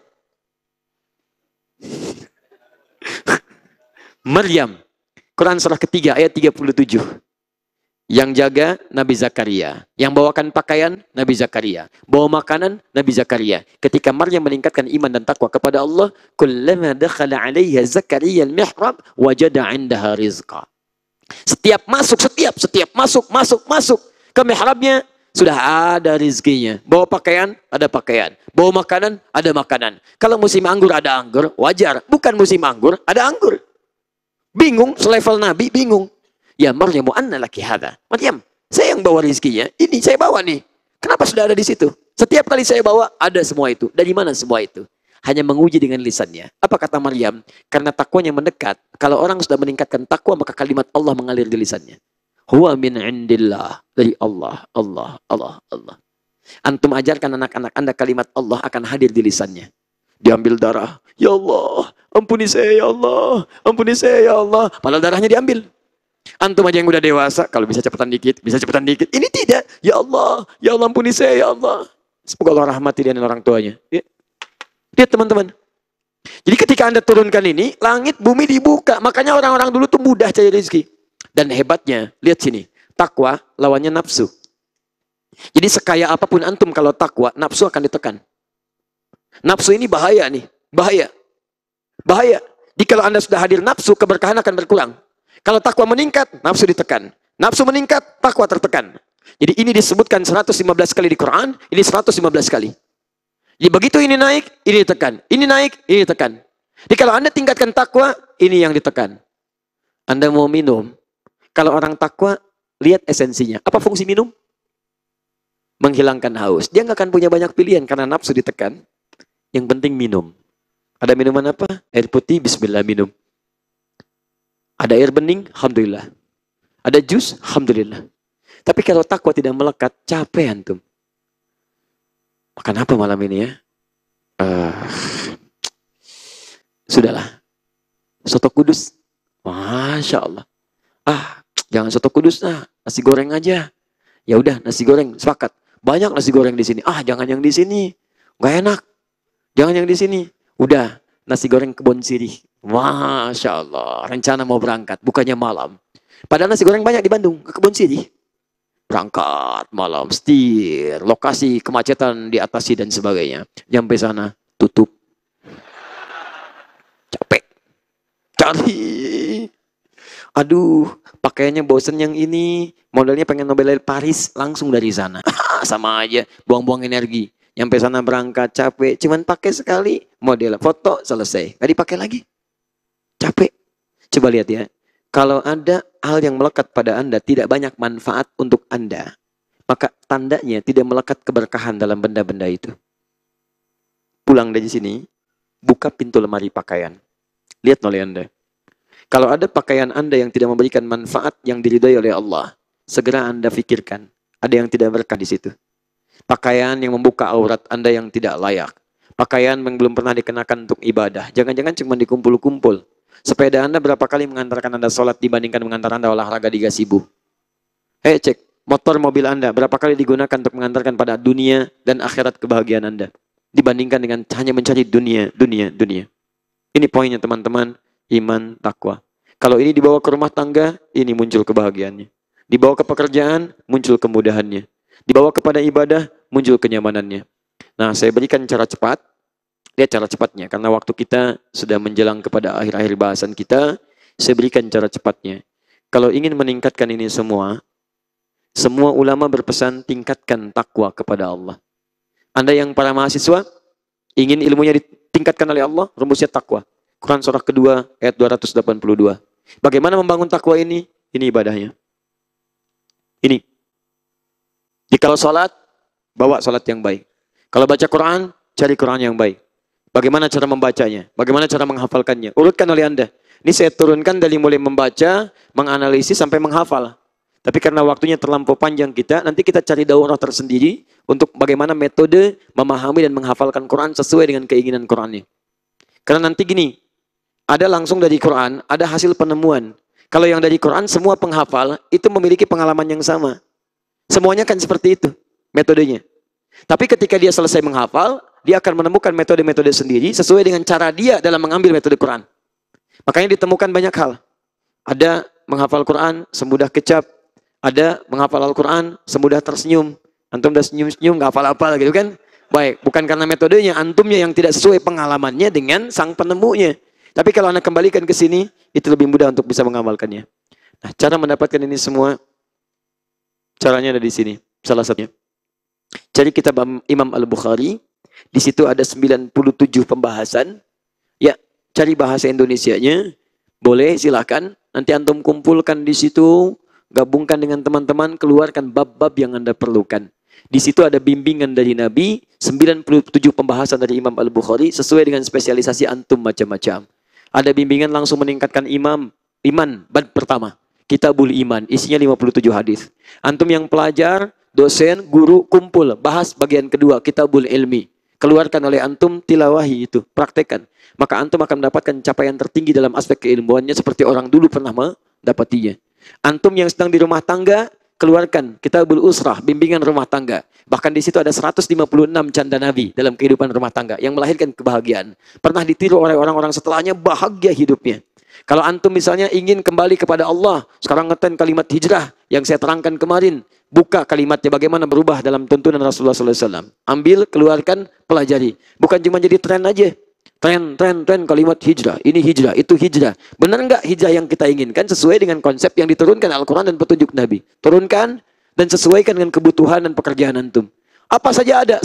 Maryam, Quran surah ketiga ayat 37. Yang jaga Nabi Zakaria, yang bawakan pakaian Nabi Zakaria, bawa makanan Nabi Zakaria. Ketika Maryam meningkatkan iman dan takwa kepada Allah, kullama dakhala 'alaiha Zakaria al-mihrab wajada 'indaha rizqa. Setiap masuk ke mihrabnya sudah ada rizkinya. Bawa pakaian, ada pakaian. Bawa makanan, ada makanan. Kalau musim anggur ada anggur, wajar. Bukan musim anggur, ada anggur. Bingung, selevel Nabi bingung. Ya Maryam, anna laki hadha. Maryam, saya yang bawa rizkinya. Ini saya bawa nih. Kenapa sudah ada di situ? Setiap kali saya bawa, ada semua itu. Dari mana semua itu? Hanya menguji dengan lisannya. Apa kata Maryam? Karena takwanya mendekat. Kalau orang sudah meningkatkan takwa, maka kalimat Allah mengalir di lisannya. Huwa min indillah. Dari Allah, Allah, Allah, Allah. Antum ajarkan anak-anak Anda kalimat Allah akan hadir di lisannya. Diambil darah. Ya Allah, ampuni saya ya Allah. Ampuni saya ya Allah. Padahal darahnya diambil. Antum aja yang udah dewasa, kalau bisa cepetan dikit, bisa cepetan dikit. Ini tidak. Ya Allah ampuni saya ya Allah. Semoga Allah rahmati dia dan orang tuanya. Lihat teman-teman. Jadi ketika Anda turunkan ini, langit bumi dibuka. Makanya orang-orang dulu tuh mudah cari rezeki. Dan hebatnya, lihat sini. Takwa lawannya nafsu. Jadi sekaya apapun antum kalau takwa, nafsu akan ditekan. Nafsu ini bahaya nih. Bahaya. Bahaya. Jadi kalau Anda sudah hadir nafsu, keberkahan akan berkurang. Kalau takwa meningkat, nafsu ditekan. Nafsu meningkat, takwa tertekan. Jadi ini disebutkan 115 kali di Quran, ini 115 kali. Jadi begitu ini naik, ini ditekan. Ini naik, ini ditekan. Jadi kalau Anda tingkatkan takwa, ini yang ditekan. Anda mau minum. Kalau orang takwa, lihat esensinya. Apa fungsi minum? Menghilangkan haus. Dia nggak akan punya banyak pilihan karena nafsu ditekan. Yang penting minum. Ada minuman apa? Air putih, bismillah minum. Ada air bening, alhamdulillah. Ada jus, alhamdulillah. Tapi kalau takwa tidak melekat, capek antum. Makan apa malam ini ya? Sudahlah. Soto Kudus. Masya Allah. Jangan soto Kudus, nasi goreng aja. Ya udah, nasi goreng, sepakat. Banyak nasi goreng di sini. Jangan yang di sini. Gak enak. Jangan yang di sini. Udah, nasi goreng Kebon Sirih. Masya Allah, rencana mau berangkat, bukannya malam. Padahal nasi goreng banyak di Bandung, ke Kebon Sirih. Berangkat malam, setir, lokasi kemacetan diatasi dan sebagainya. Sampai sana, tutup. Capek. Cari. Aduh, pakaiannya bosen yang ini, modelnya pengen Nobel Paris, langsung dari sana. Sama aja, buang-buang energi. Sampai sana berangkat, capek, cuman pakai sekali, model, foto, selesai. Gak dipakai lagi. Capek. Coba lihat ya. Kalau ada hal yang melekat pada Anda, tidak banyak manfaat untuk Anda, maka tandanya tidak melekat keberkahan dalam benda-benda itu. Pulang dari sini, buka pintu lemari pakaian. Lihat oleh Anda. Kalau ada pakaian Anda yang tidak memberikan manfaat yang diridhai oleh Allah, segera Anda pikirkan. Ada yang tidak berkah di situ. Pakaian yang membuka aurat Anda yang tidak layak. Pakaian yang belum pernah dikenakan untuk ibadah. Jangan-jangan cuma dikumpul-kumpul. Sepeda Anda berapa kali mengantarkan Anda sholat dibandingkan mengantar Anda olahraga di gazebo? Cek, motor mobil Anda berapa kali digunakan untuk mengantarkan pada dunia dan akhirat kebahagiaan Anda? Dibandingkan dengan hanya mencari dunia. Ini poinnya teman-teman, iman, takwa. Kalau ini dibawa ke rumah tangga, ini muncul kebahagiaannya. Dibawa ke pekerjaan, muncul kemudahannya. Dibawa kepada ibadah, muncul kenyamanannya. Nah, saya berikan cara cepat. Lihat cara cepatnya, karena waktu kita sudah menjelang kepada akhir-akhir bahasan kita, saya berikan cara cepatnya. Kalau ingin meningkatkan ini semua ulama berpesan tingkatkan takwa kepada Allah. Anda yang para mahasiswa, ingin ilmunya ditingkatkan oleh Allah, rumusnya takwa. Quran surah kedua ayat 282. Bagaimana membangun takwa ini? Ini ibadahnya. Ini. Jika sholat, bawa sholat yang baik. Kalau baca Quran, cari Quran yang baik. Bagaimana cara membacanya? Bagaimana cara menghafalkannya? Urutkan oleh Anda. Ini saya turunkan dari mulai membaca, menganalisis, sampai menghafal. Tapi karena waktunya terlampau panjang kita, nanti kita cari daurah tersendiri untuk bagaimana metode memahami dan menghafalkan Quran sesuai dengan keinginan Qurannya. Karena nanti gini, ada langsung dari Quran, ada hasil penemuan. Kalau yang dari Quran, semua penghafal itu memiliki pengalaman yang sama. Semuanya kan seperti itu metodenya. Tapi ketika dia selesai menghafal, dia akan menemukan metode-metode sendiri sesuai dengan cara dia dalam mengambil metode Quran. Makanya ditemukan banyak hal. Ada menghafal Quran semudah kecap, ada menghafal Al-Quran semudah tersenyum. Antum udah senyum-senyum, nggak hafal-hafal gitu kan? Baik, bukan karena metodenya, antumnya yang tidak sesuai pengalamannya dengan sang penemunya. Tapi kalau Anda kembalikan ke sini, itu lebih mudah untuk bisa mengamalkannya. Nah, cara mendapatkan ini semua, caranya ada di sini. Salah satunya. Cari kitab Imam Al-Bukhari, di situ ada 97 pembahasan. Ya, cari bahasa Indonesianya, boleh silakan. Nanti antum kumpulkan di situ, gabungkan dengan teman-teman, keluarkan bab-bab yang Anda perlukan. Di situ ada bimbingan dari Nabi, 97 pembahasan dari Imam Al-Bukhari, sesuai dengan spesialisasi antum macam-macam. Ada bimbingan langsung meningkatkan iman, bab pertama. Kitabul Iman, isinya 57 hadis. Antum yang pelajar, dosen, guru, kumpul, bahas bagian kedua, Kitabul Ilmi. Keluarkan oleh antum, tilawahi itu, praktekkan. Maka antum akan mendapatkan capaian tertinggi dalam aspek keilmuannya seperti orang dulu pernah mendapatinya. Antum yang sedang di rumah tangga, keluarkan Kitabul Usrah, bimbingan rumah tangga. Bahkan di situ ada 156 canda Nabi dalam kehidupan rumah tangga yang melahirkan kebahagiaan. Pernah ditiru oleh orang-orang setelahnya, bahagia hidupnya. Kalau antum misalnya ingin kembali kepada Allah, sekarang ngeten kalimat hijrah yang saya terangkan kemarin, buka kalimatnya bagaimana berubah dalam tuntunan Rasulullah SAW. Ambil, keluarkan, pelajari. Bukan cuma jadi tren aja. Tren kalimat hijrah, ini hijrah, itu hijrah. Benar nggak hijrah yang kita inginkan sesuai dengan konsep yang diturunkan Al-Quran dan petunjuk Nabi? Turunkan dan sesuaikan dengan kebutuhan dan pekerjaan antum. Apa saja ada?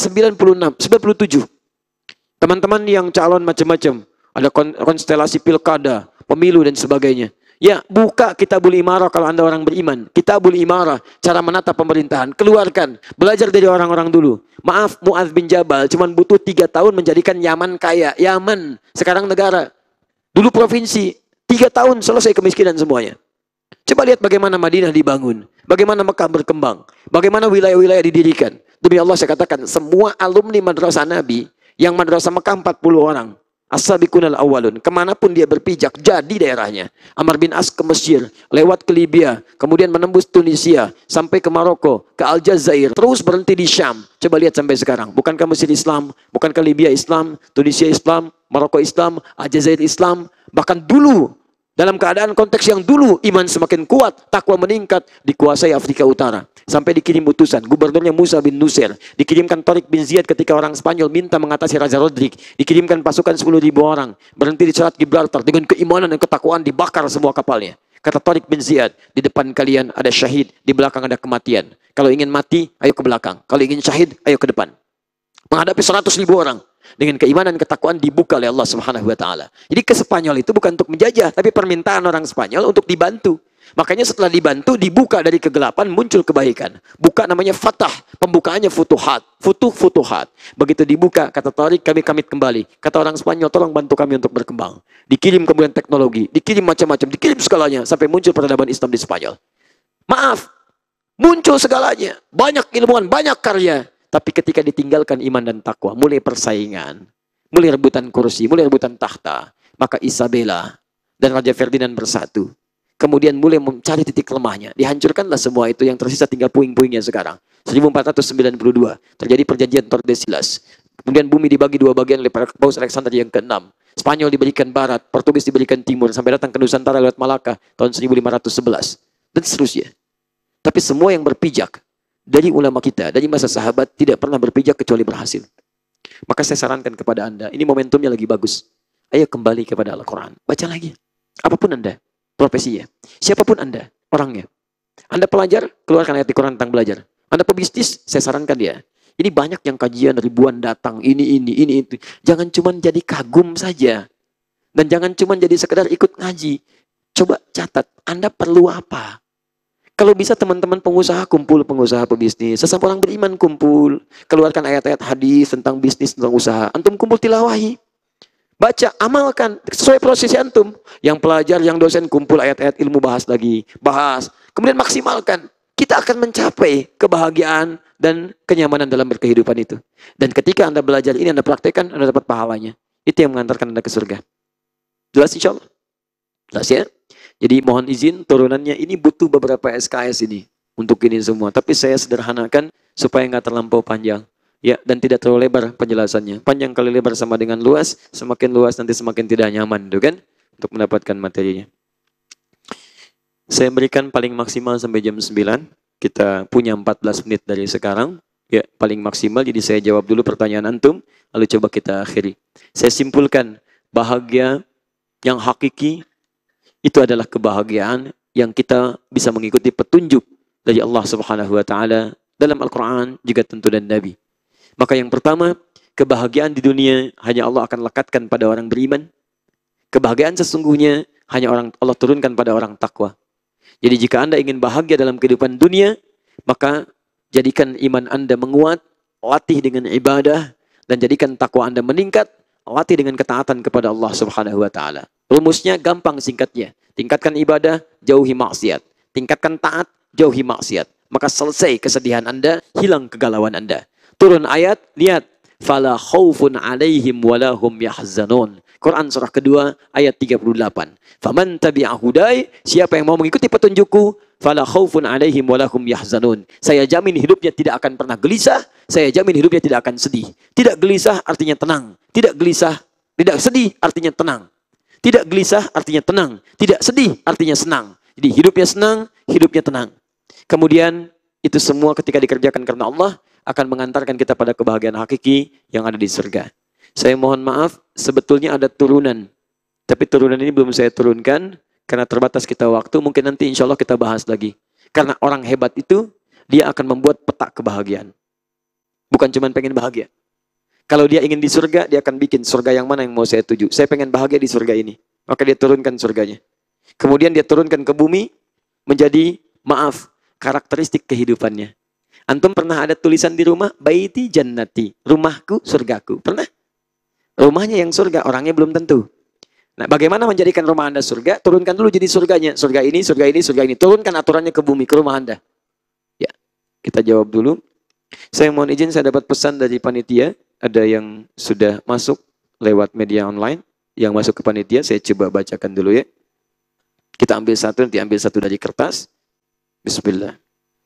97. Teman-teman yang calon macam-macam. Ada konstelasi pilkada, pemilu dan sebagainya. Ya, buka Kitabul Imarah kalau Anda orang beriman. Kitabul Imarah, cara menata pemerintahan. Keluarkan, belajar dari orang-orang dulu. Maaf, Mu'adz bin Jabal cuma butuh 3 tahun menjadikan Yaman kaya. Yaman, sekarang negara. Dulu provinsi, 3 tahun selesai kemiskinan semuanya. Coba lihat bagaimana Madinah dibangun. Bagaimana Mekah berkembang. Bagaimana wilayah-wilayah didirikan. Demi Allah saya katakan, semua alumni madrasah Nabi, yang madrasah Mekah 40 orang. As-sabiqunal awwalun, kemanapun dia berpijak, jadi daerahnya. Amr bin As ke Mesir, lewat ke Libya, kemudian menembus Tunisia, sampai ke Maroko, ke Aljazair, terus berhenti di Syam. Coba lihat sampai sekarang, bukankah Mesir Islam, bukankah Libya Islam, Tunisia Islam, Maroko Islam, Aljazair Islam, bahkan dulu, dalam keadaan konteks yang dulu iman semakin kuat, takwa meningkat, dikuasai Afrika Utara. Sampai dikirim utusan, gubernurnya Musa bin Nusir. Dikirimkan Tariq bin Ziyad ketika orang Spanyol minta mengatasi Raja Rodrik. Dikirimkan pasukan 10.000 orang. Berhenti di Selat Gibraltar. Dengan keimanan dan ketakwaan dibakar semua kapalnya. Kata Tariq bin Ziyad, di depan kalian ada syahid, di belakang ada kematian. Kalau ingin mati, ayo ke belakang. Kalau ingin syahid, ayo ke depan. Menghadapi 100.000 orang. Dengan keimanan ketakwaan dibuka oleh Allah Subhanahu wa taala. Jadi ke Spanyol itu bukan untuk menjajah, tapi permintaan orang Spanyol untuk dibantu. Makanya setelah dibantu, dibuka dari kegelapan, muncul kebaikan. Buka namanya fatah, pembukaannya futuhat. Futuhat. Begitu dibuka, kata Tariq, kami kembali. Kata orang Spanyol, tolong bantu kami untuk berkembang. Dikirim kemudian teknologi, dikirim macam-macam, dikirim segalanya, sampai muncul peradaban Islam di Spanyol. Maaf, muncul segalanya. Banyak ilmuwan, banyak karya. Tapi ketika ditinggalkan iman dan takwa, mulai persaingan, mulai rebutan kursi, mulai rebutan tahta, maka Isabella dan Raja Ferdinand bersatu. Kemudian mulai mencari titik lemahnya. Dihancurkanlah semua itu, yang tersisa tinggal puing-puingnya sekarang. 1492 terjadi perjanjian Tordesillas. Kemudian bumi dibagi 2 bagian oleh Paus Alexander yang ke-6. Spanyol diberikan barat, Portugis diberikan timur, sampai datang ke Nusantara lewat Malaka tahun 1511. Dan seterusnya. Tapi semua yang berpijak dari ulama kita, dari masa sahabat, tidak pernah berpijak kecuali berhasil. Maka saya sarankan kepada Anda, ini momentumnya lagi bagus. Ayo kembali kepada Al-Quran. Baca lagi. Apapun Anda. profesinya. Siapapun Anda, orangnya. Anda pelajar, keluarkan ayat di Quran tentang belajar. Anda pebisnis, saya sarankan dia. Ini banyak yang kajian ribuan datang, ini, itu. Jangan cuma jadi kagum saja. Dan jangan cuma jadi sekedar ikut ngaji. Coba catat, Anda perlu apa? Kalau bisa teman-teman pengusaha kumpul, pengusaha pebisnis. Sesama orang beriman kumpul. Keluarkan ayat-ayat hadis tentang bisnis, tentang usaha. Antum kumpul tilawahi. Baca, amalkan. Sesuai prosesi antum. Yang pelajar, yang dosen kumpul ayat-ayat ilmu bahas lagi. Bahas. Kemudian maksimalkan. Kita akan mencapai kebahagiaan dan kenyamanan dalam berkehidupan itu. Dan ketika Anda belajar ini, Anda praktekkan, Anda dapat pahalanya. Itu yang mengantarkan Anda ke surga. Jelas insya Allah? Jelas ya? Jadi mohon izin turunannya ini butuh beberapa SKS ini untuk ini semua. Tapi saya sederhanakan supaya nggak terlampau panjang. Ya, dan tidak terlalu lebar penjelasannya. Panjang kali lebar sama dengan luas, semakin luas nanti semakin tidak nyaman, gitu kan? Untuk mendapatkan materinya. Saya berikan paling maksimal sampai jam 9. Kita punya 14 menit dari sekarang. Ya, paling maksimal. Jadi saya jawab dulu pertanyaan antum, lalu coba kita akhiri. Saya simpulkan, bahagia yang hakiki itu adalah kebahagiaan yang kita bisa mengikuti petunjuk dari Allah Subhanahu wa taala dalam Al-Qur'an juga tentu dan Nabi. Maka yang pertama, kebahagiaan di dunia hanya Allah akan lekatkan pada orang beriman. Kebahagiaan sesungguhnya hanya Allah turunkan pada orang takwa. Jadi jika Anda ingin bahagia dalam kehidupan dunia, maka jadikan iman Anda menguat, latih dengan ibadah, dan jadikan takwa Anda meningkat, latih dengan ketaatan kepada Allah Subhanahu wa taala. Rumusnya gampang singkatnya. Tingkatkan ibadah, jauhi maksiat. Tingkatkan taat, jauhi maksiat. Maka selesai kesedihan Anda, hilang kegalauan Anda. Turun ayat, lihat. Fala khaufun alaihim walahum yahzanun. Quran surah kedua ayat 38. Faman tabi'a hudai, siapa yang mau mengikuti petunjukku, fala khaufun alaihim walahum yahzanun. Saya jamin hidupnya tidak akan pernah gelisah, saya jamin hidupnya tidak akan sedih. Tidak gelisah artinya tenang, tidak gelisah, tidak sedih artinya tenang. Tidak gelisah artinya tenang, tidak sedih artinya senang. Jadi hidupnya senang, hidupnya tenang. Kemudian itu semua ketika dikerjakan karena Allah akan mengantarkan kita pada kebahagiaan hakiki yang ada di surga. Saya mohon maaf, sebetulnya ada turunan. Tapi turunan ini belum saya turunkan karena terbatas kita waktu. Mungkin nanti insya Allah kita bahas lagi. Karena orang hebat itu, dia akan membuat peta kebahagiaan. Bukan cuma pengen bahagia. Kalau dia ingin di surga, dia akan bikin surga yang mana yang mau saya tuju. Saya pengen bahagia di surga ini. Maka dia turunkan surganya. Kemudian dia turunkan ke bumi menjadi, maaf, karakteristik kehidupannya. Antum pernah ada tulisan di rumah, baiti jannati, rumahku, surgaku. Pernah? Rumahnya yang surga, orangnya belum tentu. Nah, bagaimana menjadikan rumah Anda surga? Turunkan dulu jadi surganya. Surga ini, surga ini, surga ini. Turunkan aturannya ke bumi, ke rumah Anda. Ya, kita jawab dulu. Saya mohon izin, saya dapat pesan dari panitia. Ada yang sudah masuk lewat media online. Yang masuk ke panitia, saya coba bacakan dulu ya. Kita ambil satu, nanti ambil satu dari kertas. Bismillah.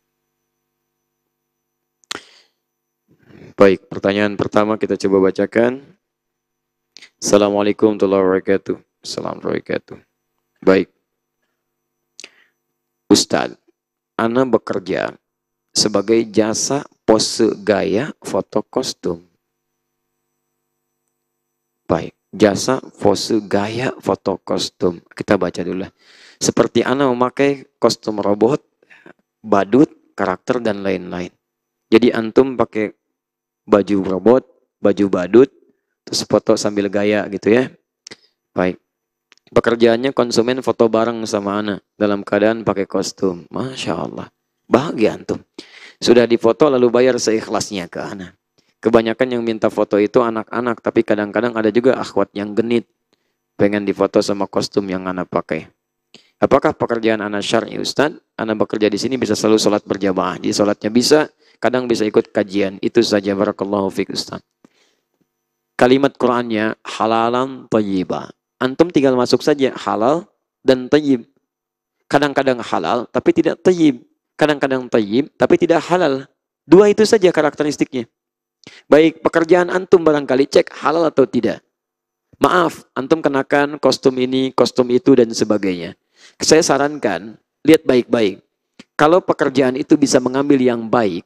Baik, pertanyaan pertama kita coba bacakan. Assalamualaikum warahmatullahi wabarakatuh. Assalamualaikum warahmatullahi wabarakatuh. Baik. Ustaz, ana bekerja sebagai jasa pose gaya foto kostum. Baik, jasa pose gaya foto kostum. Kita baca dulu lah. Seperti ana memakai kostum robot, badut, karakter, dan lain-lain. Jadi antum pakai baju robot, baju badut, terus foto sambil gaya gitu ya. Baik. Pekerjaannya konsumen foto bareng sama ana dalam keadaan pakai kostum. Masya Allah. Bahagia antum. Sudah difoto lalu bayar seikhlasnya ke ana. Kebanyakan yang minta foto itu anak-anak, tapi kadang-kadang ada juga akhwat yang genit. Pengen difoto sama kostum yang ana pakai. Apakah pekerjaan ana syar'i Ustaz? Ana bekerja di sini bisa selalu sholat berjamaah. Jadi sholatnya bisa, kadang bisa ikut kajian. Itu saja, barakallahu fiik Ustaz. Kalimat Qur'annya halalan thayyibah. Antum tinggal masuk saja halal dan thayyib. Kadang-kadang halal tapi tidak thayyib. Kadang-kadang thayyib tapi tidak halal. Dua itu saja karakteristiknya. Baik, pekerjaan antum barangkali cek halal atau tidak. Maaf, antum kenakan kostum ini, kostum itu, dan sebagainya. Saya sarankan, lihat baik-baik. Kalau pekerjaan itu bisa mengambil yang baik,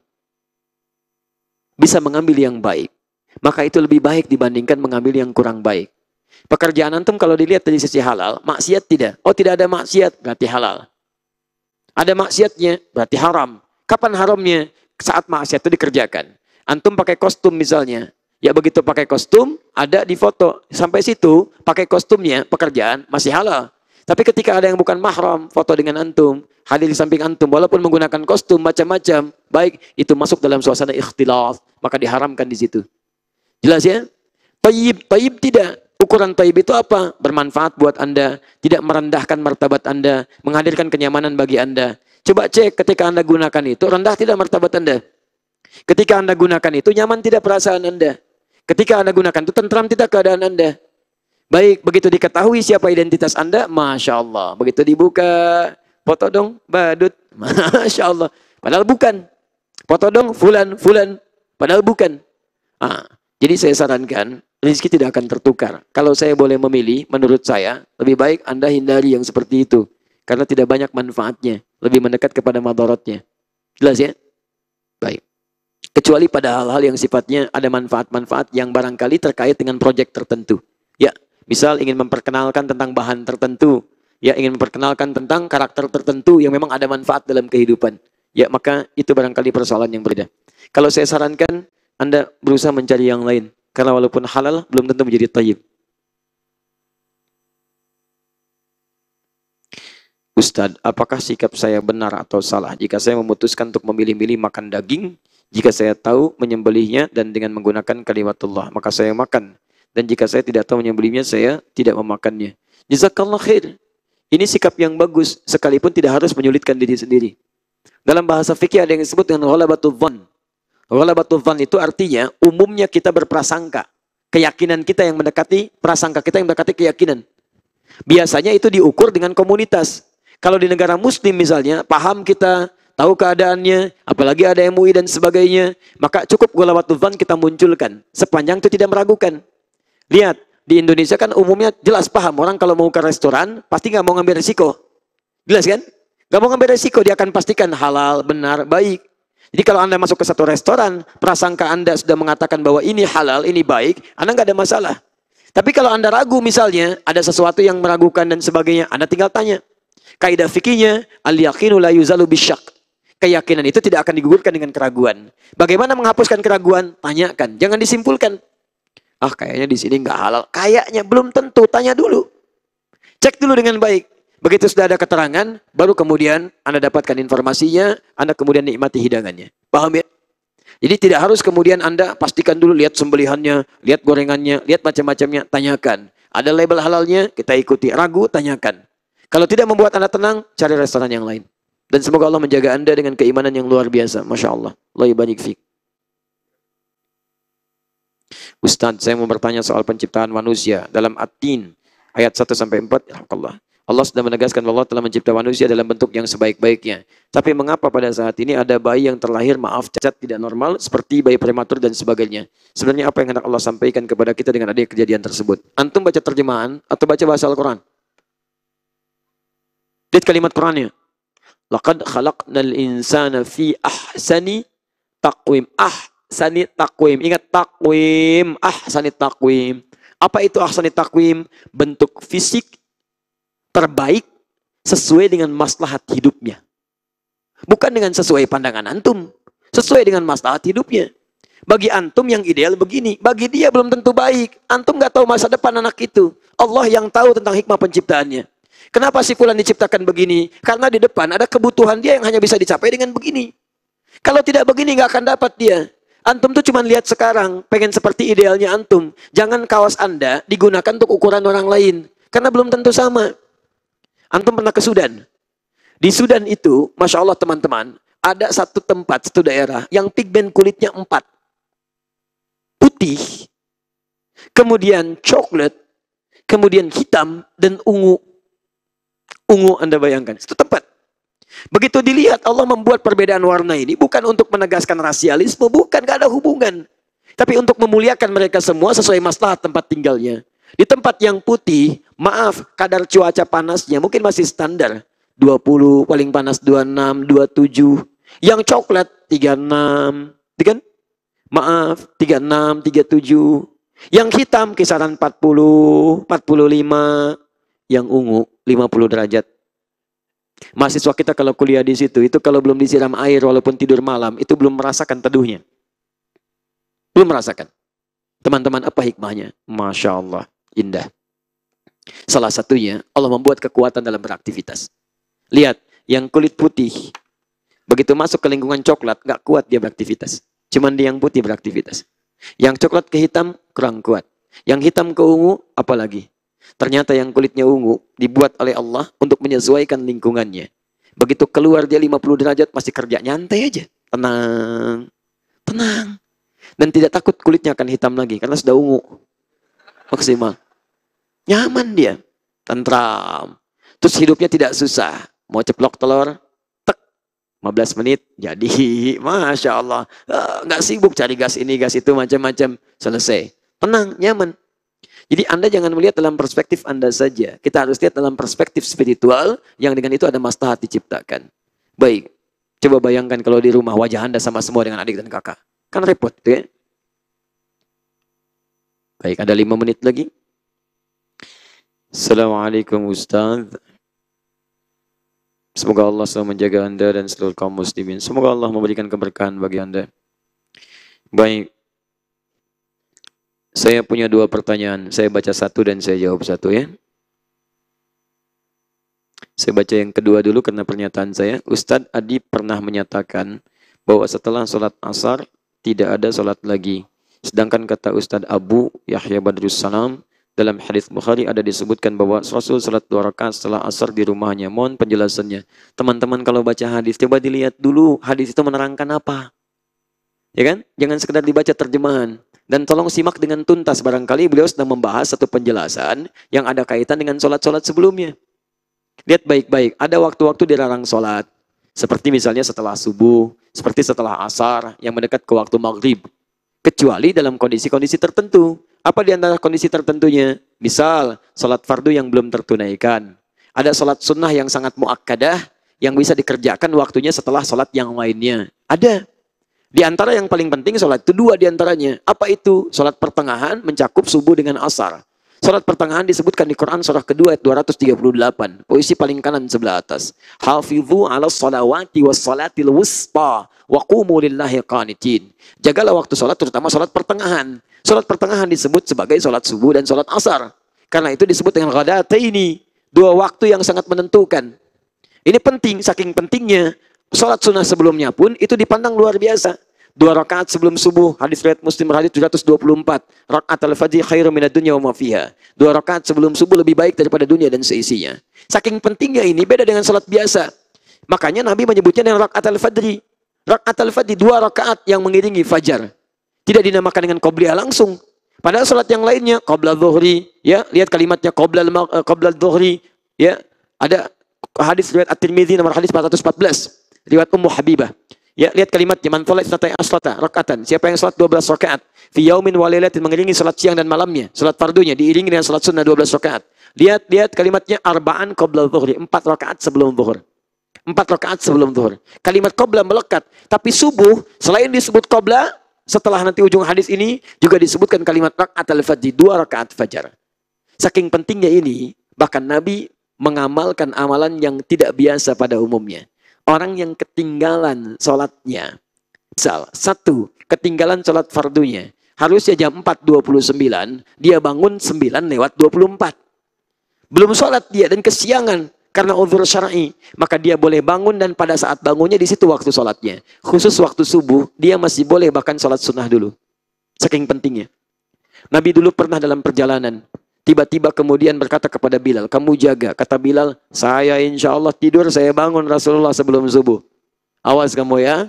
maka itu lebih baik dibandingkan mengambil yang kurang baik. Pekerjaan antum kalau dilihat dari sisi halal, maksiat tidak. Oh, tidak ada maksiat, berarti halal. Ada maksiatnya, berarti haram. Kapan haramnya? Saat maksiat itu dikerjakan. Antum pakai kostum misalnya. Ya begitu pakai kostum, ada di foto. Sampai situ, pakai kostumnya, pekerjaan masih halal. Tapi ketika ada yang bukan mahram, foto dengan antum, hadir di samping antum, walaupun menggunakan kostum macam-macam, baik, itu masuk dalam suasana ikhtilaf, maka diharamkan di situ. Jelas ya? Tayyib, tayyib tidak. Ukuran tayyib itu apa? Bermanfaat buat Anda, tidak merendahkan martabat Anda, menghadirkan kenyamanan bagi Anda. Coba cek ketika Anda gunakan itu, rendah tidak martabat Anda. Ketika Anda gunakan itu, nyaman tidak perasaan Anda. Ketika Anda gunakan itu, tentram tidak keadaan Anda. Baik, begitu diketahui siapa identitas Anda, Masya Allah. Begitu dibuka, foto dong, badut. Masya Allah. Padahal bukan. Foto dong, fulan, fulan. Padahal bukan. Jadi saya sarankan, rezeki tidak akan tertukar. Kalau saya boleh memilih, menurut saya, lebih baik Anda hindari yang seperti itu. Karena tidak banyak manfaatnya. Lebih mendekat kepada madaratnya. Jelas ya? Baik. Kecuali pada hal-hal yang sifatnya ada manfaat-manfaat yang barangkali terkait dengan proyek tertentu. Ya, misal ingin memperkenalkan tentang bahan tertentu. Ya, ingin memperkenalkan tentang karakter tertentu yang memang ada manfaat dalam kehidupan. Ya, maka itu barangkali persoalan yang berbeda. Kalau saya sarankan, Anda berusaha mencari yang lain. Karena walaupun halal, belum tentu menjadi thayyib. Ustadz, apakah sikap saya benar atau salah jika saya memutuskan untuk memilih-milih makan daging, jika saya tahu menyembelihnya dan dengan menggunakan kalimatullah, maka saya makan. Dan jika saya tidak tahu menyembelihnya, saya tidak memakannya. Jazakallah khair. Ini sikap yang bagus, sekalipun tidak harus menyulitkan diri sendiri. Dalam bahasa fikih ada yang disebut dengan ghalabatul dhann. Ghalabatul dhann itu artinya umumnya kita berprasangka. Keyakinan kita yang mendekati, prasangka kita yang mendekati keyakinan. Biasanya itu diukur dengan komunitas. Kalau di negara muslim misalnya, paham kita, tahu keadaannya, apalagi ada MUI dan sebagainya, maka cukup ghalabatul dhann kita munculkan. Sepanjang itu tidak meragukan. Lihat, di Indonesia kan umumnya jelas paham. Orang kalau mau ke restoran, pasti nggak mau ngambil resiko. Jelas kan? Nggak mau ngambil resiko, dia akan pastikan halal, benar, baik. Jadi kalau Anda masuk ke satu restoran, prasangka Anda sudah mengatakan bahwa ini halal, ini baik, Anda nggak ada masalah. Tapi kalau Anda ragu misalnya, ada sesuatu yang meragukan dan sebagainya, Anda tinggal tanya. Kaidah fikihnya, al-yaqinu la yuzalu bisyak. Keyakinan itu tidak akan digugurkan dengan keraguan. Bagaimana menghapuskan keraguan? Tanyakan, jangan disimpulkan. Ah, kayaknya di sini nggak halal. Kayaknya belum tentu, tanya dulu. Cek dulu dengan baik. Begitu sudah ada keterangan, baru kemudian Anda dapatkan informasinya, Anda kemudian nikmati hidangannya. Paham ya? Jadi tidak harus kemudian Anda pastikan dulu, lihat sembelihannya, lihat gorengannya, lihat macam-macamnya, tanyakan. Ada label halalnya, kita ikuti. Ragu, tanyakan. Kalau tidak membuat Anda tenang, cari restoran yang lain. Dan semoga Allah menjaga Anda dengan keimanan yang luar biasa. Masya Allah. Allah ibarik fiik. Ustadz, saya mau bertanya soal penciptaan manusia. Dalam At-Tin, ayat 1-4, Allah sudah menegaskan bahwa Allah telah mencipta manusia dalam bentuk yang sebaik-baiknya. Tapi mengapa pada saat ini ada bayi yang terlahir, maaf, cacat, tidak normal, seperti bayi prematur dan sebagainya. Sebenarnya apa yang hendak Allah sampaikan kepada kita dengan adanya kejadian tersebut? Antum baca terjemahan atau baca bahasa Al-Quran? Lihat kalimat Qurannya. Laqad khalaqnal insana fi ahsani taqwim. Ahsani taqwim. Ingat taqwim. Ahsani taqwim. Apa itu ahsani taqwim? Bentuk fisik terbaik sesuai dengan maslahat hidupnya. Bukan dengan sesuai pandangan antum. Sesuai dengan maslahat hidupnya. Bagi antum yang ideal begini. Bagi dia belum tentu baik. Antum gak tahu masa depan anak itu. Allah yang tahu tentang hikmah penciptaannya. Kenapa si fulan diciptakan begini? Karena di depan ada kebutuhan dia yang hanya bisa dicapai dengan begini. Kalau tidak begini nggak akan dapat dia. Antum tuh cuma lihat sekarang, pengen seperti idealnya antum. Jangan kaos Anda digunakan untuk ukuran orang lain. Karena belum tentu sama. Antum pernah ke Sudan. Di Sudan itu, Masya Allah teman-teman, ada satu tempat, satu daerah, yang pigmen kulitnya 4. Putih, kemudian coklat, kemudian hitam, dan ungu. Ungu Anda bayangkan, itu tempat. Begitu dilihat Allah membuat perbedaan warna ini bukan untuk menegaskan rasialisme, bukan, gak ada hubungan. Tapi untuk memuliakan mereka semua sesuai maslahat tempat tinggalnya. Di tempat yang putih, maaf, kadar cuaca panasnya mungkin masih standar. 20, paling panas 26, 27. Yang coklat 36, kan? Maaf, 36, 37. Yang hitam kisaran 40, 45, yang ungu 50 derajat. Mahasiswa kita kalau kuliah di situ, itu kalau belum disiram air walaupun tidur malam, itu belum merasakan teduhnya. Belum merasakan. Teman-teman, apa hikmahnya? Masya Allah, indah. Salah satunya, Allah membuat kekuatan dalam beraktivitas. Lihat, yang kulit putih, begitu masuk ke lingkungan coklat, gak kuat dia beraktivitas. Cuman dia yang putih beraktivitas. Yang coklat ke hitam, kurang kuat. Yang hitam ke ungu, apalagi. Ternyata yang kulitnya ungu, dibuat oleh Allah untuk menyesuaikan lingkungannya. Begitu keluar dia 50 derajat, masih kerja nyantai aja. Tenang. Tenang. Dan tidak takut kulitnya akan hitam lagi, karena sudah ungu. Maksimal. Nyaman dia. Tentram. Terus hidupnya tidak susah. Mau ceplok telur, tek. 15 menit, jadi. Masya Allah. Nggak sibuk cari gas ini, gas itu, macam-macam. Selesai. Tenang, nyaman. Jadi Anda jangan melihat dalam perspektif Anda saja. Kita harus lihat dalam perspektif spiritual, yang dengan itu ada maslahat diciptakan. Baik. Coba bayangkan kalau di rumah wajah Anda sama semua dengan adik dan kakak. Kan repot, tuh ya. Baik, ada 5 menit lagi. Assalamualaikum Ustaz. Semoga Allah selalu menjaga Anda dan seluruh kaum muslimin. Semoga Allah memberikan keberkahan bagi Anda. Baik. Saya punya 2 pertanyaan. Saya baca satu dan saya jawab satu ya. Saya baca yang kedua dulu karena pernyataan saya. Ustadz Adi pernah menyatakan bahwa setelah sholat asar tidak ada sholat lagi. Sedangkan kata Ustadz Abu Yahya Badrus Salam dalam hadis Bukhari ada disebutkan bahwa Rasul sholat 2 rakaat setelah asar di rumahnya. Mohon penjelasannya. Teman-teman kalau baca hadis, coba dilihat dulu hadis itu menerangkan apa. Ya kan? Jangan sekedar dibaca terjemahan. Dan tolong simak dengan tuntas, barangkali beliau sedang membahas satu penjelasan yang ada kaitan dengan sholat-sholat sebelumnya. Lihat baik-baik, ada waktu-waktu dilarang sholat. Seperti misalnya setelah subuh, seperti setelah asar, yang mendekat ke waktu maghrib. Kecuali dalam kondisi-kondisi tertentu. Apa di antara kondisi tertentunya? Misal, sholat fardu yang belum tertunaikan. Ada sholat sunnah yang sangat muakkadah, yang bisa dikerjakan waktunya setelah sholat yang lainnya. Ada. Di antara yang paling penting sholat itu 2 di antaranya. Apa itu? Sholat pertengahan mencakup subuh dengan asar. Sholat pertengahan disebutkan di Quran surah kedua ayat 238. Posisi paling kanan sebelah atas. Hafidhu ala salawati was salatil wusta wa qumu lillahi qanitin. Jagalah waktu sholat, terutama sholat pertengahan. Sholat pertengahan disebut sebagai sholat subuh dan sholat asar. Karena itu disebut dengan ghadataini. 2 waktu yang sangat menentukan. Ini penting, saking pentingnya. Sholat sunnah sebelumnya pun itu dipandang luar biasa. 2 rakaat sebelum subuh, hadis riwayat Muslim hadis 724. Rakaat al-fajr khairum minad dunya wa ma fiha. 2 rakaat sebelum subuh lebih baik daripada dunia dan seisinya. Saking pentingnya ini beda dengan sholat biasa. Makanya Nabi menyebutnya dengan rakaat al-fajr. Rakaat al-fajr 2 rakaat yang mengiringi fajar. Tidak dinamakan dengan qobliyah langsung. Padahal sholat yang lainnya qabla dhuhri, ya, lihat kalimatnya qabla dhuhri, ya. Ada hadis riwayat At-Tirmidzi nomor hadis 414. Riwayat Ummu Habibah. Ya, lihat kalimatnya, man sholat isnatai asyrata rakaatan. Siapa yang sholat 12 rakaat fi yaumin wa lailatin, mengiringi sholat siang dan malamnya, sholat fardunya diiringi dengan sholat sunnah 12 rakaat. Lihat kalimatnya arba'an qabla dhuhri, 4 rakaat sebelum zuhur. 4 rakaat sebelum zuhur. Kalimat qabla melekat, tapi subuh selain disebut qabla, setelah nanti ujung hadis ini juga disebutkan kalimat rakaat al-fajr, 2 rakaat fajar. Saking pentingnya ini, bahkan Nabi mengamalkan amalan yang tidak biasa pada umumnya. Orang yang ketinggalan sholatnya. Misal, 1, ketinggalan sholat fardunya. Harusnya jam 4.29, dia bangun 9:24. Belum sholat dia dan kesiangan karena uzur syar'i. Maka dia boleh bangun dan pada saat bangunnya di situ waktu sholatnya. Khusus waktu subuh, dia masih boleh bahkan sholat sunnah dulu. Saking pentingnya. Nabi dulu pernah dalam perjalanan. Tiba-tiba kemudian berkata kepada Bilal, kamu jaga. Kata Bilal, saya insya Allah tidur, saya bangun Rasulullah sebelum subuh. Awas kamu ya.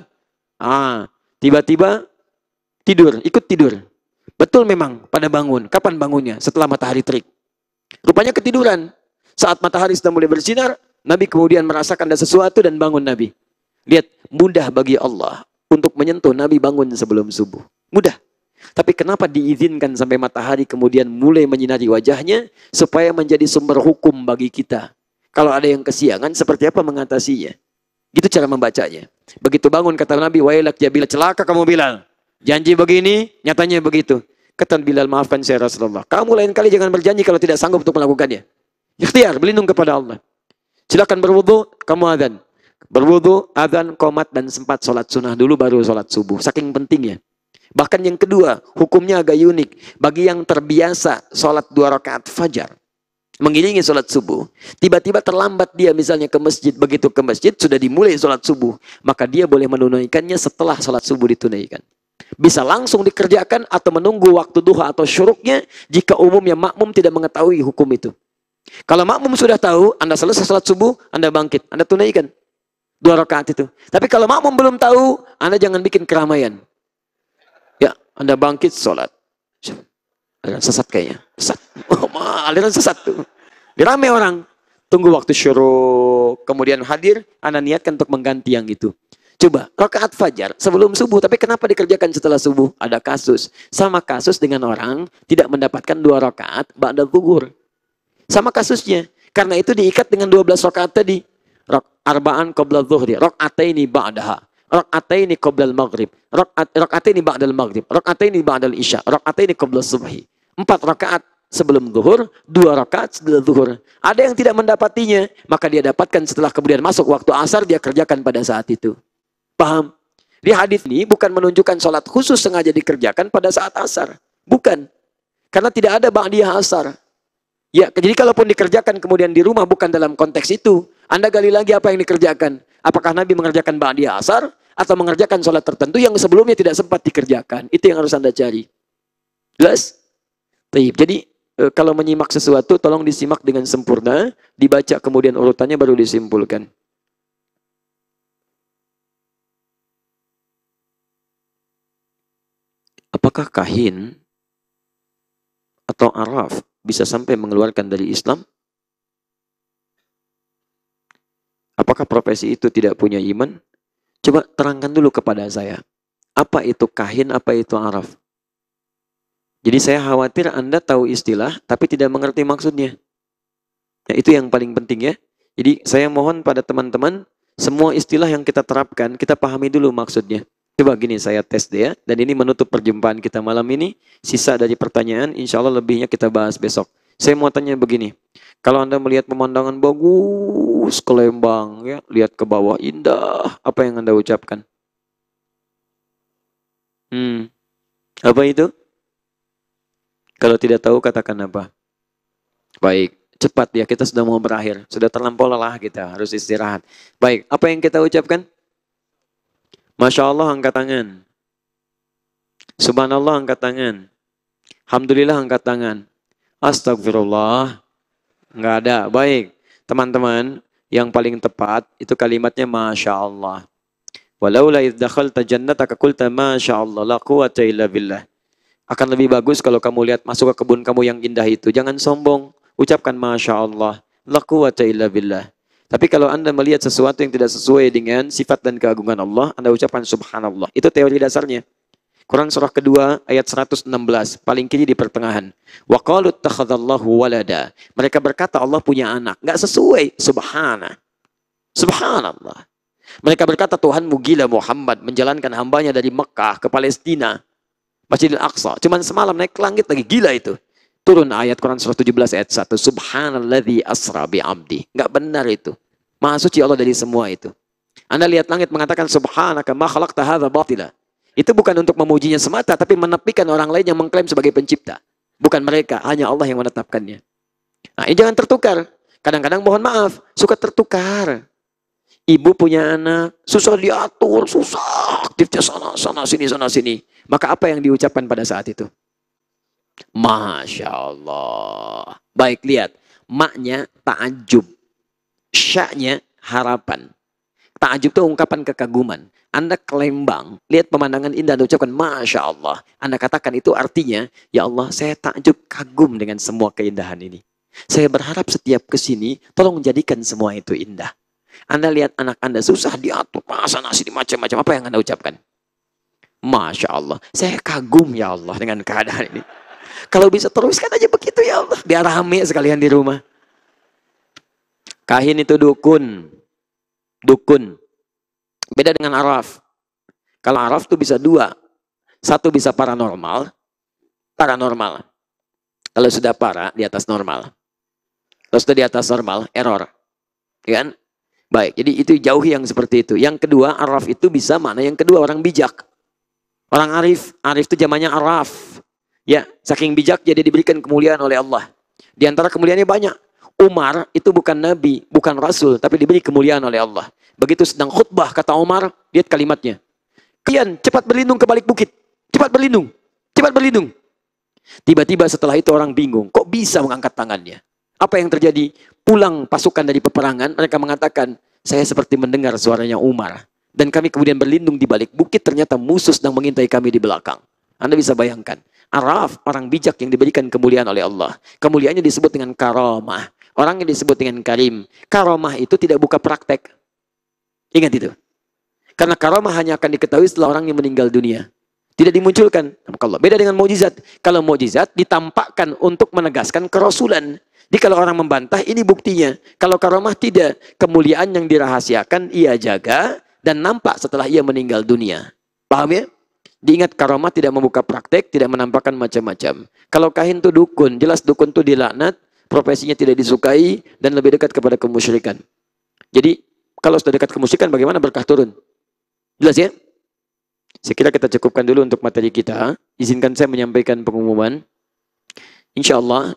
Tiba-tiba tidur, ikut tidur. Betul memang pada bangun. Kapan bangunnya? Setelah matahari terik. Rupanya ketiduran. Saat matahari sudah mulai bersinar, Nabi kemudian merasakan ada sesuatu dan bangun Nabi. Lihat, mudah bagi Allah untuk menyentuh Nabi bangun sebelum subuh. Mudah. Tapi kenapa diizinkan sampai matahari kemudian mulai menyinari wajahnya supaya menjadi sumber hukum bagi kita. Kalau ada yang kesiangan, seperti apa mengatasinya? Gitu cara membacanya. Begitu bangun kata Nabi, wailak ya Bilal, celaka kamu Bilal. Janji begini, nyatanya begitu. Kata Bilal, maafkan saya Rasulullah. Kamu lain kali jangan berjanji kalau tidak sanggup untuk melakukannya. Ikhtiar, berlindung kepada Allah. Silakan berwudu, kamu adzan. Berwudu, adzan, qomat, dan sempat sholat sunnah dulu baru sholat subuh. Saking pentingnya. Bahkan yang kedua, hukumnya agak unik. Bagi yang terbiasa sholat 2 rakaat fajar, mengiringi sholat subuh, tiba-tiba terlambat dia misalnya ke masjid. Begitu ke masjid, sudah dimulai sholat subuh. Maka dia boleh menunaikannya setelah sholat subuh ditunaikan. Bisa langsung dikerjakan atau menunggu waktu duha atau syuruknya jika umumnya makmum tidak mengetahui hukum itu. Kalau makmum sudah tahu, Anda selesai sholat subuh, Anda bangkit, Anda tunaikan 2 rakaat itu. Tapi kalau makmum belum tahu, Anda jangan bikin keramaian. Ya, Anda bangkit sholat. Aliran sesat kayaknya. Sesat. Oh, aliran sesat tuh. Dirame orang. Tunggu waktu syuruk. Kemudian hadir, Anda niatkan untuk mengganti yang itu. Coba, rakaat fajar sebelum subuh. Tapi kenapa dikerjakan setelah subuh? Ada kasus. Sama kasus dengan orang tidak mendapatkan 2 rakaat ba'da zuhur. Sama kasusnya. Karena itu diikat dengan 12 rakaat tadi. Arba'an qabla zuhri. Raka'ataini ba'daha. Raka'ataini qabla al-maghrib. Raka'ataini ba'da al-maghrib. Raka'ataini ba'da al-isya. Raka'ataini qabla subhi. 4 rakaat sebelum zuhur, 2 rakaat setelah zuhur. Ada yang tidak mendapatinya, maka dia dapatkan setelah kemudian masuk waktu asar, dia kerjakan pada saat itu. Paham? Di hadis ini bukan menunjukkan sholat khusus sengaja dikerjakan pada saat asar. Bukan. Karena tidak ada ba'diyah asar. Ya, jadi kalaupun dikerjakan kemudian di rumah bukan dalam konteks itu. Anda gali lagi apa yang dikerjakan. Apakah Nabi mengerjakan ba'diyah asar atau mengerjakan sholat tertentu yang sebelumnya tidak sempat dikerjakan. Itu yang harus Anda cari. Jelas? Taib. Jadi kalau menyimak sesuatu tolong disimak dengan sempurna, dibaca kemudian urutannya baru disimpulkan. Apakah kahin atau araf bisa sampai mengeluarkan dari Islam? Apakah profesi itu tidak punya iman? Coba terangkan dulu kepada saya. Apa itu kahin, apa itu araf? Jadi saya khawatir Anda tahu istilah, tapi tidak mengerti maksudnya. Ya, itu yang paling penting ya. Jadi saya mohon pada teman-teman, semua istilah yang kita terapkan, kita pahami dulu maksudnya. Coba gini, saya tes deh ya. Dan ini menutup perjumpaan kita malam ini. Sisa dari pertanyaan, insya Allah lebihnya kita bahas besok. Saya mau tanya begini. Kalau Anda melihat pemandangan bagus ke Lembang, ya, lihat ke bawah indah, apa yang Anda ucapkan? Apa itu? Kalau tidak tahu katakan apa? Baik, cepat ya, kita sudah mau berakhir. Sudah terlampau lelah kita, harus istirahat. Baik, apa yang kita ucapkan? Masya Allah angkat tangan. Subhanallah angkat tangan. Alhamdulillah angkat tangan. Astagfirullah. Enggak ada. Baik, teman-teman, yang paling tepat itu kalimatnya Masya Allah. Walaula idh dakhalta jannataka qulta Masya Allah la quwwata illa billah. Akan lebih bagus kalau kamu lihat masuk ke kebun kamu yang indah itu. Jangan sombong. Ucapkan Masya Allah. La quwwata illa billah. Tapi kalau Anda melihat sesuatu yang tidak sesuai dengan sifat dan keagungan Allah, Anda ucapkan Subhanallah. Itu teori dasarnya. Quran surah kedua ayat 116. Paling kiri di pertengahan. Wa qalu ittakhadallahu walada. Mereka berkata Allah punya anak. Nggak sesuai. Subhanallah. Mereka berkata Tuhanmu gila Muhammad menjalankan hambanya dari Mekah ke Palestina. Masjidil Aqsa. Cuman semalam naik ke langit lagi. Gila itu. Turun ayat Quran surah 17 ayat 1. Subhanalladzi asra bi'abdi. Nggak benar itu. Maha suci Allah dari semua itu. Anda lihat langit mengatakan Subhanaka ma khalaqta hadza batila. Itu bukan untuk memujinya semata, tapi menepikan orang lain yang mengklaim sebagai pencipta. Bukan mereka, hanya Allah yang menetapkannya. Nah, ini jangan tertukar. Kadang-kadang mohon maaf, suka tertukar. Ibu punya anak, susah diatur, susah. Aktifnya sana sini. Maka apa yang diucapkan pada saat itu? Masya Allah. Baik, lihat. Maknya ta'ajub. Sya'nya harapan. Ta'ajub itu ungkapan kekaguman. Anda ke Lembang, lihat pemandangan indah, Anda ucapkan Masya Allah. Anda katakan itu artinya, ya Allah saya takjub kagum dengan semua keindahan ini. Saya berharap setiap kesini, tolong jadikan semua itu indah. Anda lihat anak Anda susah diatur, sana sini macam-macam. Apa yang Anda ucapkan? Masya Allah. Saya kagum ya Allah dengan keadaan ini. Kalau bisa teruskan aja begitu ya Allah. Biar rame sekalian di rumah. Kahin itu dukun. Dukun. Beda dengan araf. Kalau araf itu bisa 2. Satu bisa paranormal. paranormal. Kalau sudah para, di atas normal. Kalau sudah di atas normal, error. Ya kan? Baik, jadi itu jauhi yang seperti itu. Yang kedua, araf itu bisa mana? Yang kedua, orang bijak. Orang arif. Arif itu zamannya araf. Ya, saking bijak jadi diberikan kemuliaan oleh Allah. Di antara kemuliaannya banyak. Umar itu bukan nabi, bukan rasul, tapi diberi kemuliaan oleh Allah. Begitu sedang khutbah, kata Umar, lihat kalimatnya. Kalian cepat berlindung ke balik bukit. Cepat berlindung. Cepat berlindung. Tiba-tiba setelah itu orang bingung. Kok bisa mengangkat tangannya? Apa yang terjadi? Pulang pasukan dari peperangan, mereka mengatakan, saya seperti mendengar suaranya Umar. Dan kami kemudian berlindung di balik bukit, ternyata musuh sedang mengintai kami di belakang. Anda bisa bayangkan. Araf, orang bijak yang diberikan kemuliaan oleh Allah. Kemuliaannya disebut dengan karamah. Orang yang disebut dengan karim. Karamah itu tidak buka praktek. Ingat itu. Karena karamah hanya akan diketahui setelah orang yang meninggal dunia. Tidak dimunculkan. Beda dengan mukjizat. Kalau mukjizat ditampakkan untuk menegaskan kerasulan. Jadi kalau orang membantah, ini buktinya. Kalau karamah tidak. Kemuliaan yang dirahasiakan, ia jaga dan nampak setelah ia meninggal dunia. Paham ya? Diingat karamah tidak membuka praktek, tidak menampakkan macam-macam. Kalau kahin itu dukun, jelas dukun itu dilaknat, profesinya tidak disukai, dan lebih dekat kepada kemusyrikan. Jadi, kalau sudah dekat kemusyrikan, bagaimana berkah turun? Jelas ya? Saya kira kita cukupkan dulu untuk materi kita. Izinkan saya menyampaikan pengumuman. Insya Allah,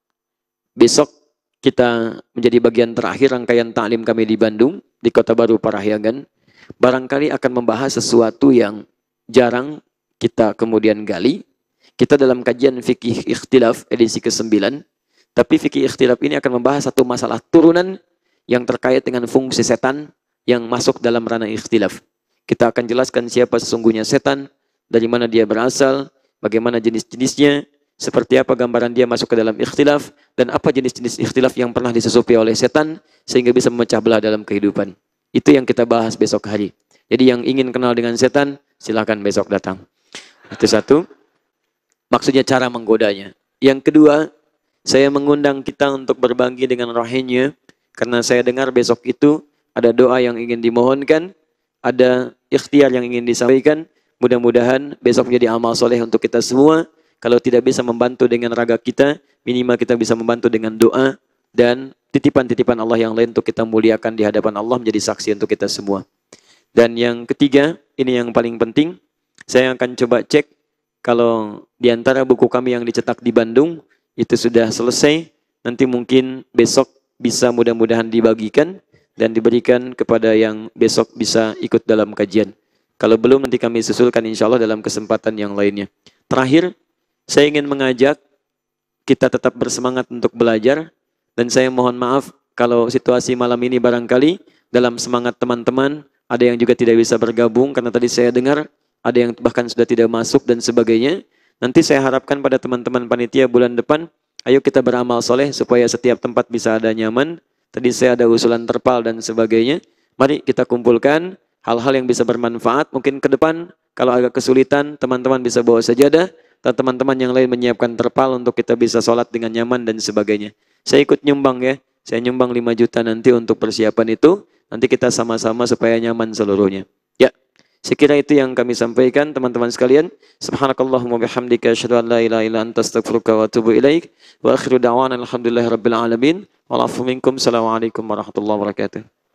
besok kita menjadi bagian terakhir rangkaian ta'lim kami di Bandung, di Kota Baru Parahyangan. Barangkali akan membahas sesuatu yang jarang kita kemudian gali. Kita dalam kajian fikih ikhtilaf edisi ke-9. Tapi fikih ikhtilaf ini akan membahas satu masalah turunan yang terkait dengan fungsi setan yang masuk dalam ranah ikhtilaf. Kita akan jelaskan siapa sesungguhnya setan, dari mana dia berasal, bagaimana jenis-jenisnya, seperti apa gambaran dia masuk ke dalam ikhtilaf, dan apa jenis-jenis ikhtilaf yang pernah disusupi oleh setan, sehingga bisa memecah belah dalam kehidupan. Itu yang kita bahas besok hari. Jadi yang ingin kenal dengan setan, silakan besok datang. Itu satu. Maksudnya cara menggodanya. Yang kedua, saya mengundang kita untuk berbagi dengan rohnya, karena saya dengar besok itu ada doa yang ingin dimohonkan, ada ikhtiar yang ingin disampaikan. Mudah-mudahan besok menjadi amal soleh untuk kita semua. Kalau tidak bisa membantu dengan raga kita, minimal kita bisa membantu dengan doa dan titipan-titipan Allah yang lain untuk kita muliakan di hadapan Allah, menjadi saksi untuk kita semua. Dan yang ketiga, ini yang paling penting, saya akan coba cek kalau di antara buku kami yang dicetak di Bandung itu sudah selesai, nanti mungkin besok bisa mudah-mudahan dibagikan dan diberikan kepada yang besok bisa ikut dalam kajian. Kalau belum, nanti kami susulkan insya Allah dalam kesempatan yang lainnya. Terakhir, saya ingin mengajak kita tetap bersemangat untuk belajar, dan saya mohon maaf kalau situasi malam ini barangkali dalam semangat teman-teman ada yang juga tidak bisa bergabung, karena tadi saya dengar ada yang bahkan sudah tidak masuk dan sebagainya. Nanti saya harapkan pada teman-teman panitia bulan depan, ayo kita beramal soleh supaya setiap tempat bisa ada nyaman. Tadi saya ada usulan terpal dan sebagainya. Mari kita kumpulkan hal-hal yang bisa bermanfaat. Mungkin ke depan kalau agak kesulitan, teman-teman bisa bawa sajadah, dan teman-teman yang lain menyiapkan terpal untuk kita bisa sholat dengan nyaman dan sebagainya. Saya ikut nyumbang ya. Saya nyumbang 5 juta nanti untuk persiapan itu. Nanti kita sama-sama supaya nyaman seluruhnya. Ya, saya kira itu yang kami sampaikan teman-teman sekalian. Subhanakallahumma bihamdika asyhadu an la ilaha illa anta astaghfiruka wa atubu ilaik. Wa akhiru da'wana alhamdulillahirabbil alamin. Wa'alafu minkum. Assalamualaikum warahmatullahi wabarakatuh.